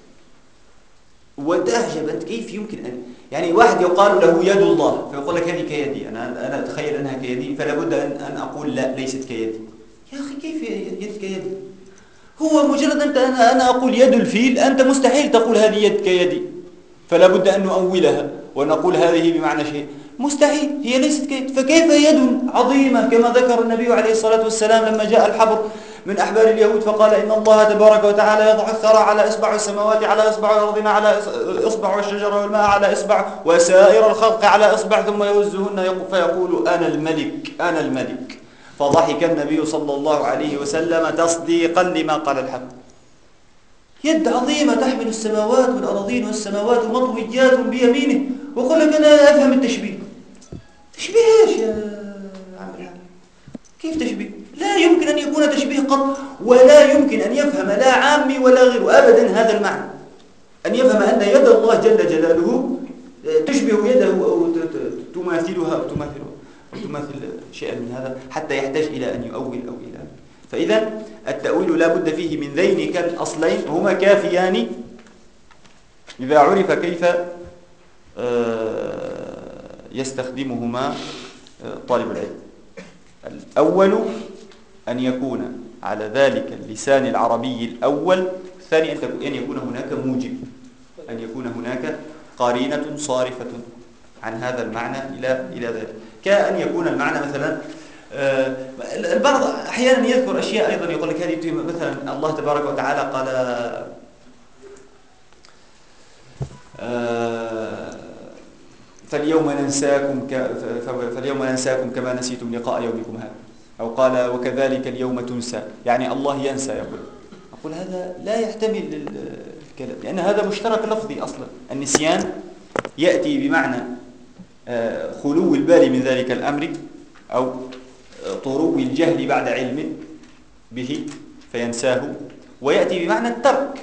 Speaker 3: وتعجب أنت كيف يمكن أن يعني واحد يقال له يد الله فيقول لك هذه كيدي، أنا أتخيل أنها كيدي، فلا بد أن أقول لا ليست كيدي. يا أخي كيف يد كيدي؟ هو مجرد أنا أقول يد الفيل، أنت مستحيل تقول هذه يد كيدي، فلا بد أن نؤولها ونقول هذه بمعنى شيء. مستحيل، هي ليست كيد. فكيف يد عظيمة كما ذكر النبي عليه الصلاة والسلام لما جاء الحبر من أحبار اليهود فقال إن الله تبارك وتعالى يضع الثرى على إصبع السماوات على إصبع الأرض على إصبع والشجر والماء على إصبع وسائر الخلق على إصبع ثم يهزهن فيقول أنا الملك أنا الملك. فضحك النبي صلى الله عليه وسلم تصديقا لما قال الحق. يد عظيمة تحمل السماوات والأراضين والسماوات مطويات بيمينه، وقل لك أنا أفهم التشبيه. تشبيه إيش يا عم الحاج؟ كيف تشبيه؟ لا يمكن أن يكون تشبيه قط، ولا يمكن أن يفهم لا عامي ولا غيره أبدا هذا المعنى، أن يفهم أن يد الله جل جلاله تشبه يده أو تماثلها أو تماثل شيئا من هذا حتى يحتاج إلى أن يؤول أو إلى. فإذا التأويل لا بد فيه من ذينك الأصلين، هما كافيان إذا عرف كيف يستخدمهما طالب العلم. الأول أن يكون على ذلك اللسان العربي الأول، الثاني أن يكون هناك موجب، أن يكون هناك قرينة صارفة عن هذا المعنى إلى ذلك. كأن يكون المعنى مثلا البعض أحيانا يذكر أشياء أيضا يقول لك هذه مثلا الله تبارك وتعالى قال فاليوم ننساكم كما نسيتم لقاء يومكم هذا، أو قال وكذلك اليوم تنسى، يعني الله ينسى. أقول هذا لا يحتمل الكلام، لأن هذا مشترك لفظي أصلا. النسيان يأتي بمعنى خلو البال من ذلك الأمر أو طرو الجهل بعد علم به فينساه، ويأتي بمعنى الترك،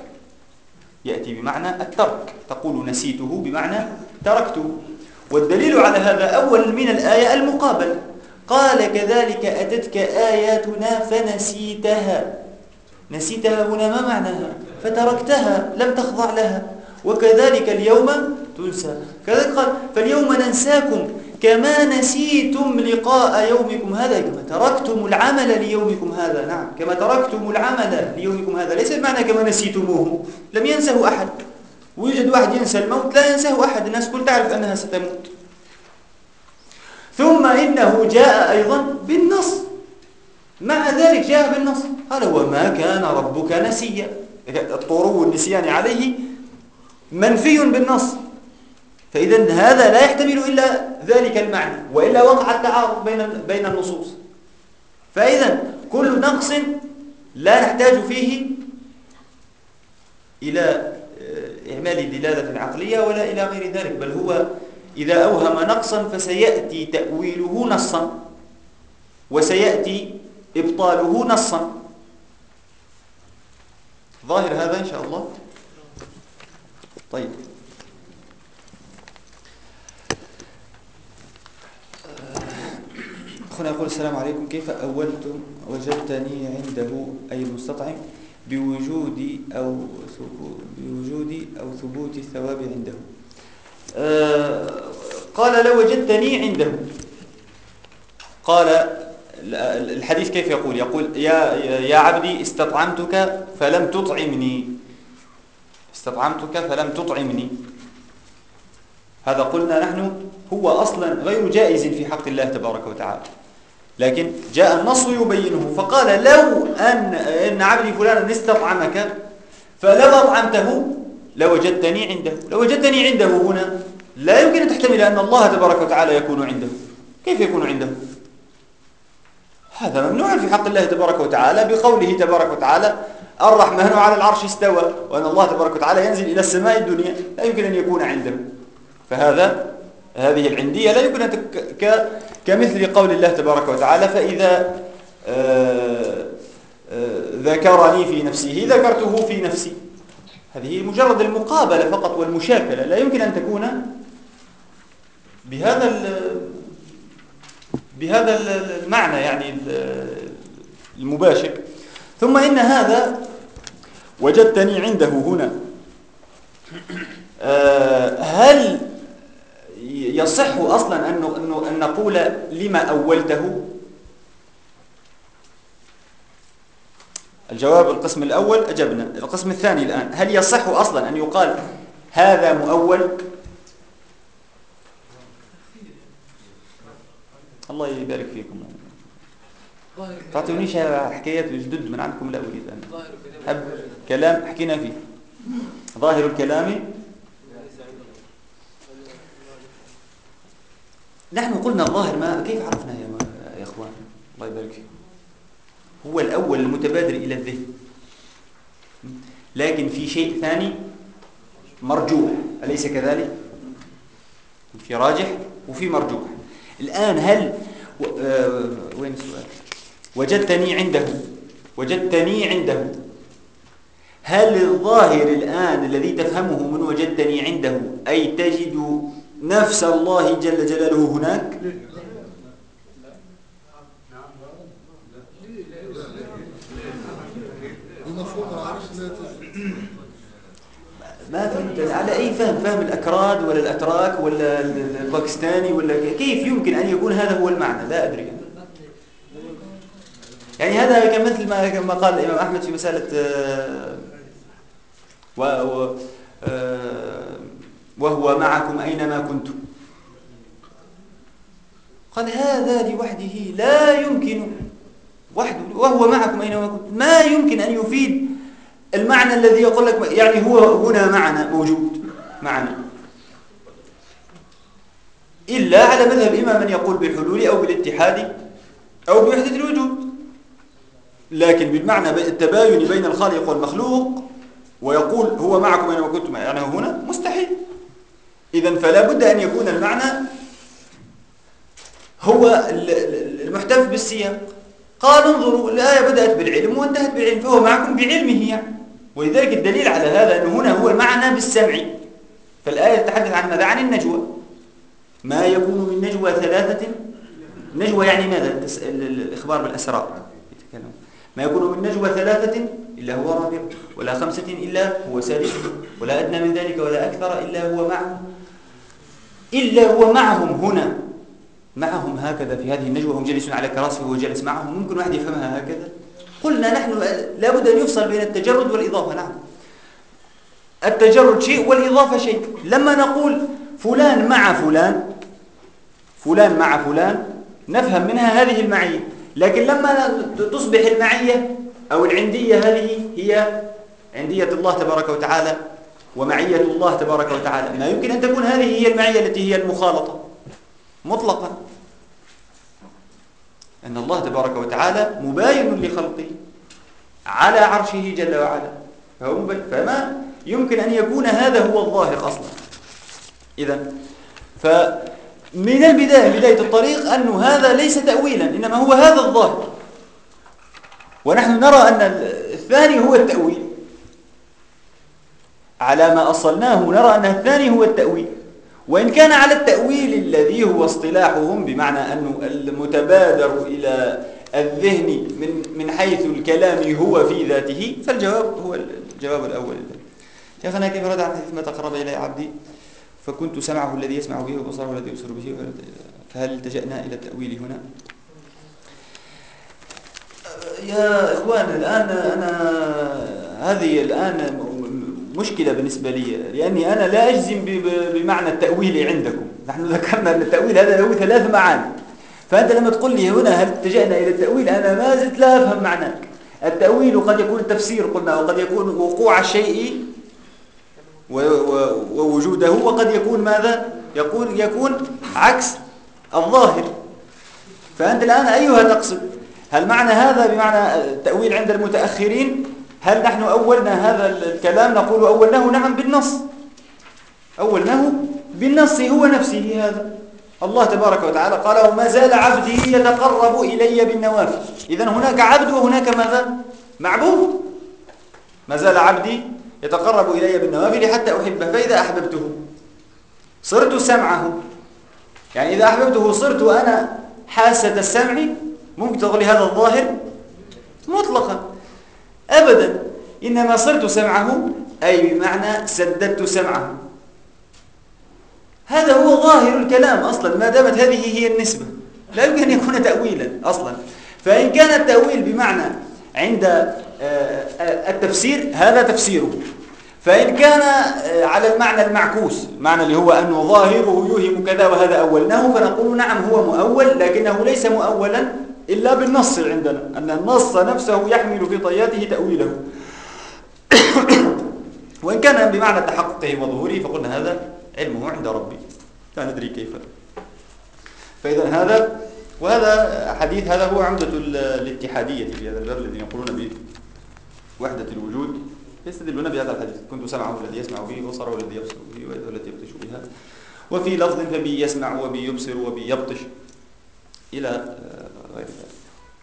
Speaker 3: تقول نسيته بمعنى تركته. والدليل على هذا أول من الآية المقابل، قال كذلك أتتك آياتنا فنسيتها. نسيتها هنا ما معناها؟ فتركتها لم تخضع لها، وكذلك اليوم تنسى. كذلك قال فاليوم ننساكم كما نسيتم لقاء يومكم هذا، كما تركتم العمل ليومكم هذا. نعم، كما تركتم العمل ليومكم هذا، ليس بمعنى كما نسيتموه، لم ينسه أحد. ويوجد واحد ينسى الموت، لا ينساه أحد، الناس كل تعرف أنها ستموت. ثم إنه جاء أيضا بالنص، مع ذلك جاء بالنص، قال وما كان ربك نسيا. الطرو النسيان عليه منفي بالنص، فإذا هذا لا يحتمل إلا ذلك المعنى، وإلا وقع التعارض بين النصوص. فإذا كل نقص لا نحتاج فيه إلى إعمال الدلالة عقلية ولا إلى غير ذلك، بل هو إذا أوهم نقصا فسيأتي تأويله نصا، وسيأتي إبطاله نصا. ظاهر هذا إن شاء الله؟ طيب، أخونا يقول السلام عليكم، كيف أولتم وجدتني عنده أي المستطعم بوجود أو ثبوت الثواب عنده؟ قال لو وجدتني عنده، قال الحديث كيف يقول يا عبدي استطعمتك فلم تطعمني. هذا قلنا نحن هو أصلا غير جائز في حق الله تبارك وتعالى، لكن جاء النص يبينه، فقال لو أن عبدي فلانا استطعمك فلو أطعمته لوجدتني عنده هنا لا يمكن أن تحتمل أن الله تبارك وتعالى يكون عنده. كيف يكون عنده؟ هذا ممنوع في حق الله تبارك وتعالى بقوله تبارك وتعالى الرحمن على العرش استوى، وأن الله تبارك وتعالى ينزل إلى السماء الدنيا، لا يمكن أن يكون عنده. هذه العندية لا يمكن أن كمثل قول الله تبارك وتعالى فإذا ذكرني في نفسه ذكرته في نفسي. هذه مجرد المقابلة فقط والمشاكلة، لا يمكن أن تكون بهذا المعنى يعني المباشر. ثم إن هذا وجدتني عنده هنا، هل يصح أصلا أن نقول لما أولته؟ الجواب القسم الأول أجبنا. القسم الثاني الآن، هل يصح أصلا أن يقال هذا مؤول؟ الله يبارك فيكم، تعطونيش حكايات جدد من عندكم، لا أريد أن أحب كلام حكينا فيه. ظاهر الكلام نحن قلنا الظاهر، ما كيف عرفنا يا إخوان؟ الله يبارك فيكم. هو الأول المتبادر إلى الذهن، لكن في شيء ثاني مرجوح، أليس كذلك؟ في راجح وفي مرجوح. الآن هل وين السؤال؟ وجدتني عنده، هل الظاهر الآن الذي تفهمه من وجدتني عنده أي تجد نفس الله جل جلاله هناك؟ ما فهمت على أي فهم الأكراد ولا الأتراك ولا الباكستاني ولا كيف يمكن أن يكون هذا هو المعنى؟ لا أدري. يعني هذا كمثل ما قال الإمام أحمد في مسألة وهو معكم أينما كنتم. قال هذا لوحده لا يمكن، وحده وهو معكم أينما كنتم ما يمكن أن يفيد المعنى الذي يقول لك يعني هو هنا معنا، موجود معنا، إلا على مذهب إما من يقول بالحلول أو بالاتحاد أو بوحدة الوجود. لكن بالمعنى التباين بين الخالق والمخلوق ويقول هو معكم أينما كنتم يعني هنا مستحيل. إذن فلا بد أن يكون المعنى هو المحتف بالسياق. قال انظروا الآية بدأت بالعلم وانتهت بالعلم، فهو معكم بعلمه يعني. ولذلك الدليل على هذا أنه هنا هو المعنى بالسمع. فالآية تتحدث عن ماذا؟ عن النجوى. ما يكون من نجوى ثلاثة، نجوى يعني ماذا؟ الإخبار بالأسرار. ما يكون من نجوى ثلاثة إلا هو رابع، ولا 5 إلا هو سادس، ولا أدنى من ذلك ولا أكثر إلا هو معهم. إلا هو معهم هنا، معهم هكذا في هذه النجوى، هم جالسون على كراسي وهو جالس معهم. ممكن واحد يفهمها هكذا؟ قلنا نحن لابد أن يفصل بين التجرد والإضافة. نعم، التجرد شيء والإضافة شيء. لما نقول فلان مع فلان، فلان مع فلان، نفهم منها هذه المعية. لكن لما تصبح المعية أو العندية هذه هي عندية الله تبارك وتعالى ومعية الله تبارك وتعالى، ما يمكن أن تكون هذه هي المعية التي هي المخالطة مطلقا. أن الله تبارك وتعالى مباين لخلقه على عرشه جل وعلا، فما يمكن أن يكون هذا هو الظاهر أصلا. إذن فمن البداية، بداية الطريق، أن هذا ليس تأويلا، إنما هو هذا الظاهر. ونحن نرى أن الثاني هو التأويل، على ما أصلناه نرى أن الثاني هو التأويل. وإن كان على التأويل الذي هو اصطلاحهم، بمعنى أنه المتبادر إلى الذهن من حيث الكلام هو في ذاته، فالجواب هو الجواب الأول. شيخنا كيف رد عن حديث ما تقرب إلي عبدي فكنت سمعه الذي يسمع به وبصره الذي يبصر به، فهل التجأنا إلى التأويل هنا؟ يا إخوان، الآن هذه الآن مشكلة بالنسبة لي، لأني أنا لا أجزم بمعنى التأويل عندكم. نحن ذكرنا أن التأويل هذا له 3 معاني، فأنت لما تقول لي هنا هل اتجأنا إلى التأويل، أنا ما زلت لا أفهم معناك. التأويل قد يكون التفسير قلنا، وقد يكون وقوع الشيء ووجوده، وقد يكون ماذا؟ يكون عكس الظاهر. فأنت الآن أيها تقصد؟ هل معنى هذا بمعنى التأويل عند المتأخرين؟ هل نحن أولنا هذا الكلام نقول أولناه؟ نعم، بالنص، أولناه بالنص هو نفسه. هذا الله تبارك وتعالى قال وما زال عبدي يتقرب إلي بالنوافل. إذن هناك عبد وهناك ماذا؟ معبود. ما زال عبدي يتقرب إلي بالنوافل حتى أحبه، فإذا أحببته صرت سمعه. يعني إذا أحببته صرت أنا حاسة السمع. ممكن تقول لي هذا الظاهر مطلقا؟ أبدا، إنما صرت سمعه أي بمعنى سددت سمعه. هذا هو ظاهر الكلام أصلا، ما دامت هذه هي النسبة، لا يمكن أن يكون تأويلا أصلا. فإن كان التأويل بمعنى عند التفسير هذا تفسيره، فإن كان على المعنى المعكوس، المعنى اللي هو أنه ظاهره يوهم كذا وهذا أولناه، فنقول نعم هو مؤول، لكنه ليس مؤولا إلا بالنص عندنا، أن النص نفسه يحمل في طياته تأويله. وإن كان بمعنى تحققه وظهوره فقلنا هذا علمه عند ربي لا ندري كيف. فإذا هذا وهذا حديث، هذا هو عمدة الاتحادية في هذا الباب الذين يقولون بوحدة الوجود، يستدلون بهذا الحديث كنت سمعه الذي يسمع به وبصره الذي يبصر به ويده التي يبطش بها، وفي لفظ فبي يسمع وبي يبصر وبي يبطش إلى غير ذلك.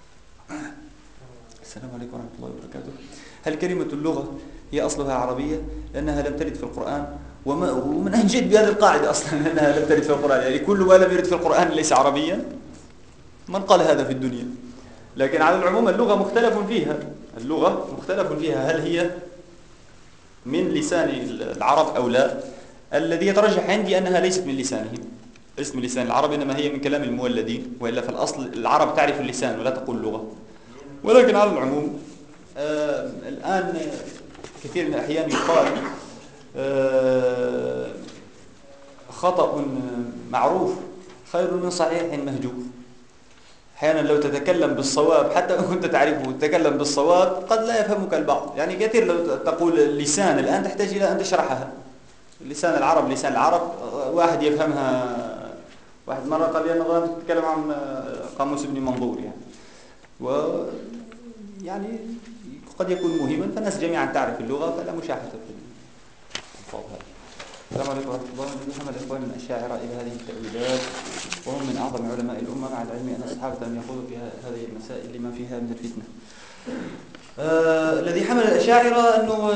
Speaker 3: السلام عليكم ورحمة الله وبركاته. هل كلمة اللغة هي أصلها عربية لأنها لم ترد في القرآن؟ ومن أين جئت بهذه القاعدة أصلا أنها لم ترد في القرآن؟ يعني كل ما لم يرد في القرآن ليس عربيا؟ من قال هذا في الدنيا؟ لكن على العموم اللغة مختلف فيها، اللغة مختلف فيها، هل هي من لسان العرب أو لا؟ الذي يترجح عندي أنها ليست من لسانهم، ليست من لسان العرب، إنما هي من كلام المولدين، وإلا في الأصل العرب تعرف اللسان ولا تقول لغة. ولكن على العموم الآن كثير من الأحيان يقال خطأ معروف خير من صحيح مهجور. أحيانا لو تتكلم بالصواب حتى لو كنت تعرفه تتكلم بالصواب قد لا يفهمك البعض. يعني كثير لو تقول اللسان الآن تحتاج إلى أن تشرحها. لسان العرب لسان العرب واحد يفهمها. واحد مرة قال لي أنا ظننت تتكلم عن قاموس ابن منظور يعني قد يكون مهما، فالناس جميعا تعرف اللغة فلا مشاحة في الفاظ هذا. السلام عليكم ورحمة الله. محمد إخوان من الأشاعرة إلى هذه التأويلات وهم من أعظم علماء الأمة، مع العلم أن الصحابة لم يخوضوا في هذه المسائل لما فيها من الفتنة. الذي حمل الأشاعرة أنه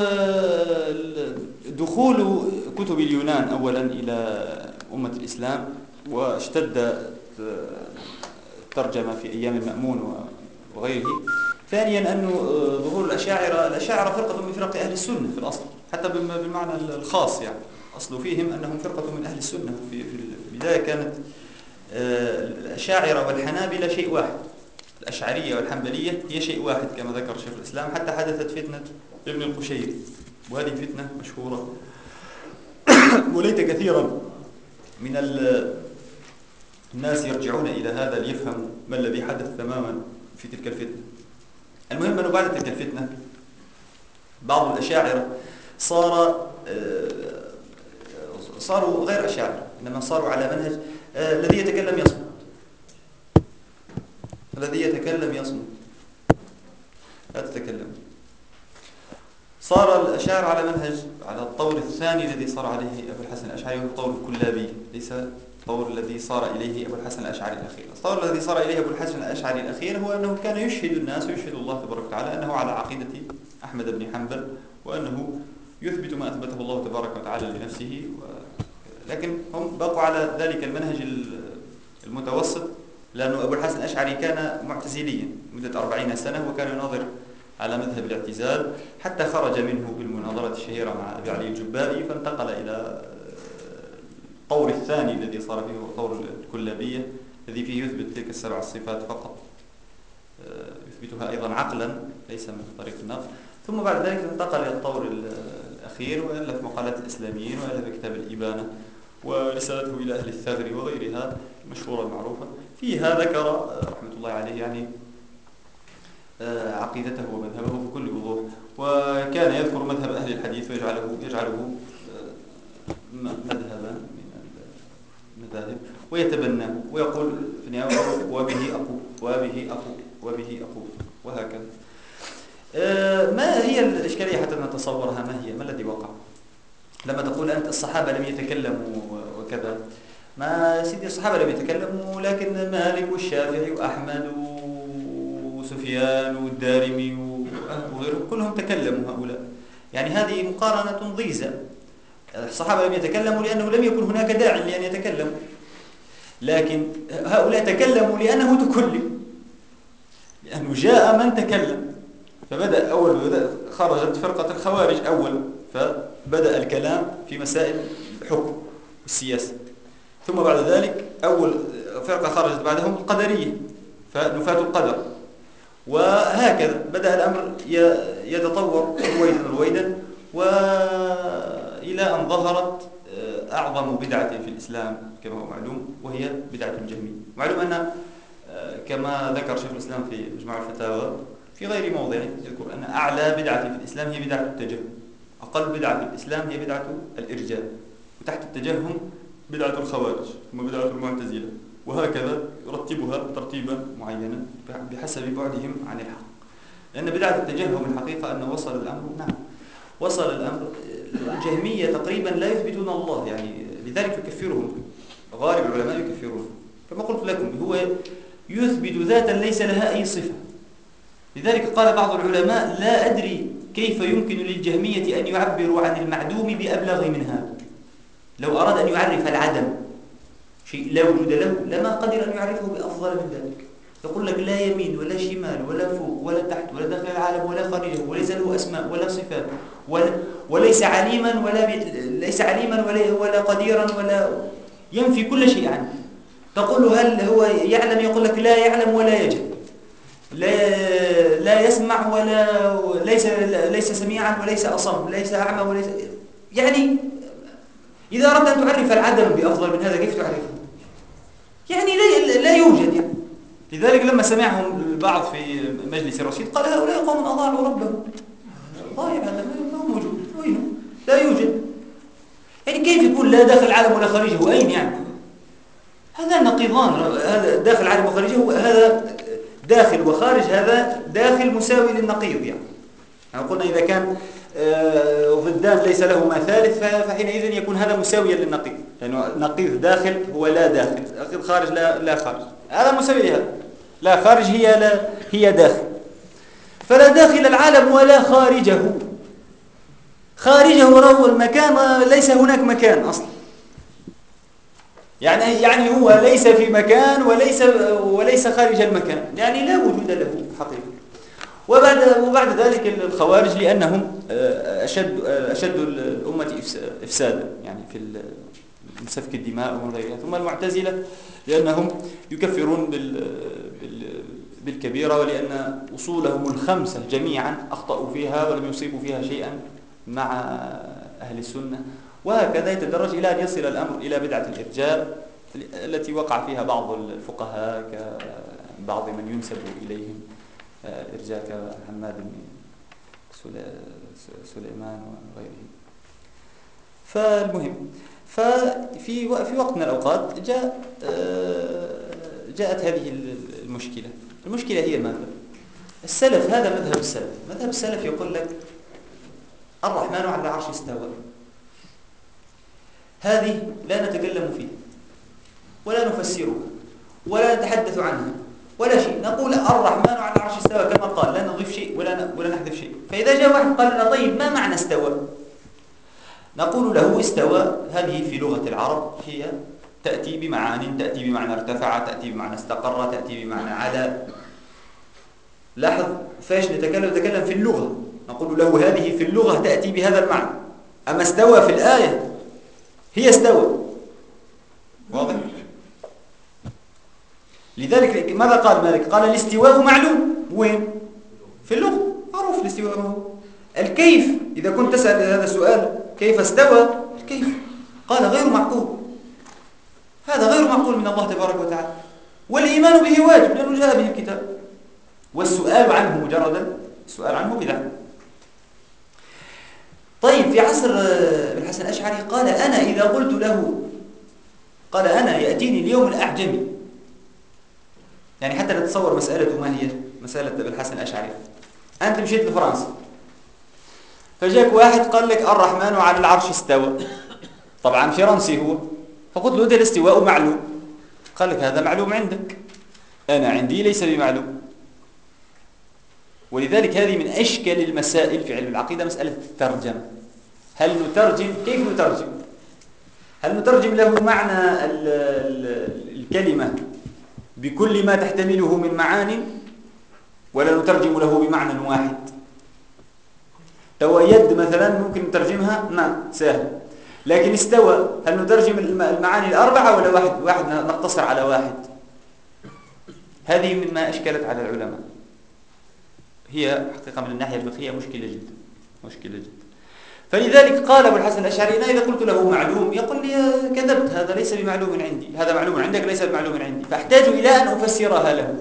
Speaker 3: دخول كتب اليونان أولا إلى أمة الإسلام، واشتد الترجمة في أيام المأمون وغيره. ثانيا أنه ظهور نقول الأشاعرة فرقة من فرق أهل السنة في الأصل، حتى بالمعنى الخاص، يعني أصل فيهم أنهم فرقة من أهل السنة. في البداية كانت الأشاعرة والحنابلة شيء واحد، الأشعرية والحنبلية هي شيء واحد كما ذكر شيخ الإسلام، حتى حدثت فتنة ابن القشيري، وهذه فتنة مشهورة وليت كثيرا من الناس يرجعون إلى هذا ليفهموا ما الذي حدث تماما في تلك الفتنة. المهم أنه بعد تلك الفتنة بعض الأشاعرة صاروا غير أشاعرة، إنما صاروا على منهج الذي يتكلم يصمت، الذي يتكلم يصمت، لا تتكلم. صار الأشاعرة على منهج، على الطور الثاني الذي صار عليه أبو الحسن الأشعري، وهو الطور الكلابي، ليس الطور الذي صار إليه أبو الحسن الأشعري الأخير. الطور الذي صار إليه أبو الحسن الأشعري الأخير هو أنه كان يشهد الناس ويشهد الله تبارك وتعالى أنه على عقيدة أحمد بن حنبل، وأنه يثبت ما أثبته الله تبارك وتعالى لنفسه، لكن هم بقوا على ذلك المنهج المتوسط، لأنه أبو الحسن الأشعري كان معتزليا مدة 40 سنة، وكان يناظر على مذهب الاعتزال حتى خرج منه بالمناظرة الشهيرة مع أبي علي الجبائي، فانتقل إلى الطور الثاني الذي صار فيه هو طور الكلابية، الذي فيه يثبت تلك السبع الصفات فقط، يثبتها أيضا عقلا ليس من طريق النقل. ثم بعد ذلك انتقل إلى الطور الأخير، وألف مقالات الإسلاميين، وألف كتاب الإبانة، ورسالته إلى أهل الثغر وغيرها المشهورة المعروفة. فيها ذكر رحمة الله عليه يعني عقيدته ومذهبه بكل وضوح، وكان يذكر مذهب أهل الحديث ويجعله مذهبا من المذاهب، ويتبناه ويقول في النهاية وبه أقول وهكذا. ما هي الإشكالية حتى نتصورها؟ ما الذي وقع لما تقول أنت الصحابة لم يتكلموا وكذا؟ ما سيدي الصحابة لم يتكلموا، لكن مالك والشافعي وأحمد وسفيان والدارمي وغيرهم كلهم تكلموا هؤلاء. يعني هذه مقارنة ضيزة. الصحابة لم يتكلموا لأنه لم يكن هناك داع لأن يتكلموا، لكن هؤلاء تكلموا لأنه تكلم، لأنه جاء من تكلم. فبدأ خرجت فرقة الخوارج أول، فبدأ الكلام في مسائل الحكم والسياسة. ثم بعد ذلك أول فرقة خرجت بعدهم القدرية، فنفاة القدر. وهكذا بدأ الأمر يتطور رويدا وإلى أن ظهرت أعظم بدعة في الإسلام كما هو معلوم، وهي بدعة الجهمية. معلوم أن كما ذكر شيخ الإسلام في مجموع الفتاوى في غير موضع يذكر أن أعلى بدعة في الإسلام هي بدعة التجهم، أقل بدعة في الإسلام هي بدعة الإرجاء، وتحت التجهم بدعة الخوارج ثم بدعة المعتزلة، وهكذا يرتبها ترتيبا معينا بحسب بعدهم عن الحق. لأن بدعة التجهم الحقيقة أنه وصل الأمر الجهمية تقريبا لا يثبتون الله، يعني لذلك يكفرهم غالب العلماء يكفرون. كما قلت لكم هو يثبت ذاتا ليس لها أي صفة. لذلك قال بعض العلماء لا أدري كيف يمكن للجهمية أن يعبروا عن المعدوم بأبلغ من هذا. لو أراد أن يعرف العدم شيء لا وجود له لما قدر أن يعرفه بأفضل من ذلك. يقول لك لا يمين ولا شمال ولا فوق ولا تحت ولا داخل العالم ولا خارجه، وليس له أسماء ولا صفات وليس عليما ولا قديرا ولا ينفي كل شيء عنه. تقول له هل هو يعلم؟ يقول لك لا يعلم ولا يجهل، لا يسمع ولا ليس سميعا وليس أصم، ليس أعمى وليس، يعني إذا أردت أن تعرف العدم بأفضل من هذا كيف تعرفه؟ يعني لا يوجد يعني. لذلك لما سمعهم البعض في مجلس الرشيد قال هؤلاء قوم أضاعوا ربهم. ضايع هذا ما هو موجود، وينه؟ لا يوجد. يعني كيف يكون لا داخل العالم ولا خارجه؟ أين يعني؟ هذا نقيضان، هذا داخل العالم وخارجه، هذا داخل وخارج، هذا داخل مساوي للنقيض. يعني قلنا إذا كان ضدان ليس لهما ثالث فحينئذ يكون هذا مساويا للنقيض، لأنه نقيض داخل هو لا داخل، نقيض خارج لا خارج، هذا مساوي لهذا. لا خارج هي داخل، فلا داخل العالم ولا خارجه. خارجه هو المكان، ليس هناك مكان أصلا. يعني هو ليس في مكان وليس خارج المكان، يعني لا وجود له حقيقة. وبعد ذلك الخوارج لأنهم أشد الأمة إفسادا يعني في سفك الدماء ومن غيرها. ثم المعتزلة لأنهم يكفرون بالكبيرة، ولأن أصولهم الخمسة جميعا أخطأوا فيها ولم يصيبوا فيها شيئا مع أهل السنة. وهكذا يتدرج إلى أن يصل الأمر إلى بدعة الإرجاء التي وقع فيها بعض الفقهاء كبعض من ينسب إليهم الإرجاء كحماد بن سليمان وغيره. فالمهم ففي وقت من الأوقات جاءت هذه المشكلة. المشكلة هي ماذا؟ السلف، هذا مذهب السلف يقول لك الرحمن على العرش استوى، هذه لا نتكلم فيها ولا نفسرها ولا نتحدث عنها ولا شيء، نقول الرحمن على العرش استوى كما قال، لا نضيف شيء ولا نحذف شيء. فإذا جاء واحد قال لنا طيب ما معنى استوى؟ نقول له استوى هذه في لغة العرب هي تأتي بمعنى ارتفع، تأتي بمعنى استقر، تأتي بمعنى علا. لاحظ فايش نتكلم في اللغة، نقول له هذه في اللغة تأتي بهذا المعنى. أما استوى في الآية هي استوى. واضح؟ لذلك ماذا قال مالك؟ قال الاستواء معلوم. وين؟ في اللغة معروف الاستواء. ما هو الكيف؟ إذا كنت تسأل هذا السؤال كيف استوى، الكيف قال غير معقول، هذا غير معقول من الله تبارك وتعالى، والإيمان به واجب لأنه جاء به الكتاب، والسؤال عنه مجردا السؤال عنه بدعة. طيب في عصر الحسن الأشعري قال أنا إذا قلت له، قال أنا يأتيني اليوم الأعجمي، يعني حتى نتصور مسألة ما هي مسألة الحسن الأشعري. أنت مشيت لفرنسا فجاك واحد قال لك الرحمن على العرش استوى، طبعا فرنسي هو، فقلت له ده الاستواء معلوم، قال لك هذا معلوم عندك، أنا عندي ليس بمعلوم. ولذلك هذه من أشكال المسائل في علم العقيدة مسألة الترجمة. هل نترجم؟ كيف نترجم؟ هل نترجم له معنى الكلمة بكل ما تحتمله من معاني، ولا نترجم له بمعنى واحد؟ تو يد مثلا ممكن نترجمها نعم سهل، لكن استوى هل نترجم المعاني الأربعة ولا واحد نقتصر على واحد؟ هذه مما أشكلت على العلماء، هي حقيقة من الناحية الفقهية مشكلة جدا. فلذلك قال أبو الحسن الأشعري أنا إذا قلت له معلوم يقول لي كذبت، هذا ليس بمعلوم عندي، هذا معلوم عندك ليس بمعلوم عندي، فأحتاج إلى أن أفسرها له.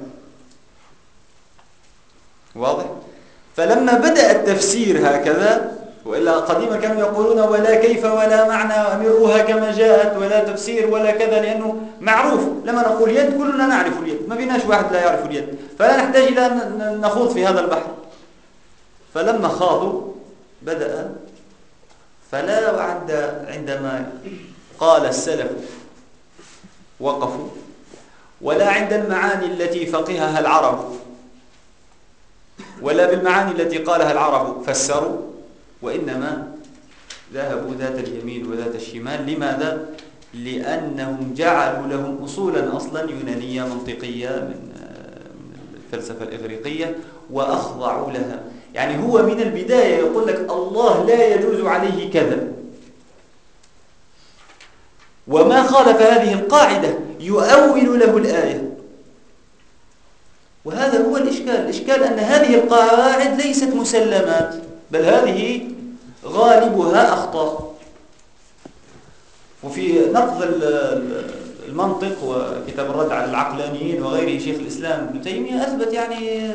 Speaker 3: واضح؟ فلما بدأ التفسير هكذا، وإلا قديما كانوا يقولون ولا كيف ولا معنى أمروها كما جاءت ولا تفسير ولا كذا، لأنه معروف لما نقول يد كلنا نعرف اليد، ما بيناش واحد لا يعرف اليد، فلا نحتاج إلى أن نخوض في هذا البحر. فلما خاضوا بدأ فلا عندما قال السلف وقفوا، ولا عند المعاني التي فقهها العرب، ولا بالمعاني التي قالها العرب فسروا، وإنما ذهبوا ذات اليمين وذات الشمال. لماذا؟ لأنهم جعلوا لهم أصولا أصلا يونانية منطقية من الفلسفة الإغريقية وأخضعوا لها. يعني هو من البداية يقول لك الله لا يجوز عليه كذا، وما خالف هذه القاعدة يؤول له الآية. وهذا هو الإشكال أن هذه القواعد ليست مسلمات، بل هذه غالبها أخطاء. وفي نقض المنطق وكتاب الرد على العقلانيين وغيره شيخ الإسلام ابن تيمية أثبت يعني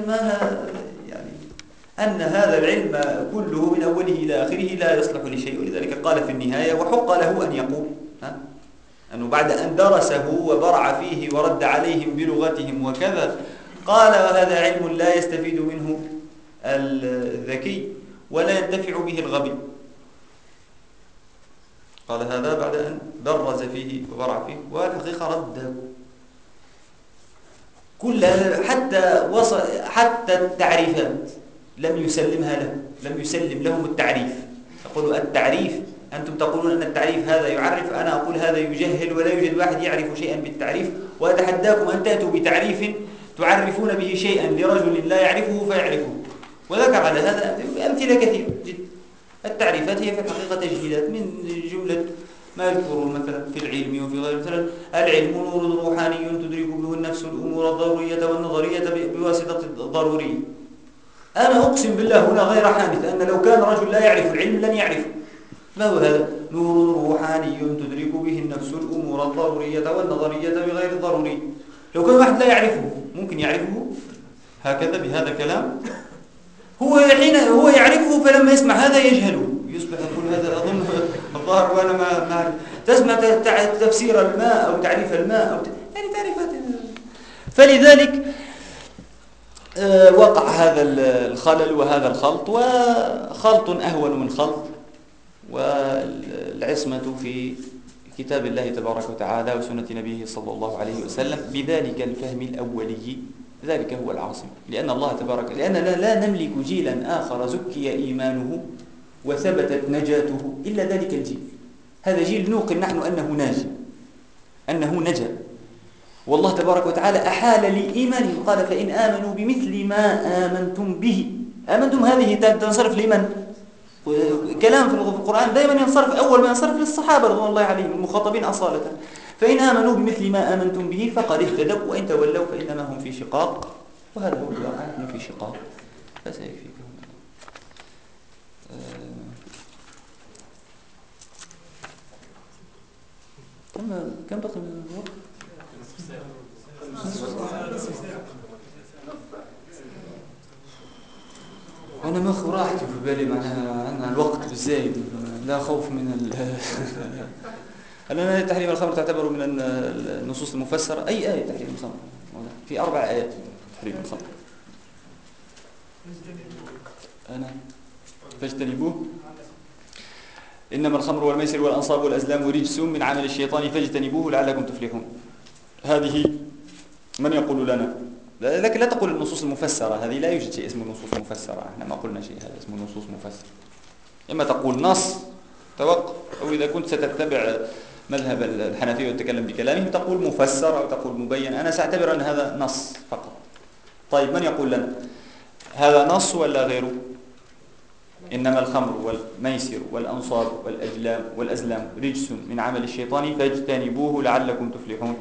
Speaker 3: أن هذا العلم كله من أوله إلى آخره لا يصلح لشيء. ولذلك قال في النهاية وحق له أن يقول أنه بعد أن درسه وبرع فيه ورد عليهم بلغتهم وكذا، قال وهذا علم لا يستفيد منه الذكي ولا ينتفع به الغبي. قال هذا بعد أن درز فيه وبرع فيه، والحقيقة رد كلها حتى التعريفات لم يسلمها له، لم يسلم لهم التعريف. يقولوا التعريف، أنتم تقولون أن التعريف هذا يعرف، أنا أقول هذا يجهل، ولا يوجد واحد يعرف شيئا بالتعريف، وأتحداكم أن تأتوا بتعريف تعرفون به شيئا لرجل لا يعرفه فيعرفه. وذكر على هذا أمثلة كثيرة جدا. التعريفات هي في الحقيقة تجهيلات من جملة ما يذكر مثلا في العلم وفي غيره. مثلا العلم نور روحاني تدرك به النفس الأمور الضرورية والنظرية بواسطة الضرورية. أنا أقسم بالله هنا غير حادث أن لو كان رجل لا يعرف العلم لن يعرفه. ما هو هذا؟ نور روحاني تدرك به النفس الأمور الضرورية والنظرية بغير الضروري. لو كان واحد لا يعرفه ممكن يعرفه هكذا بهذا الكلام. هو حين هو يعرفه فلما يسمع هذا يجهله، يصبح يقول هذا أظن الظاهر وأنا ما أعرف. تسمع تفسير الماء أو تعريف الماء أو يعني تعريفات. فلذلك وقع هذا الخلل وهذا الخلط، وخلط أهون من خلط، والعصمة في كتاب الله تبارك وتعالى وسنة نبيه صلى الله عليه وسلم بذلك الفهم الأولي. ذلك هو العاصم، لأن الله تبارك لأننا لا نملك جيلا آخر زكي إيمانه وثبتت نجاته إلا ذلك الجيل. هذا جيل نوقن نحن أنه نجا، والله تبارك وتعالى أحال لإيمانهم. قال فإن آمنوا بمثل ما آمنتم به. آمنتم هذه تنصرف لمن؟ كلام في القرآن دائما ينصرف أول ما ينصرف للصحابة رضوان الله عليهم المخاطبين أصالة. فإن آمنوا بمثل ما آمنتم به فقد اهتدوا وإن تولوا فإنما هم في شقاق. وهذا هو الواقع، نحن في شقاق فسيكفيكم. كم بقي من الوقت؟ أنا ما راحت في بالي معناها الوقت بالزايد، لا خوف من أنا تحريم الخمر تعتبر من النصوص المفسرة. أي آية تحريم الخمر؟ في 4 آيات تحريم الخمر. أنا فاجتنبوه إنما الخمر والميسر والأنصاب والأزلام رجس من عمل الشيطان فاجتنبوه لعلكم تفلحون. هذه من يقول لنا، لكن لا تقول النصوص المفسرة، هذه لا يوجد شيء اسمه نصوص مفسرة، احنا ما قلنا شيء هذا اسمه نصوص مفسرة. إما تقول نص توقف، أو إذا كنت ستتبع مذهب الحنفية وتتكلم بكلامهم تقول مفسر أو تقول مبين. أنا سأعتبر أن هذا نص فقط. طيب من يقول لنا هذا نص ولا غيره؟ إنما الخمر والميسر والأنصاب والأزلام رجس من عمل الشيطان فاجتنبوه لعلكم تفلحون.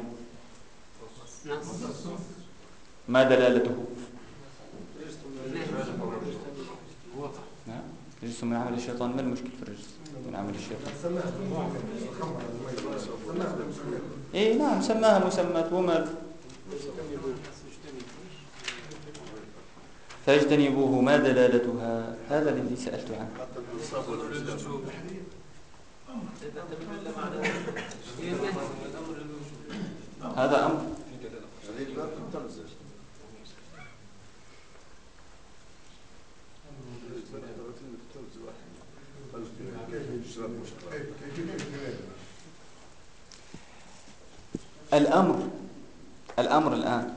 Speaker 3: ما دلالته؟ رجس من عمل الشيطان. ما المشكل في الرجس من عمل الشيطان؟ إيه نعم سماها مسمات وما فاجتنبوه ما دلالتها؟ هذا الذي سألت عنه. هذا أمر الأمر الآن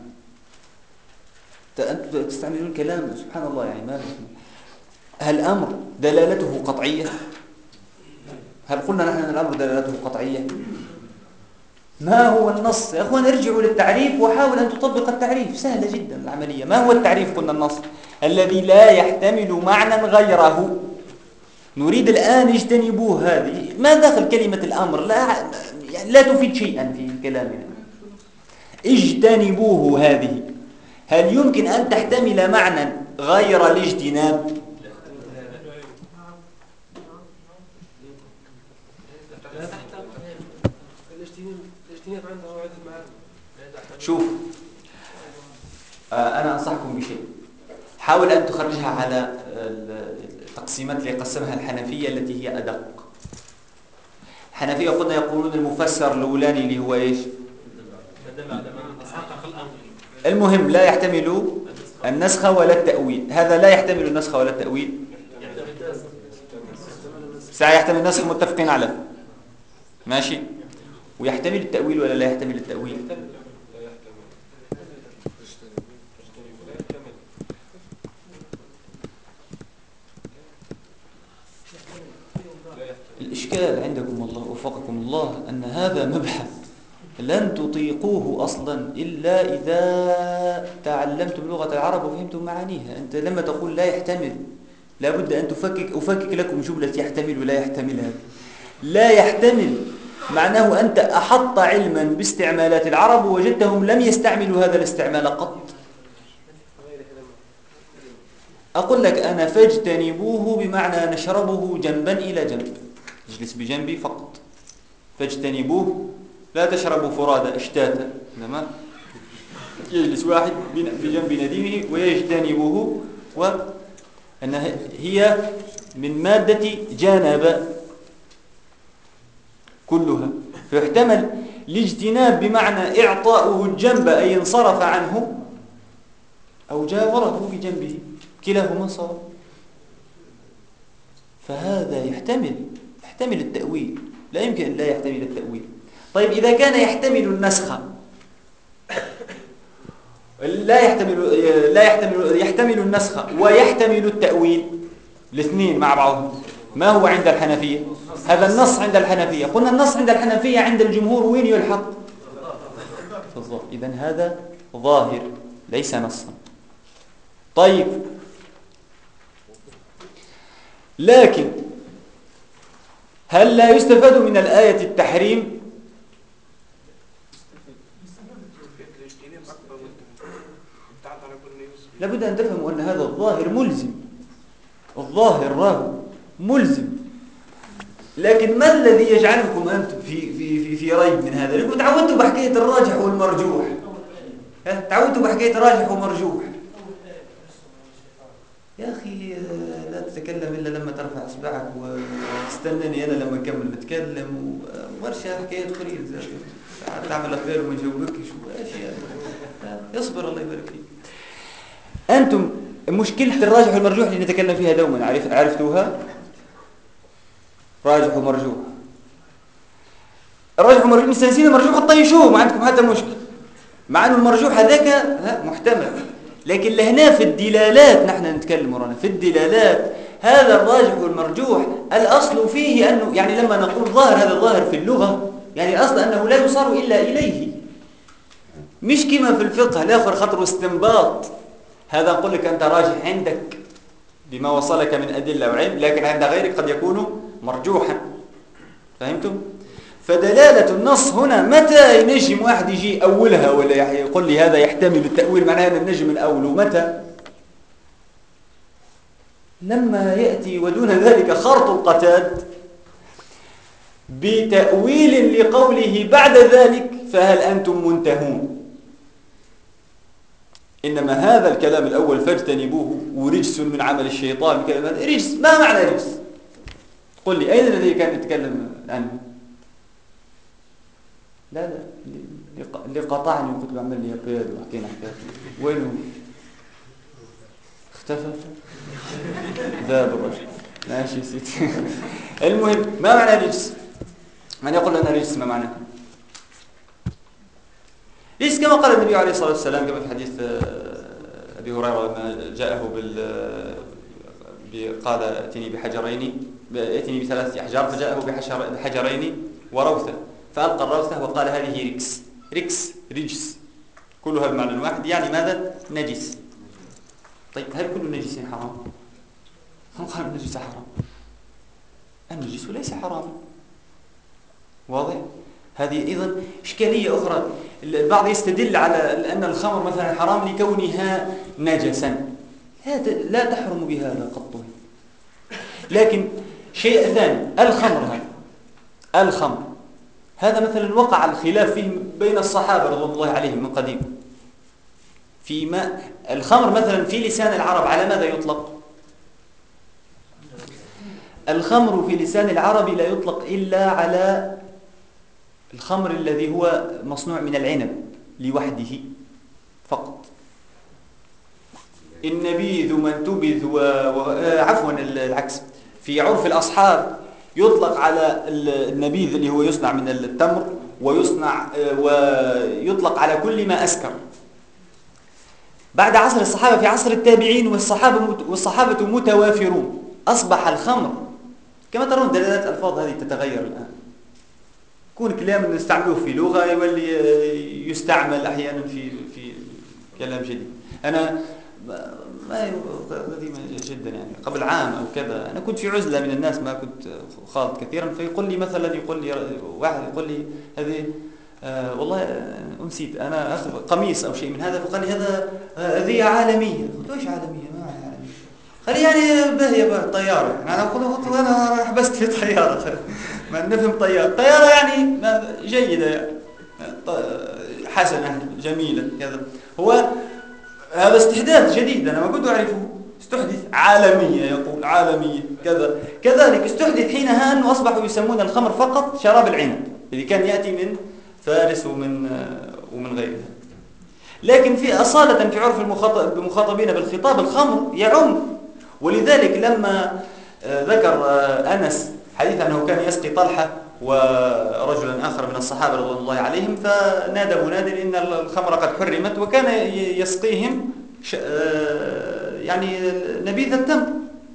Speaker 3: تستعملون كلام سبحان الله يعني ما هل الأمر دلالته قطعية؟ هل قلنا نحن أن الأمر دلالته قطعية؟ ما هو النص؟ يا أخوان ارجعوا للتعريف وحاول أن تطبق التعريف، سهلة جدا العملية. ما هو التعريف؟ قلنا النص الذي لا يحتمل معنى غيره. نريد الآن اجتنبوه. هذه ما داخل كلمة الأمر، لا تفيد شيئا في كلامنا. اجتنبوه هذه هل يمكن أن تحتمل معنى غير الاجتناب؟ شوف أنا أنصحكم بشيء، حاول أن تخرجها على التقسيمات اللي قسمها الحنفية التي هي أدق. الحنفية قلنا يقولون المفسر الأولاني اللي هو إيش؟ المهم لا يحتمل النسخ ولا التأويل. هذا لا يحتمل النسخ ولا التأويل. سيحتمل النسخ متفقين عليه ماشي، ويحتمل التأويل ولا لا يحتمل التأويل؟ الإشكال عندكم الله وفقكم الله أن هذا مبحث لن تطيقوه أصلا إلا إذا تعلمتم لغة العرب وفهمتم معانيها. أنت لما تقول لا يحتمل لابد أن أفكك لكم جملة يحتمل ولا يحتمل. هذا لا يحتمل معناه أنت أحط علما باستعمالات العرب ووجدتهم لم يستعملوا هذا الاستعمال قط. أقول لك أنا فاجتنبوه بمعنى نشربه جنبا إلى جنب، اجلس بجنبي فقط. فاجتنبوه لا تشربوا فرادى اشتاتا، إنما يجلس واحد بجنب نديمه ويجتنبوه، وأنها هي من مادة جانب كلها، فيحتمل الاجتناب بمعنى إعطاؤه الجنب أي انصرف عنه أو جاوره بجنبه، كلاهما صار. فهذا يحتمل التأويل، لا يمكن أن لا يحتمل التأويل. طيب إذا كان يحتمل النسخ يحتمل النسخ ويحتمل التأويل، الاثنين مع بعضهم، ما هو عند الحنفية؟ هذا النص عند الحنفية. قلنا النص عند الحنفية، عند الجمهور وين يلحق؟ إذن هذا ظاهر ليس نصا. طيب لكن هل لا يستفاد من الآية التحريم؟ لابد أن تفهموا أن هذا الظاهر ملزم، الظاهر راه ملزم. لكن ما الذي يجعلكم أنتم في ريب من هذا؟ لأنكم تعودتوا بحكاية الراجح والمرجوح، تعودتوا بحكاية الراجح والمرجوح. يا أخي لا تتكلم إلا لما ترفع إصبعك وتستناني أنا لما نكمل نتكلم، ومرشا حكاية خريج تعمل خير وما نجاوبكش وأشياء. يصبر الله يبارك فيك. أنتم مشكلة الراجح والمرجوح اللي نتكلم فيها دوما عرفتوها؟ راجح ومرجوح. الراجح والمرجوح مستنسين المرجوح طيشوه، ما عندكم حتى مشكلة، مع أن المرجوح هذاك محتمل. لكن لهنا في الدلالات نحن نتكلم ورانا في الدلالات، هذا الراجح والمرجوح الأصل فيه أنه يعني لما نقول ظاهر، هذا ظاهر في اللغة، يعني الأصل أنه لا يصار إلا إليه، مش كما في الفقه الآخر خطر استنباط. هذا نقول لك أنت راجح عندك بما وصلك من أدلة وعلم، لكن عند غيرك قد يكون مرجوحا. فهمتم؟ فدلالة النص هنا متى ينجم واحد يجي أولها ولا يقول لي هذا يحتمل التأويل، معناه أن النجم الأول متى؟ لما يأتي ودون ذلك خرط القتاد بتأويل لقوله بعد ذلك فهل أنتم منتهون. إنما هذا الكلام الأول فاجتنبوه ورجس من عمل الشيطان، كلمات رجس، ما معنى رجس؟ قل لي أين الذي كان يتكلم عنه؟ لا اللي قطعني وكنت بعمل لي قياد وحكينا حكاية، وينه؟ اختفى؟ ذهب الرجل. ماشي سيدي. المهم ما معنى رجس؟ من يقول لنا رجس ما معناه؟ ليس كما قال النبي عليه الصلاة والسلام كما في حديث أبي هريرة لما جاءه قال ائتني بحجرين، ائتني بثلاثة أحجار، فجاءه بحجرين وروثة، فألقى الروثة وقال هذه ركس رجس، كلها بمعنى واحد، يعني ماذا؟ نجس. طيب هل كل نجس حرام؟ هم قالوا النجس حرام، النجس ليس حرام. واضح؟ هذه أيضا إشكالية أخرى. البعض يستدل على أن الخمر مثلا حرام لكونها نجسا، لا تحرم بهذا قط. لكن شيء ثاني، الخمر هذا مثلا وقع الخلاف فيه بين الصحابة رضوان الله عليهم من قديم. فيما الخمر مثلا في لسان العرب على ماذا يطلق؟ الخمر في لسان العرب لا يطلق إلا على الخمر الذي هو مصنوع من العنب لوحده فقط. النبيذ من تبذ عفوا العكس، في عرف الأصحاب يطلق على النبيذ اللي هو يصنع من التمر، ويطلق على كل ما أسكر. بعد عصر الصحابة في عصر التابعين والصحابة متوافرون، أصبح الخمر كما ترون دلالات الألفاظ هذه تتغير الآن. يكون كلام نستعملوه في لغة يولي يستعمل أحيانا في كلام جديد. أنا ما قديمة جدا يعني قبل عام أو كذا أنا كنت في عزلة من الناس ما كنت خالط كثيرا، فيقول لي مثلا واحد يقول لي هذه والله أنسيت أنا أخذ قميص أو شيء من هذا، فقال لي هذه عالمية. قلت إيش عالمية؟ ما عالمية. قال يعني باهية طيارة. أنا قلت أنا حبست في طيارة ما نفهم طيارة يعني جيدة يعني حسنة جميلة كذا. هو هذا استحداث جديد أنا ما كنت أعرفه. استحدث عالمية، يقول عالمية كذا. كذلك استحدث حينها أنه أصبحوا يسمون الخمر فقط شراب العنب اللي كان يأتي من فارس ومن غيرها. لكن في أصالة في عرف المخاطبين بالخطاب الخمر يعم. ولذلك لما ذكر أنس حديث أنه كان يسقي طلحة ورجلا آخر من الصحابة رضوان الله عليهم، فنادى مناد إن الخمر قد حرمت، وكان يسقيهم يعني نبيذ التمر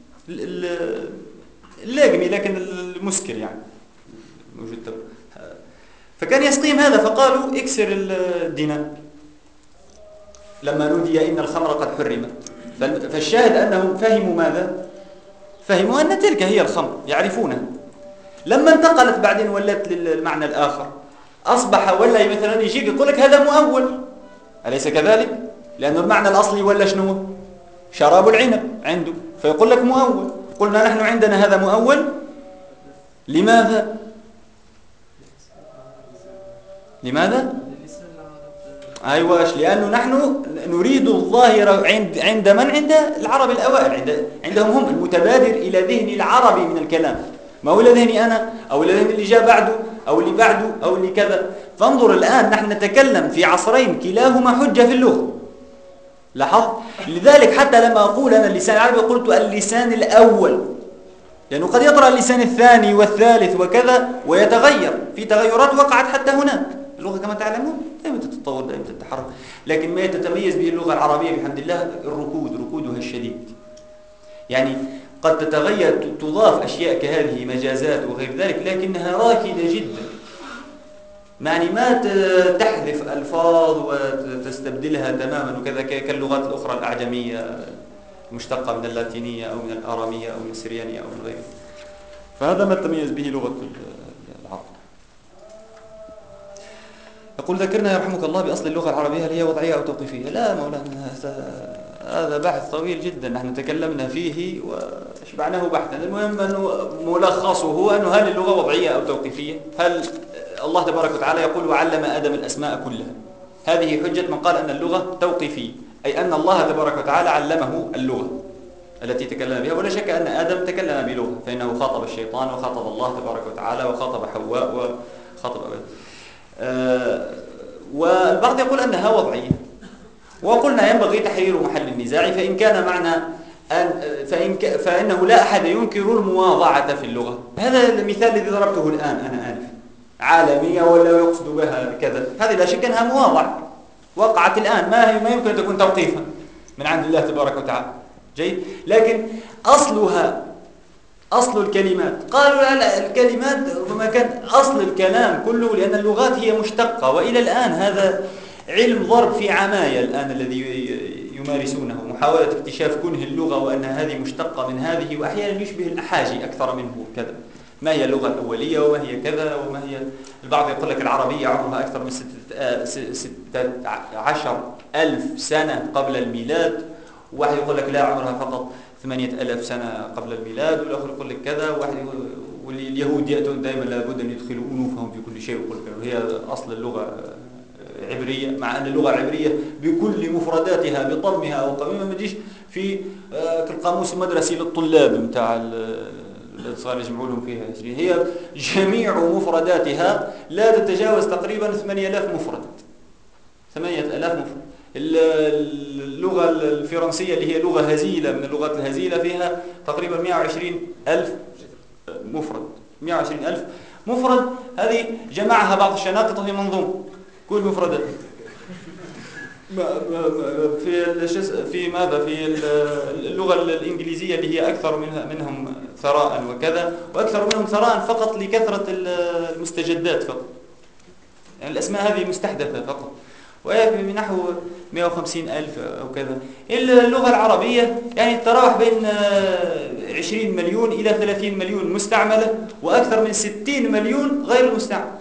Speaker 3: اللاقمي لكن المسكر يعني موجود تمر، فكان يسقيهم هذا، فقالوا اكسر الدينار لما نودي إن الخمر قد حرمت. فالشاهد أنهم فهموا ماذا؟ فهموا أن تلك هي الخمر، يعرفونها. لما انتقلت بعدين ولت للمعنى الآخر، أصبح ولا مثلا يجيك يقول لك هذا مؤول، أليس كذلك؟ لأن المعنى الأصلي ولا شنو؟ شراب العنب عنده، فيقول لك مؤول. قلنا نحن عندنا هذا مؤول. لماذا؟ لماذا؟ أيواش لأنه نحن نريد الظاهر عند من؟ عند العرب الأوائل، عندهم هم. المتبادر إلى ذهن العربي من الكلام، ما هو إلى ذهني أنا أو إلى ذهن اللي جاء بعده أو اللي بعده أو اللي كذا. فانظر الآن نحن نتكلم في عصرين كلاهما حجة في اللغة. لاحظ؟ لذلك حتى لما أقول أنا اللسان العربي قلت اللسان الأول، لأنه قد يطرأ اللسان الثاني والثالث وكذا ويتغير، في تغيرات وقعت حتى هناك. اللغة كما تعلمون دائما تتطور دائما تتحرك، لكن ما تتميز به اللغة العربية بحمد الله ركودها الشديد. يعني قد تتغير تضاف أشياء كهذه مجازات وغير ذلك، لكنها راكدة جدا، يعني ما تحذف ألفاظ وتستبدلها تماما وكذا كاللغات الأخرى الأعجمية المشتقة من اللاتينية أو من الآرامية أو من السريانية أو من غيره. فهذا ما تميز به لغة العرب. يقول ذكرنا يرحمك الله بأصل اللغة العربية هل هي وضعية أو توقيفية؟ لا مولانا، هذا بحث طويل جدا نحن تكلمنا فيه واشبعناه بحثا. المهم أنه ملخصه أنه هل اللغة وضعية أو توقيفية؟ هل الله تبارك وتعالى يقول وعلم آدم الأسماء كلها؟ هذه حجة من قال أن اللغة توقيفية، أي أن الله تبارك وتعالى علمه اللغة التي تكلم بها. ولا شك أن آدم تكلم بلغة، فإنه خاطب الشيطان وخاطب الله تبارك وتعالى وخاطب حواء وخاطب والبعض يقول أنها وضعية، وقلنا ينبغي تحرير محل النزاع، فإن كان معنى فإنه لا أحد ينكر المواضعة في اللغة. هذا المثال الذي ضربته الآن أنا آنف، عالمية ولا يقصد بها كذا، هذه لا شك أنها مواضعة وقعت الآن، ما يمكن أن تكون توقيفا من عند الله تبارك وتعالى. جيد، لكن أصل الكلمات قالوا لا، الكلمات ربما كان أصل الكلام كله، لأن اللغات هي مشتقة، وإلى الآن هذا علم ضرب في عماية الآن الذي يمارسونه، محاولة اكتشاف كنه اللغة وأن هذه مشتقة من هذه، وأحيانا يشبه الأحاجي أكثر منه كذا. ما هي اللغة الأولية وما هي كذا وما هي. البعض يقول لك العربية عمرها أكثر من 16,000 سنة قبل الميلاد، وواحد يقول لك لا عمرها فقط 8,000 سنة قبل الميلاد، والآخر يقول لك كذا، واليهود يأتون دائما لابد أن يدخلوا أنوفهم في كل شيء، ويقول لك هي أصل اللغة عبرية، مع أن اللغة العبرية بكل مفرداتها بضمها أو قويمة ما تجيش في القاموس المدرسي للطلاب متاع الصغار يجمعوا لهم فيها 20. هي جميع مفرداتها لا تتجاوز تقريبا 8,000 مفرد. 8,000 مفرد. اللغة الفرنسية اللي هي لغة هزيلة من اللغات الهزيلة فيها تقريبا 120,000 مفرد. 120,000 مفرد، هذه جمعها بعض الشناقطة في منظوم كل مفردات.
Speaker 1: في ماذا في اللغة الإنجليزية اللي هي أكثر منهم ثراء وكذا، وأكثر منهم ثراء فقط لكثرة المستجدات فقط. يعني الأسماء هذه مستحدثة فقط، وهي من نحو 150,000 أو كذا. اللغة العربية يعني تتراوح بين 20 مليون إلى 30 مليون مستعملة، وأكثر من 60 مليون غير مستعملة.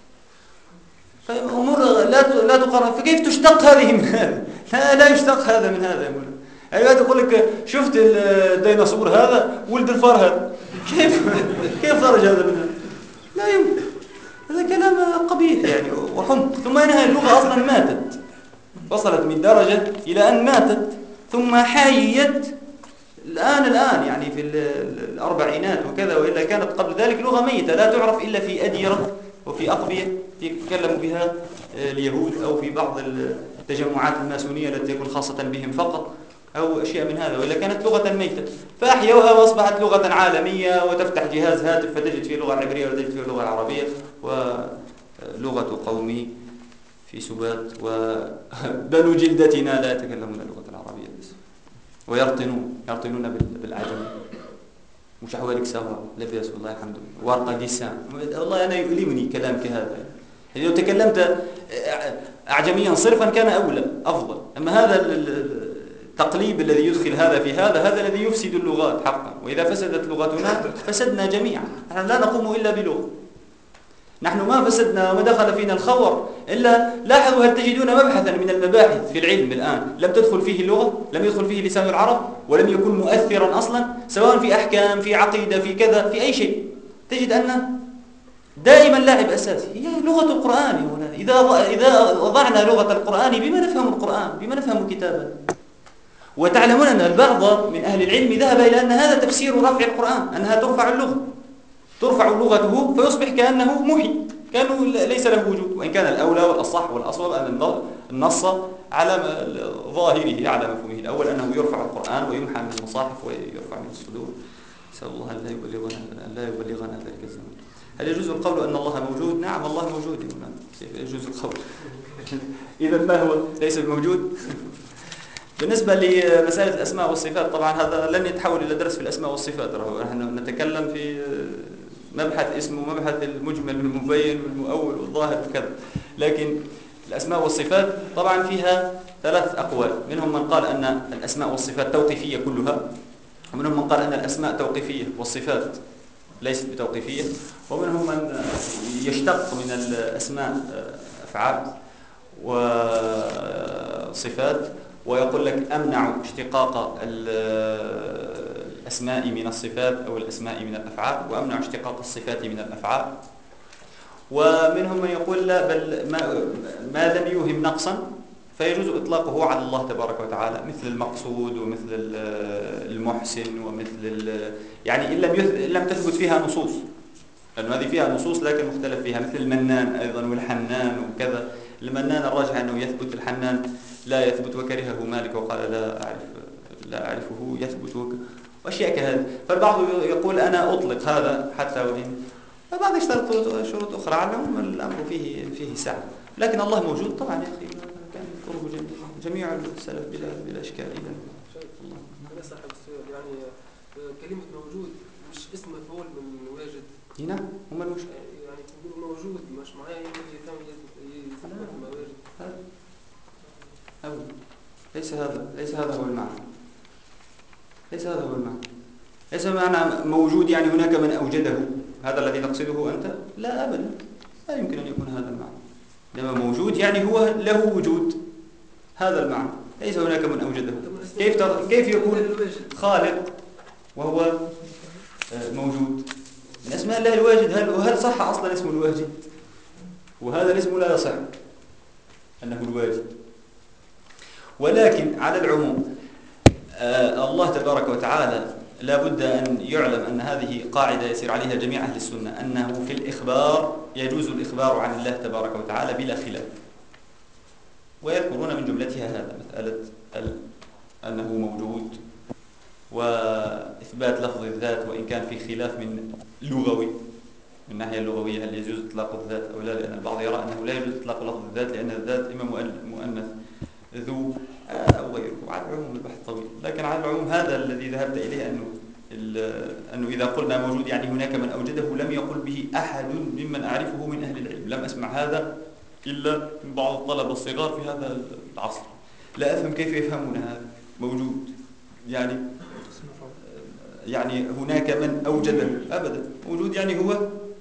Speaker 1: فأمور لا تقارن. فكيف تشتق هذه من هذا؟ لا يشتق هذا من هذا. يعني تقول لك شفت الديناصور هذا ولد الفار هذا، كيف خرج هذا من هذا؟ لا يمكن. هذا كلام قبيح يعني وحمق. ثم إنها اللغة أصلا ماتت، وصلت من درجة إلى أن ماتت ثم حيت الآن يعني في الأربعينات وكذا، وإلا كانت قبل ذلك لغة ميتة لا تعرف إلا في أديرة وفي أقبية يتكلم بها اليهود، أو في بعض التجمعات الماسونية التي تكون خاصة بهم فقط، أو أشياء من هذا، وإلا كانت لغة ميتة. فأحيوها وأصبحت لغة عالمية، وتفتح جهاز هاتف فتجد فيه اللغة العبرية وتجد فيه اللغة العربية، ولغة قومي في سبات، وبنو جلدتنا لا يتكلمون اللغة العربية بس، ويرطنون بالعجم. مش أحوالك سوا لبيس والله الحمد لله ورقة ديسان. والله أنا يؤلمني كلام كهذا. يعني لو تكلمت أعجميا صرفا كان أولى أفضل، أما هذا التقليب الذي يدخل هذا في هذا الذي يفسد اللغات حقا. وإذا فسدت لغتنا فسدنا جميعا. نحن لا نقوم إلا بلغة. نحن ما فسدنا وما دخل فينا الخور إلا لاحظوا هل تجدون مبحثا من المباحث في العلم الآن لم تدخل فيه اللغة، لم يدخل فيه لسان العرب، ولم يكن مؤثرا أصلا، سواء في أحكام، في عقيدة، في كذا، في أي شيء، تجد أن دائما لاعب أساسي هي لغة القرآن. إذا وضعنا لغة القرآن بما نفهم القرآن، بما نفهم كتابه. وتعلمون أن البعض من أهل العلم ذهب إلى أن هذا تفسير رفع القرآن، أنها ترفع اللغة، ترفع لغته فيصبح كأنه محي، كأنه ليس له وجود. وإن كان الأولى والأصح والأصوب أن النص على ظاهره على مفهومه الأول، أنه يرفع القرآن ويمحى من المصاحف ويرفع من الصدور. نسأل الله أن لا يبلغنا ذلك الزمن. هل يجوز القول أن الله موجود؟ نعم الله موجود. كيف يجوز القول؟ إذا ما هو ليس موجود؟ بالنسبة لمسألة الأسماء والصفات، طبعا هذا لن يتحول إلى درس في الأسماء والصفات. نحن نتكلم في مبحث اسمه مبحث المجمل والمبين والمؤول والظاهر وكذا. لكن الأسماء والصفات طبعا فيها 3 أقوال. منهم من قال أن الأسماء والصفات توقيفية كلها، ومنهم من قال أن الأسماء توقيفية والصفات ليست بتوقيفية، ومنهم من يشتق من الأسماء أفعال وصفات، ويقول لك أمنع اشتقاق الأسماء من الصفات أو الأسماء من الأفعال، وأمنع اشتقاق الصفات من الأفعال. ومنهم من يقول لا، بل ما لم يوهم نقصا فيجوز إطلاقه على الله تبارك وتعالى، مثل المقصود ومثل المحسن ومثل يعني إن لم تثبت فيها نصوص، لأن هذه فيها نصوص لكن مختلف فيها، مثل المنان أيضا والحنان وكذا. المنان الراجح أنه يثبت، الحنان لا يثبت، وكرهه مالك وقال لا أعرفه يثبت، وأشياء كهذه. فالبعض يقول أنا أطلق هذا حتى وإن، فبعض يشترط شروط أخرى علم الأمر فيه سعة. لكن الله موجود طبعا يا أخي، كان يذكره جميع السلف بلا إشكال.
Speaker 4: الله أنا صاحب السؤال، يعني كلمة موجود مش اسم مفعول من واجد.
Speaker 1: هنا هم المشكلة
Speaker 4: يعني تقول موجود مش معايا يثبت ما واجد.
Speaker 1: أبدا ليس هذا هو المعنى. ليس هذا هو المعنى. ليس معنى موجود يعني هناك من أوجده، هذا الذي تقصده أنت؟ لا أبدا، لا يمكن أن يكون هذا المعنى. لما موجود يعني هو له وجود، هذا المعنى. ليس هناك من أوجده. كيف يكون خالق وهو موجود؟ من أسماء الله الواجد. هل صح أصلا اسم الواجد؟ وهذا الاسم لا يصح أنه الواجد. ولكن على العموم الله تبارك وتعالى لا بد أن يعلم أن هذه قاعدة يسير عليها جميع أهل السنة، أنه في الإخبار يجوز الإخبار عن الله تبارك وتعالى بلا خلاف، ويذكرون من جملتها هذا مسألة أنه موجود، وإثبات لفظ الذات وإن كان في خلاف من لغوي، من الناحية اللغوية هل يجوز إطلاق الذات أو لا، لأن البعض يرى أنه لا يجوز إطلاق لفظ الذات، لأن الذات إما مؤنث ذو أو غيره. على العموم البحث طويل، لكن على العموم هذا الذي ذهبت إليه أنه إذا قلنا موجود يعني هناك من أوجده، لم يقل به أحد ممن أعرفه من أهل العلم. لم أسمع هذا إلا من بعض الطلبة الصغار في هذا العصر. لا أفهم كيف يفهمون هذا موجود، يعني هناك من أوجده. أبدا، موجود يعني هو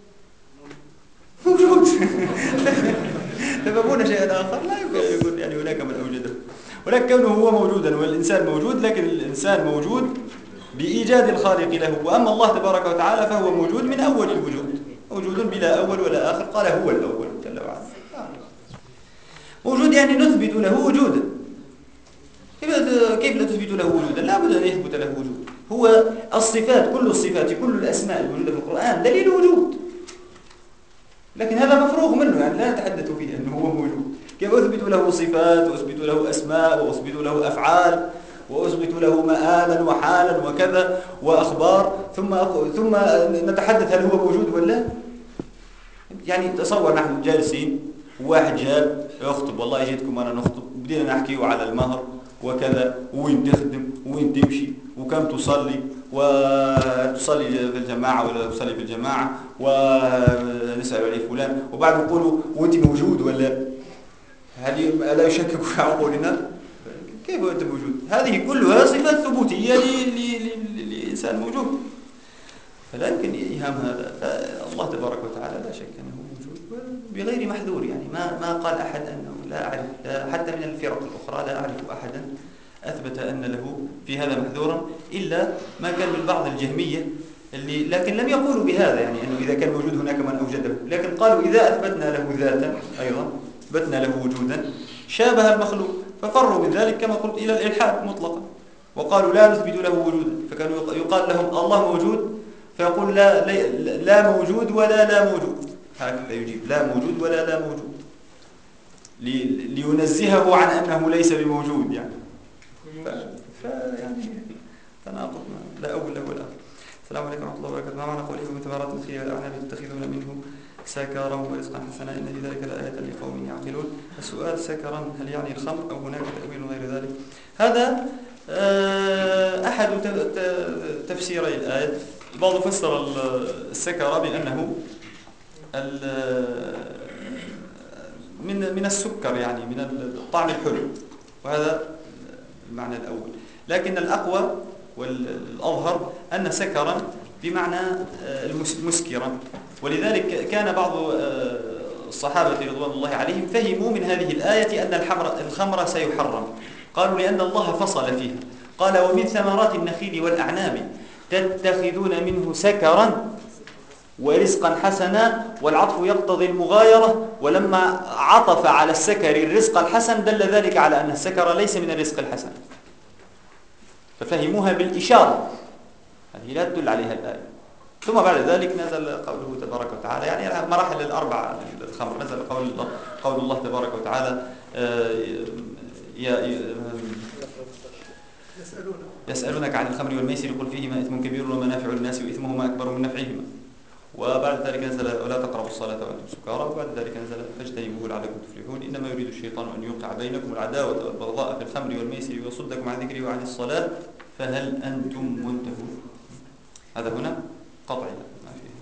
Speaker 1: موجود. تفهمون شيئا آخر؟ لا يقول يعني هناك من أوجده، ولكن كونه هو موجودا والإنسان موجود، لكن الإنسان موجود بإيجاد الخالق له. وأما الله تبارك وتعالى فهو موجود من أول الوجود، موجود بلا أول ولا آخر، قال هو الأول جل وعلا. موجود يعني نثبت له وجودا. كيف لا تثبت له وجودا؟ لا بد أن يثبت له وجود. هو الصفات، كل الصفات، كل الأسماء الموجودة في القرآن دليل وجود، لكن هذا مفروغ منه، يعني لا نتحدث فيه أنه هو موجود. كيف أثبت له صفات وأثبت له أسماء وأثبت له أفعال وأثبت له مآلا وحالا وكذا وأخبار، ثم نتحدث هل هو موجود ولا؟ يعني تصور نحن جالسين، واحد جاب يخطب، والله جيتكم أنا نخطب، بدينا نحكيه على المهر وكذا، وين تخدم وين تمشي وكم تصلي، وتصلي في الجماعة ولا تصلي في الجماعة، ونسأل عليه فلان، وبعد نقولوا وانت موجود ولا؟ هذه لا يشكك في عقولنا. كيف أنت موجود؟ هذه كلها صفات ثبوتية لإنسان موجود، فلا يمكن إيهام هذا. فالله تبارك وتعالى لا شك أنه موجود بغير محذور. يعني ما قال أحد أنه لا أعرف، حتى من الفرق الأخرى لا أعرف أحدا أثبت أن له في هذا محذورا، إلا ما كان من بعض الجهمية لكن لم يقولوا بهذا، يعني أنه إذا كان موجود هناك من أوجده، لكن قالوا إذا أثبتنا له ذاتا أيضا أثبتنا له وجودا شابه المخلوق، ففروا من ذلك كما قلت إلى الإلحاد مطلقا، وقالوا لا نثبت له وجودا. فكانوا يقال لهم الله موجود، فيقول لا موجود ولا لا موجود، هكذا يجيب لا موجود ولا لا موجود، لينزهه عن أنه ليس بموجود. يعني يعني تناقض لا أول له ولا آخر. السلام عليكم ورحمة الله وبركاته. ما معنى قوله من ثمرات الخير والأعناب تتخذون منه سكرا ورزقا حسنا إن في ذلك لآية لقوم يعقلون؟ السؤال سكرا هل يعني الخمر أو هناك تأويل غير ذلك؟ هذا أحد تفسيري الآية. البعض فسر السكر بأنه من السكر، يعني من الطعم الحلو، وهذا المعنى الأول. لكن الأقوى والأظهر أن سكرا بمعنى مسكرا، ولذلك كان بعض الصحابة رضوان الله عليهم فهموا من هذه الآية أن الخمر سيحرم. قالوا لأن الله فصل فيها، قال ومن ثمرات النخيل والأعناب تتخذون منه سكرا ورزقا حسنا، والعطف يقتضي المغايرة، ولما عطف على السكر الرزق الحسن دل ذلك على أن السكر ليس من الرزق الحسن، ففهموها بالإشارة، هذه لا تدل عليها الآية. ثم بعد ذلك نزل قوله تبارك وتعالى، يعني مراحل الأربعة للخمر، نزل قول الله تبارك وتعالى يسألونك عن الخمر والميسر قل فيهما إثم كبير ومنافع للناس وإثمهما أكبر من نفعهما. وبعد ذلك نزل ولا تقربوا الصلاة وأنتم سكارى، وبعد ذلك نزل فاجتنبوه لعلكم تفلحون. إنما يريد الشيطان أن يوقع بينكم العداوة والبغضاء في الخمر والميسر ويصدكم عن ذكري وعن الصلاة فهل أنتم منتهون؟ هذا هنا قطعي ما فيه.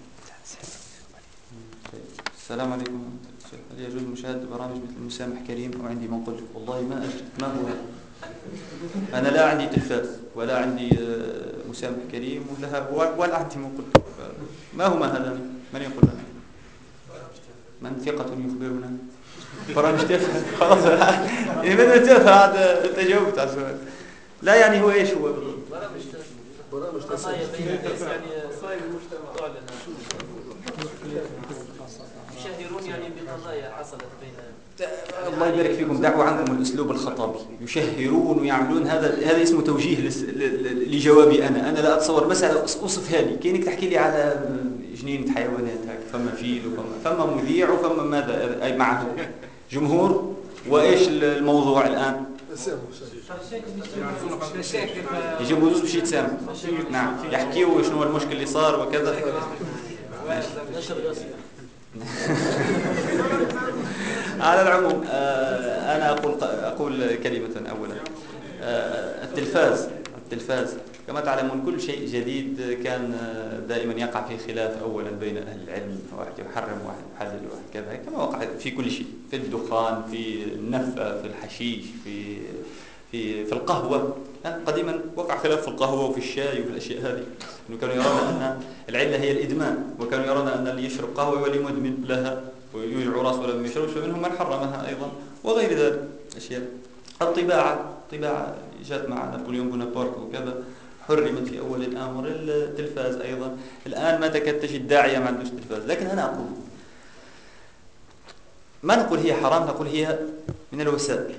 Speaker 1: السلام عليكم. هل يجوز مشاهدة برامج مثل مسامح كريم أو عندي منقل؟ والله ما أجد، ما هو هذا؟ أنا لا عندي تلفاز ولا عندي مسامح كريم ولا عندي منقل. ما هو هذا؟ من يقول لنا؟ من ثقة يخبرنا؟ برامج تافهة. خلاص إذا تافهة هذا أنت جاوبت على السؤال. لا يعني هو إيش هو؟
Speaker 4: برامج تافهة يعني صاير المجتمع يشهرون يعني بقضايا حصلت بين.
Speaker 1: الله يبارك فيكم، دعوا عنكم الأسلوب الخطابي، يشهرون ويعملون، هذا اسمه توجيه لجوابي أنا لا أتصور مسألة أوصفها لي كأنك تحكي لي على جنينة حيوانات هيك، فما فيل وفما مذيع وفما ماذا أي معه جمهور، وإيش الموضوع الآن؟ يجيبوا دوس بشي تسامح، نعم، يحكيوا شنو المشكل اللي صار وكذا. على العموم أنا أقول كلمة أولا. التلفاز كما تعلمون كل شيء جديد كان دائما يقع في خلاف أولا بين أهل العلم، واحد يحرم واحد يحلل واحد كذا، كما وقع في كل شيء، في الدخان، في النفة، في الحشيش، في القهوة. قديما وقع خلاف في القهوة وفي الشاي وفي الأشياء هذه، إنه كانوا يرون أن العلة هي الإدمان، وكانوا يرون أن اللي يشرب قهوة يولي مدمن لها ويوجع راسه لما يشرب، فمنهم من حرمها أيضا وغير ذلك أشياء. الطباعة جاءت مع نابليون بونابرت وكذا، حرمت في أول الأمر. التلفاز أيضا الآن ما تكاد تجد داعية ما عندوش تلفاز. لكن أنا أقول ما نقول هي حرام، نقول هي من الوسائل.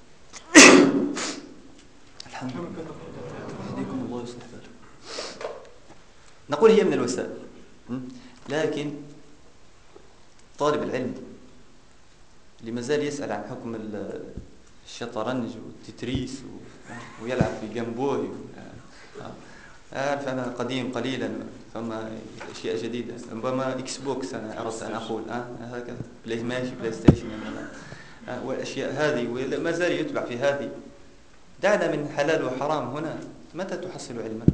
Speaker 1: الحمد لله، يهديكم الله ويصلح بالكم. نقول هي من الوسائل، لكن طالب العلم اللي ما زال يسأل عن حكم الشطرنج والتتريس ويلعب في جامبوي، أعرف أنا قديم قليلا، ثم أشياء جديدة، ربما إكس بوكس أنا أردت أن أقول هكذا، بلاي ستيشن والأشياء هذه، وما زال يتبع في هذه. دعنا من حلال وحرام هنا. متى تحصل علما؟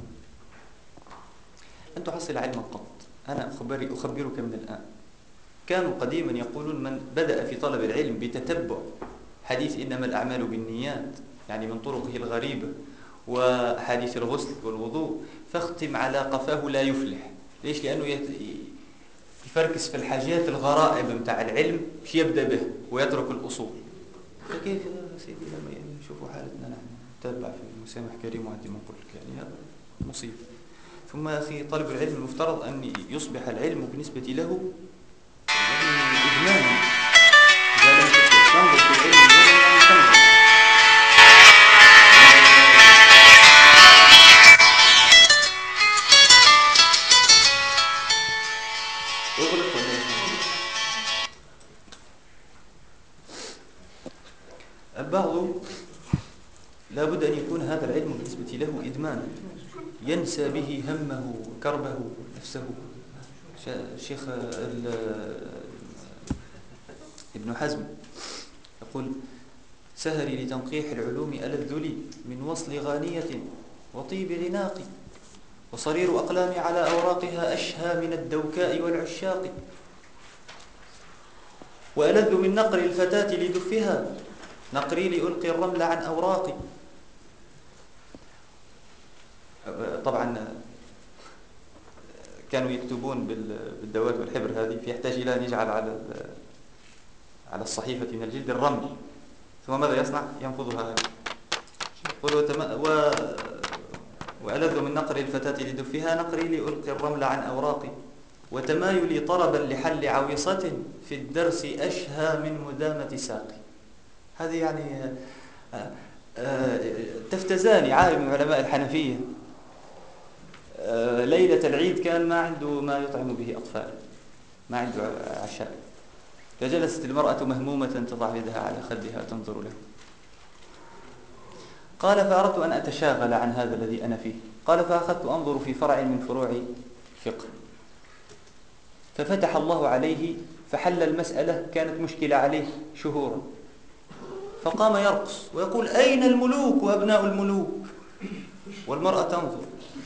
Speaker 1: لن تحصل علما قط. أنا أخبرك من الآن. كانوا قديما يقولون من بدأ في طلب العلم بتتبع حديث إنما الأعمال بالنيات، يعني من طرقه الغريبة، وحديث الغسل والوضوء، فاختم على قفاه لا يفلح. ليش؟ لأنه يفركس في الحاجات الغرائب متاع العلم، مش يبدأ به ويترك الأصول. فكيف يا سيدي لما يشوفوا حالتنا نحن نتابع في مسامح كريم وعندي ما نقول لك، يعني هذا مصيبة. ثم أخي طالب العلم المفترض أن يصبح العلم بالنسبة له إدمان. إذا لم تنظر في العلم يعني تنظر. البعض لابد أن يكون هذا العلم بالنسبة له إدمان، ينسى به همه وكربه نفسه. الشيخ ابن حزم يقول: سهري لتنقيح العلوم ألذ لي من وصل غانية وطيب عناقي، وصرير أقلامي على أوراقها أشهى من الدوكاء والعشاق، وألذ من نقر الفتاة لدفها نقري لألقي الرمل عن أوراقي. طبعا كانوا يكتبون بالدوات والحبر هذه، فيحتاج إلى أن يجعل على الصحيفة من الجلد الرمل، ثم ماذا يصنع؟ ينفضها. وألذ من نقر الفتاة لدفها نقري لألقي الرمل عن أوراقي، وتمايلي طربا لحل عويصة في الدرس أشهى من مدامة ساقي. هذه يعني تفتزاني عالم من علماء الحنفية، ليلة العيد كان ما عنده ما يطعم به أطفال، ما عنده عشاء، فجلست المرأة مهمومة تضع يدها على خدها تنظر له. قال: فأردت أن أتشاغل عن هذا الذي أنا فيه. قال: فأخذت أنظر في فرع من فروع فقه، ففتح الله عليه فحل المسألة، كانت مشكلة عليه شهورا، فقام يرقص ويقول: أين الملوك وأبناء الملوك؟ والمرأة تنظر.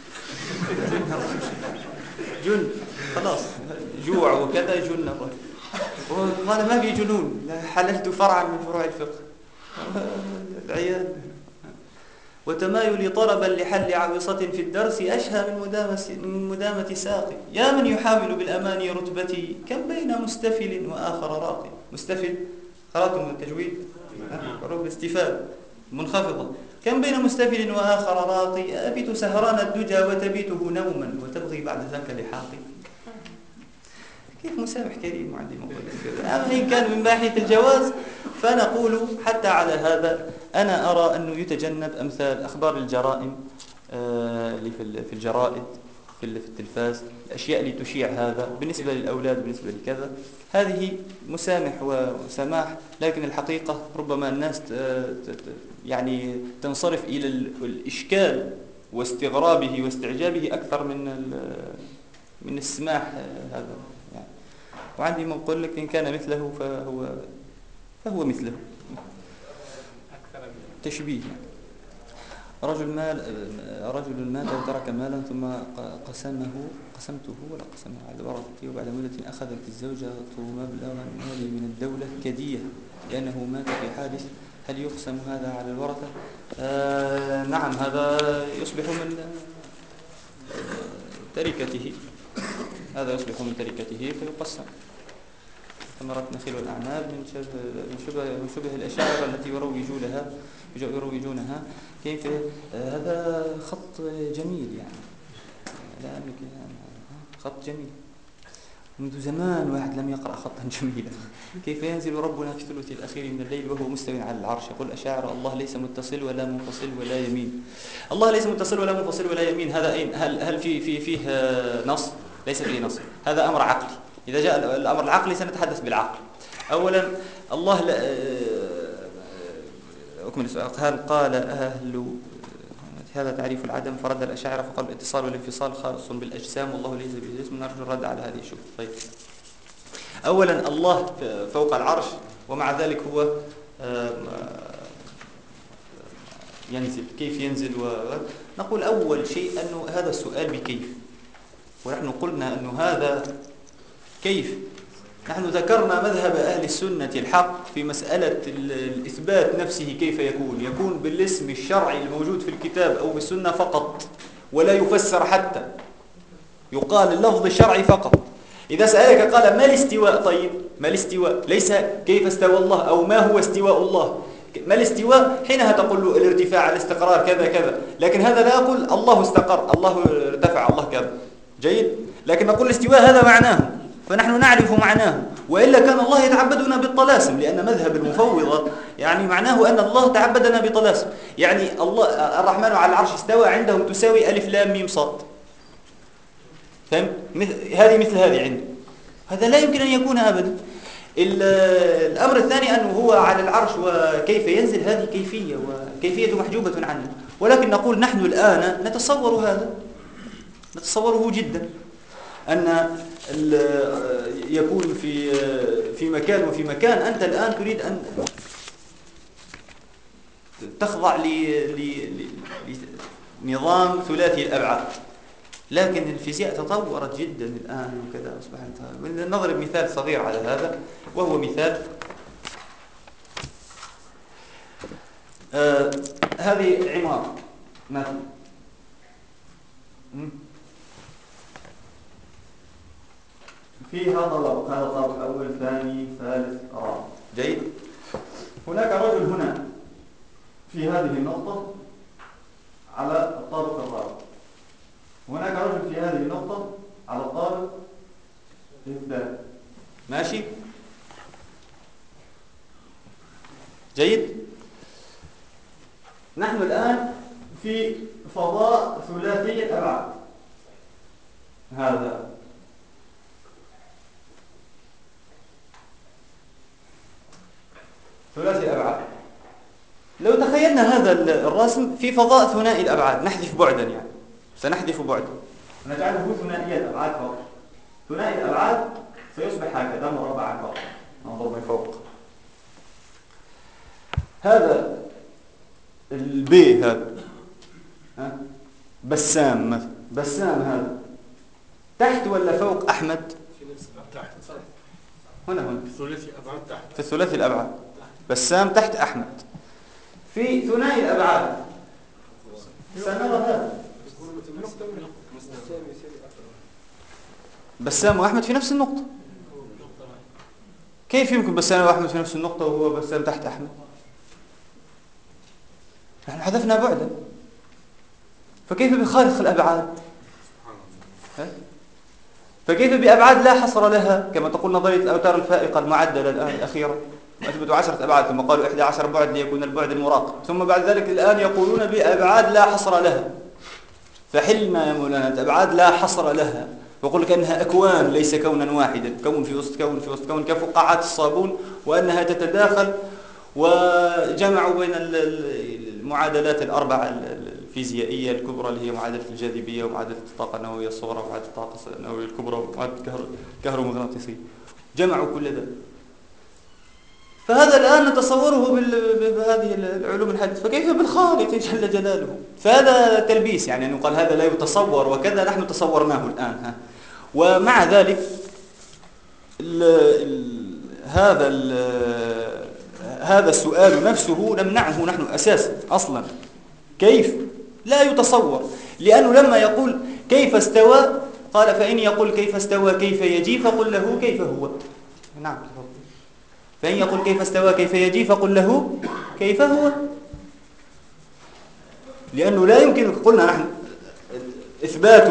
Speaker 1: جن، خلاص جوع وكذا، جن الرجل. وقال: ما في جنون، حللت فرعا من فروع الفقه. العيال. وتمايلي طربا لحل عويصة في الدرس أشهى من مدامة ساقي. يا من يحاول بالأماني رتبتي، كم بين مستفل وآخر راقي. مستفل قرأتم التجويد، حروف استفال منخفضة. كم بين مستفل وآخر راقي، أبيت سهران الدجى وتبيته نوما وتبغي بعد ذاك لحاقي. كيف مسامح كريم وعندي مقول. أما إن كان من ناحية الجواز فنقول حتى على هذا أنا أرى أنه يتجنب أمثال أخبار الجرائم اللي في الجرائد، في التلفاز، الأشياء اللي تشيع هذا بالنسبة للأولاد، بالنسبة لكذا، هذه مسامح وسماح، لكن الحقيقة ربما الناس يعني تنصرف إلى الإشكال واستغرابه واستعجابه أكثر من السماح هذا يعني. وعندي ما أقول لك: إن كان مثله فهو مثله. تشبيه يعني. رجل مات وترك مالا ثم قسمته ولا قسمه على ورثته، وبعد مدة أخذت الزوجة مبلغا مالي من الدولة كدية لأنه مات في حادث. هل يقسم هذا على الورثة؟ نعم، هذا يصبح من تركته، هذا يصبح من تركته فيقسم. ثمرة نخيل والأعناب من شبه الأشاعرة التي يروجونها. كيف هذا خط جميل يعني، لا أملك خط جميل. منذ زمان واحد لم يقرأ خطا جميلا. كيف ينزل ربنا في الثلث الأخير من الليل وهو مستوٍ على العرش؟ يقول أشاعر الله ليس متصل ولا منفصل ولا يمين. الله ليس متصل ولا منفصل ولا يمين، هذا أين؟ هل فيه نص؟ ليس فيه نص، هذا أمر عقلي. إذا جاء الأمر العقلي سنتحدث بالعقل. أولا الله أكمل السؤال. هل قال أهل هذا تعريف العدم فرد الأشاعرة فقال الاتصال والانفصال خاص بالأجسام والله ليس بالجسم؟ نرجو الرد على هذه الشبهة. طيب، أولا الله فوق العرش ومع ذلك هو ينزل. كيف ينزل؟ نقول أول شيء أنه هذا السؤال بكيف، ونحن قلنا أنه هذا كيف. نحن ذكرنا مذهب أهل السنة الحق في مسألة الإثبات نفسه. كيف يكون بالاسم الشرعي الموجود في الكتاب أو بالسنة فقط، ولا يفسر حتى، يقال اللفظ الشرعي فقط. إذا سألك قال ما الاستواء؟ طيب ما الاستواء؟ ليس كيف استوى الله أو ما هو استواء الله. ما الاستواء؟ حينها تقول له الارتفاع، الاستقرار، كذا كذا. لكن هذا لا أقول الله استقر، الله ارتفع، الله كذا. جيد، لكن نقول الاستواء هذا معناه، فنحن نعرف معناه. وإلا كان الله يتعبدنا بالطلاسم، لأن مذهب المفوضة يعني معناه أن الله تعبدنا بطلاسم. يعني الله الرحمن على العرش استوى عندهم تساوي ألف لام ميم صاد. فهم؟ هذه مثل هذه عنده، هذا لا يمكن أن يكون أبدا. الأمر الثاني أنه هو على العرش وكيف ينزل، هذه كيفية، وكيفية محجوبة عنه. ولكن نقول نحن الآن نتصور هذا، نتصوره جدا، أن يكون في مكان وفي مكان. أنت الآن تريد أن تخضع لنظام ثلاثي الأبعاد، لكن الفيزياء تطورت جدا الآن وكذا أصبحت. نضرب مثال صغير على هذا، وهو مثال هذه عمارة مثلا، فيها طبق، هذا طابق أول ثاني ثالث رابع. جيد، هناك رجل هنا في هذه النقطة على الطابق الرابع، هناك رجل في هذه النقطة على الطابق الثاني. ماشي؟ جيد؟ نحن الآن في فضاء ثلاثي الأبعاد، هذا ثلاثي الأبعاد. لو تخيلنا هذا الرسم في فضاء ثنائي الأبعاد، نحذف بعدا، يعني سنحذف بعدا ونجعله ثنائي الأبعاد فقط. ثنائي الأبعاد سيصبح هكذا مربعا فقط. ننظر من فوق، هذا البي، هذا بسام مثلا، بسام هذا تحت ولا فوق أحمد؟
Speaker 2: تحت.
Speaker 1: هنا
Speaker 2: ثلاثي أبعاد تحت،
Speaker 1: في الثلاثي الأبعاد. بسام تحت أحمد. في ثنائي الأبعاد سنرى هذا بسام وأحمد في نفس النقطة. كيف يمكن بسام وأحمد في نفس النقطة وهو بسام تحت أحمد؟ نحن حذفنا بعدا، فكيف بخارق الأبعاد؟ فكيف بأبعاد لا حصر لها، كما تقول نظرية الأوتار الفائقة المعدلة الآن الأخيرة، أثبتوا 10 أبعاد ثم قالوا 11 بعد ليكون البعد المراقب، ثم بعد ذلك الآن يقولون بأبعاد لا حصر لها. فحلنا يا مولانا أبعاد لا حصر لها، ويقول لك أنها أكوان ليس كونا واحدا، كون في وسط كون في وسط كون، كفقاعات الصابون، وأنها تتداخل. وجمعوا بين المعادلات الأربعة الفيزيائية الكبرى اللي هي معادلة الجاذبية ومعادلة الطاقة النووية الصغرى ومعادلة الطاقة النووية الكبرى ومعادلة الكهرومغناطيسية، جمعوا كل ذلك.
Speaker 3: فهذا الآن نتصوره بهذه العلوم الحديثة، فكيف بالخالق جل جلاله؟ فهذا تلبيس، يعني أن يقال هذا لا يتصور وكذا، نحن تصورناه الآن. ومع ذلك هذا السؤال نفسه نمنعه نحن أساسا أصلا. كيف؟ لا يتصور، لأنه لما يقول كيف استوى قال فإن يقول كيف استوى كيف يجي فقل له كيف هو. نعم، فإن يقول كيف استوى كيف يجي فقل له كيف هو، لأنه لا يمكن، قلنا نحن إثبات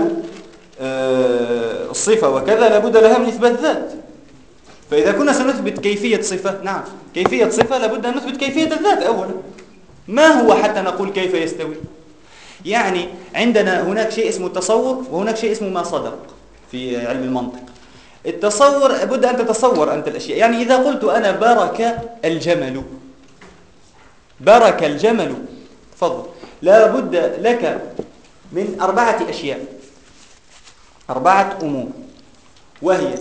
Speaker 3: الصفة وكذا لابد لها من إثبات ذات. فإذا كنا سنثبت كيفية صفة، نعم كيفية صفة لابد أن نثبت كيفية الذات أولا. ما هو حتى نقول كيف يستوي؟ يعني عندنا هناك شيء اسمه التصور وهناك شيء اسمه ما صدق في علم المنطق. التصور لابد أن تتصور أنت الأشياء، يعني إذا قلت أنا برك الجمل، برك الجمل، تفضل، لابد لك من 4 أشياء، 4 أمور، وهي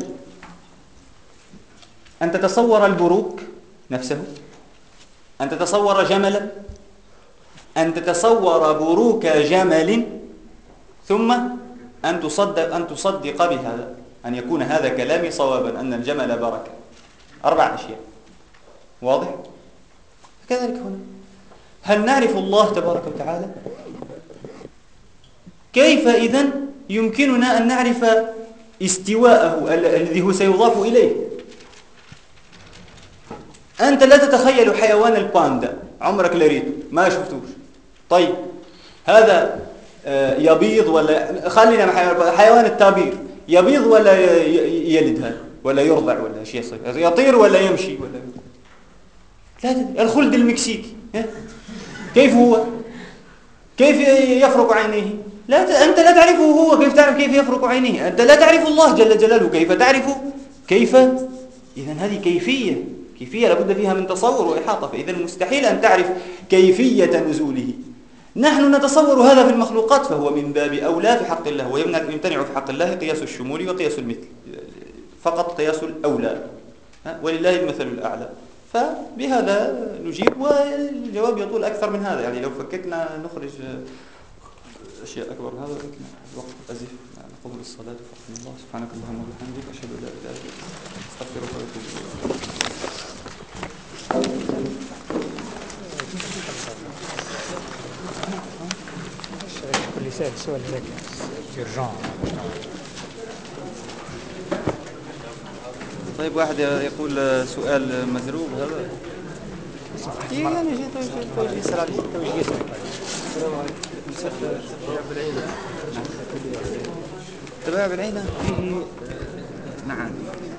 Speaker 3: أن تتصور البروك نفسه، أن تتصور جملا، أن تتصور بروك جمل، ثم أن تصدق بهذا، أن يكون هذا كلامي صوابا أن الجمل بركة. 4 أشياء، واضح؟ كذلك هنا، هل نعرف الله تبارك وتعالى؟ كيف إذن يمكننا أن نعرف استواءه الذي هو سيضاف إليه؟ أنت لا تتخيل حيوان الباندا، عمرك لريته ما شفتوش. طيب هذا يبيض ولا، خلينا حيوان التابير، يبيض ولا يلد هذا ولا يرضع ولا شيء صحيح. يطير ولا يمشي ولا لا الخلد المكسيكي كيف هو؟ كيف يفرق عينيه؟ لا أنت لا تعرفه هو، كيف تعرف كيف يفرق عينيه؟ أنت لا تعرف الله جل جلاله، كيف تعرف كيف؟ إذن هذه كيفية لابد فيها من تصور وإحاطة، فإذن مستحيل أن تعرف كيفية نزوله. نحن نتصور هذا في المخلوقات، فهو من باب أولى في حق الله، ويمتنع في حق الله قياس الشمول وقياس المثل، فقط قياس الأولى، ولله المثل الأعلى. فبهذا نجيب، والجواب يطول أكثر من هذا، يعني لو فككنا نخرج أشياء أكبر من هذا، لكن الوقت أزف. نقوم بالصلاة وفقنا الله. سبحانك اللهم وبحمدك، أشهد أن لا إله إلا أنت، أستغفرك وأتوب إليك.
Speaker 5: اللي سأل السؤال ذاك يرجع.
Speaker 1: طيب واحد يقول سؤال مذروب هذا
Speaker 3: يعني توجيه يسأل عليه، توجيه يسأل.
Speaker 4: السلام عليكم.
Speaker 1: تباع بالعينة فيه، نعم.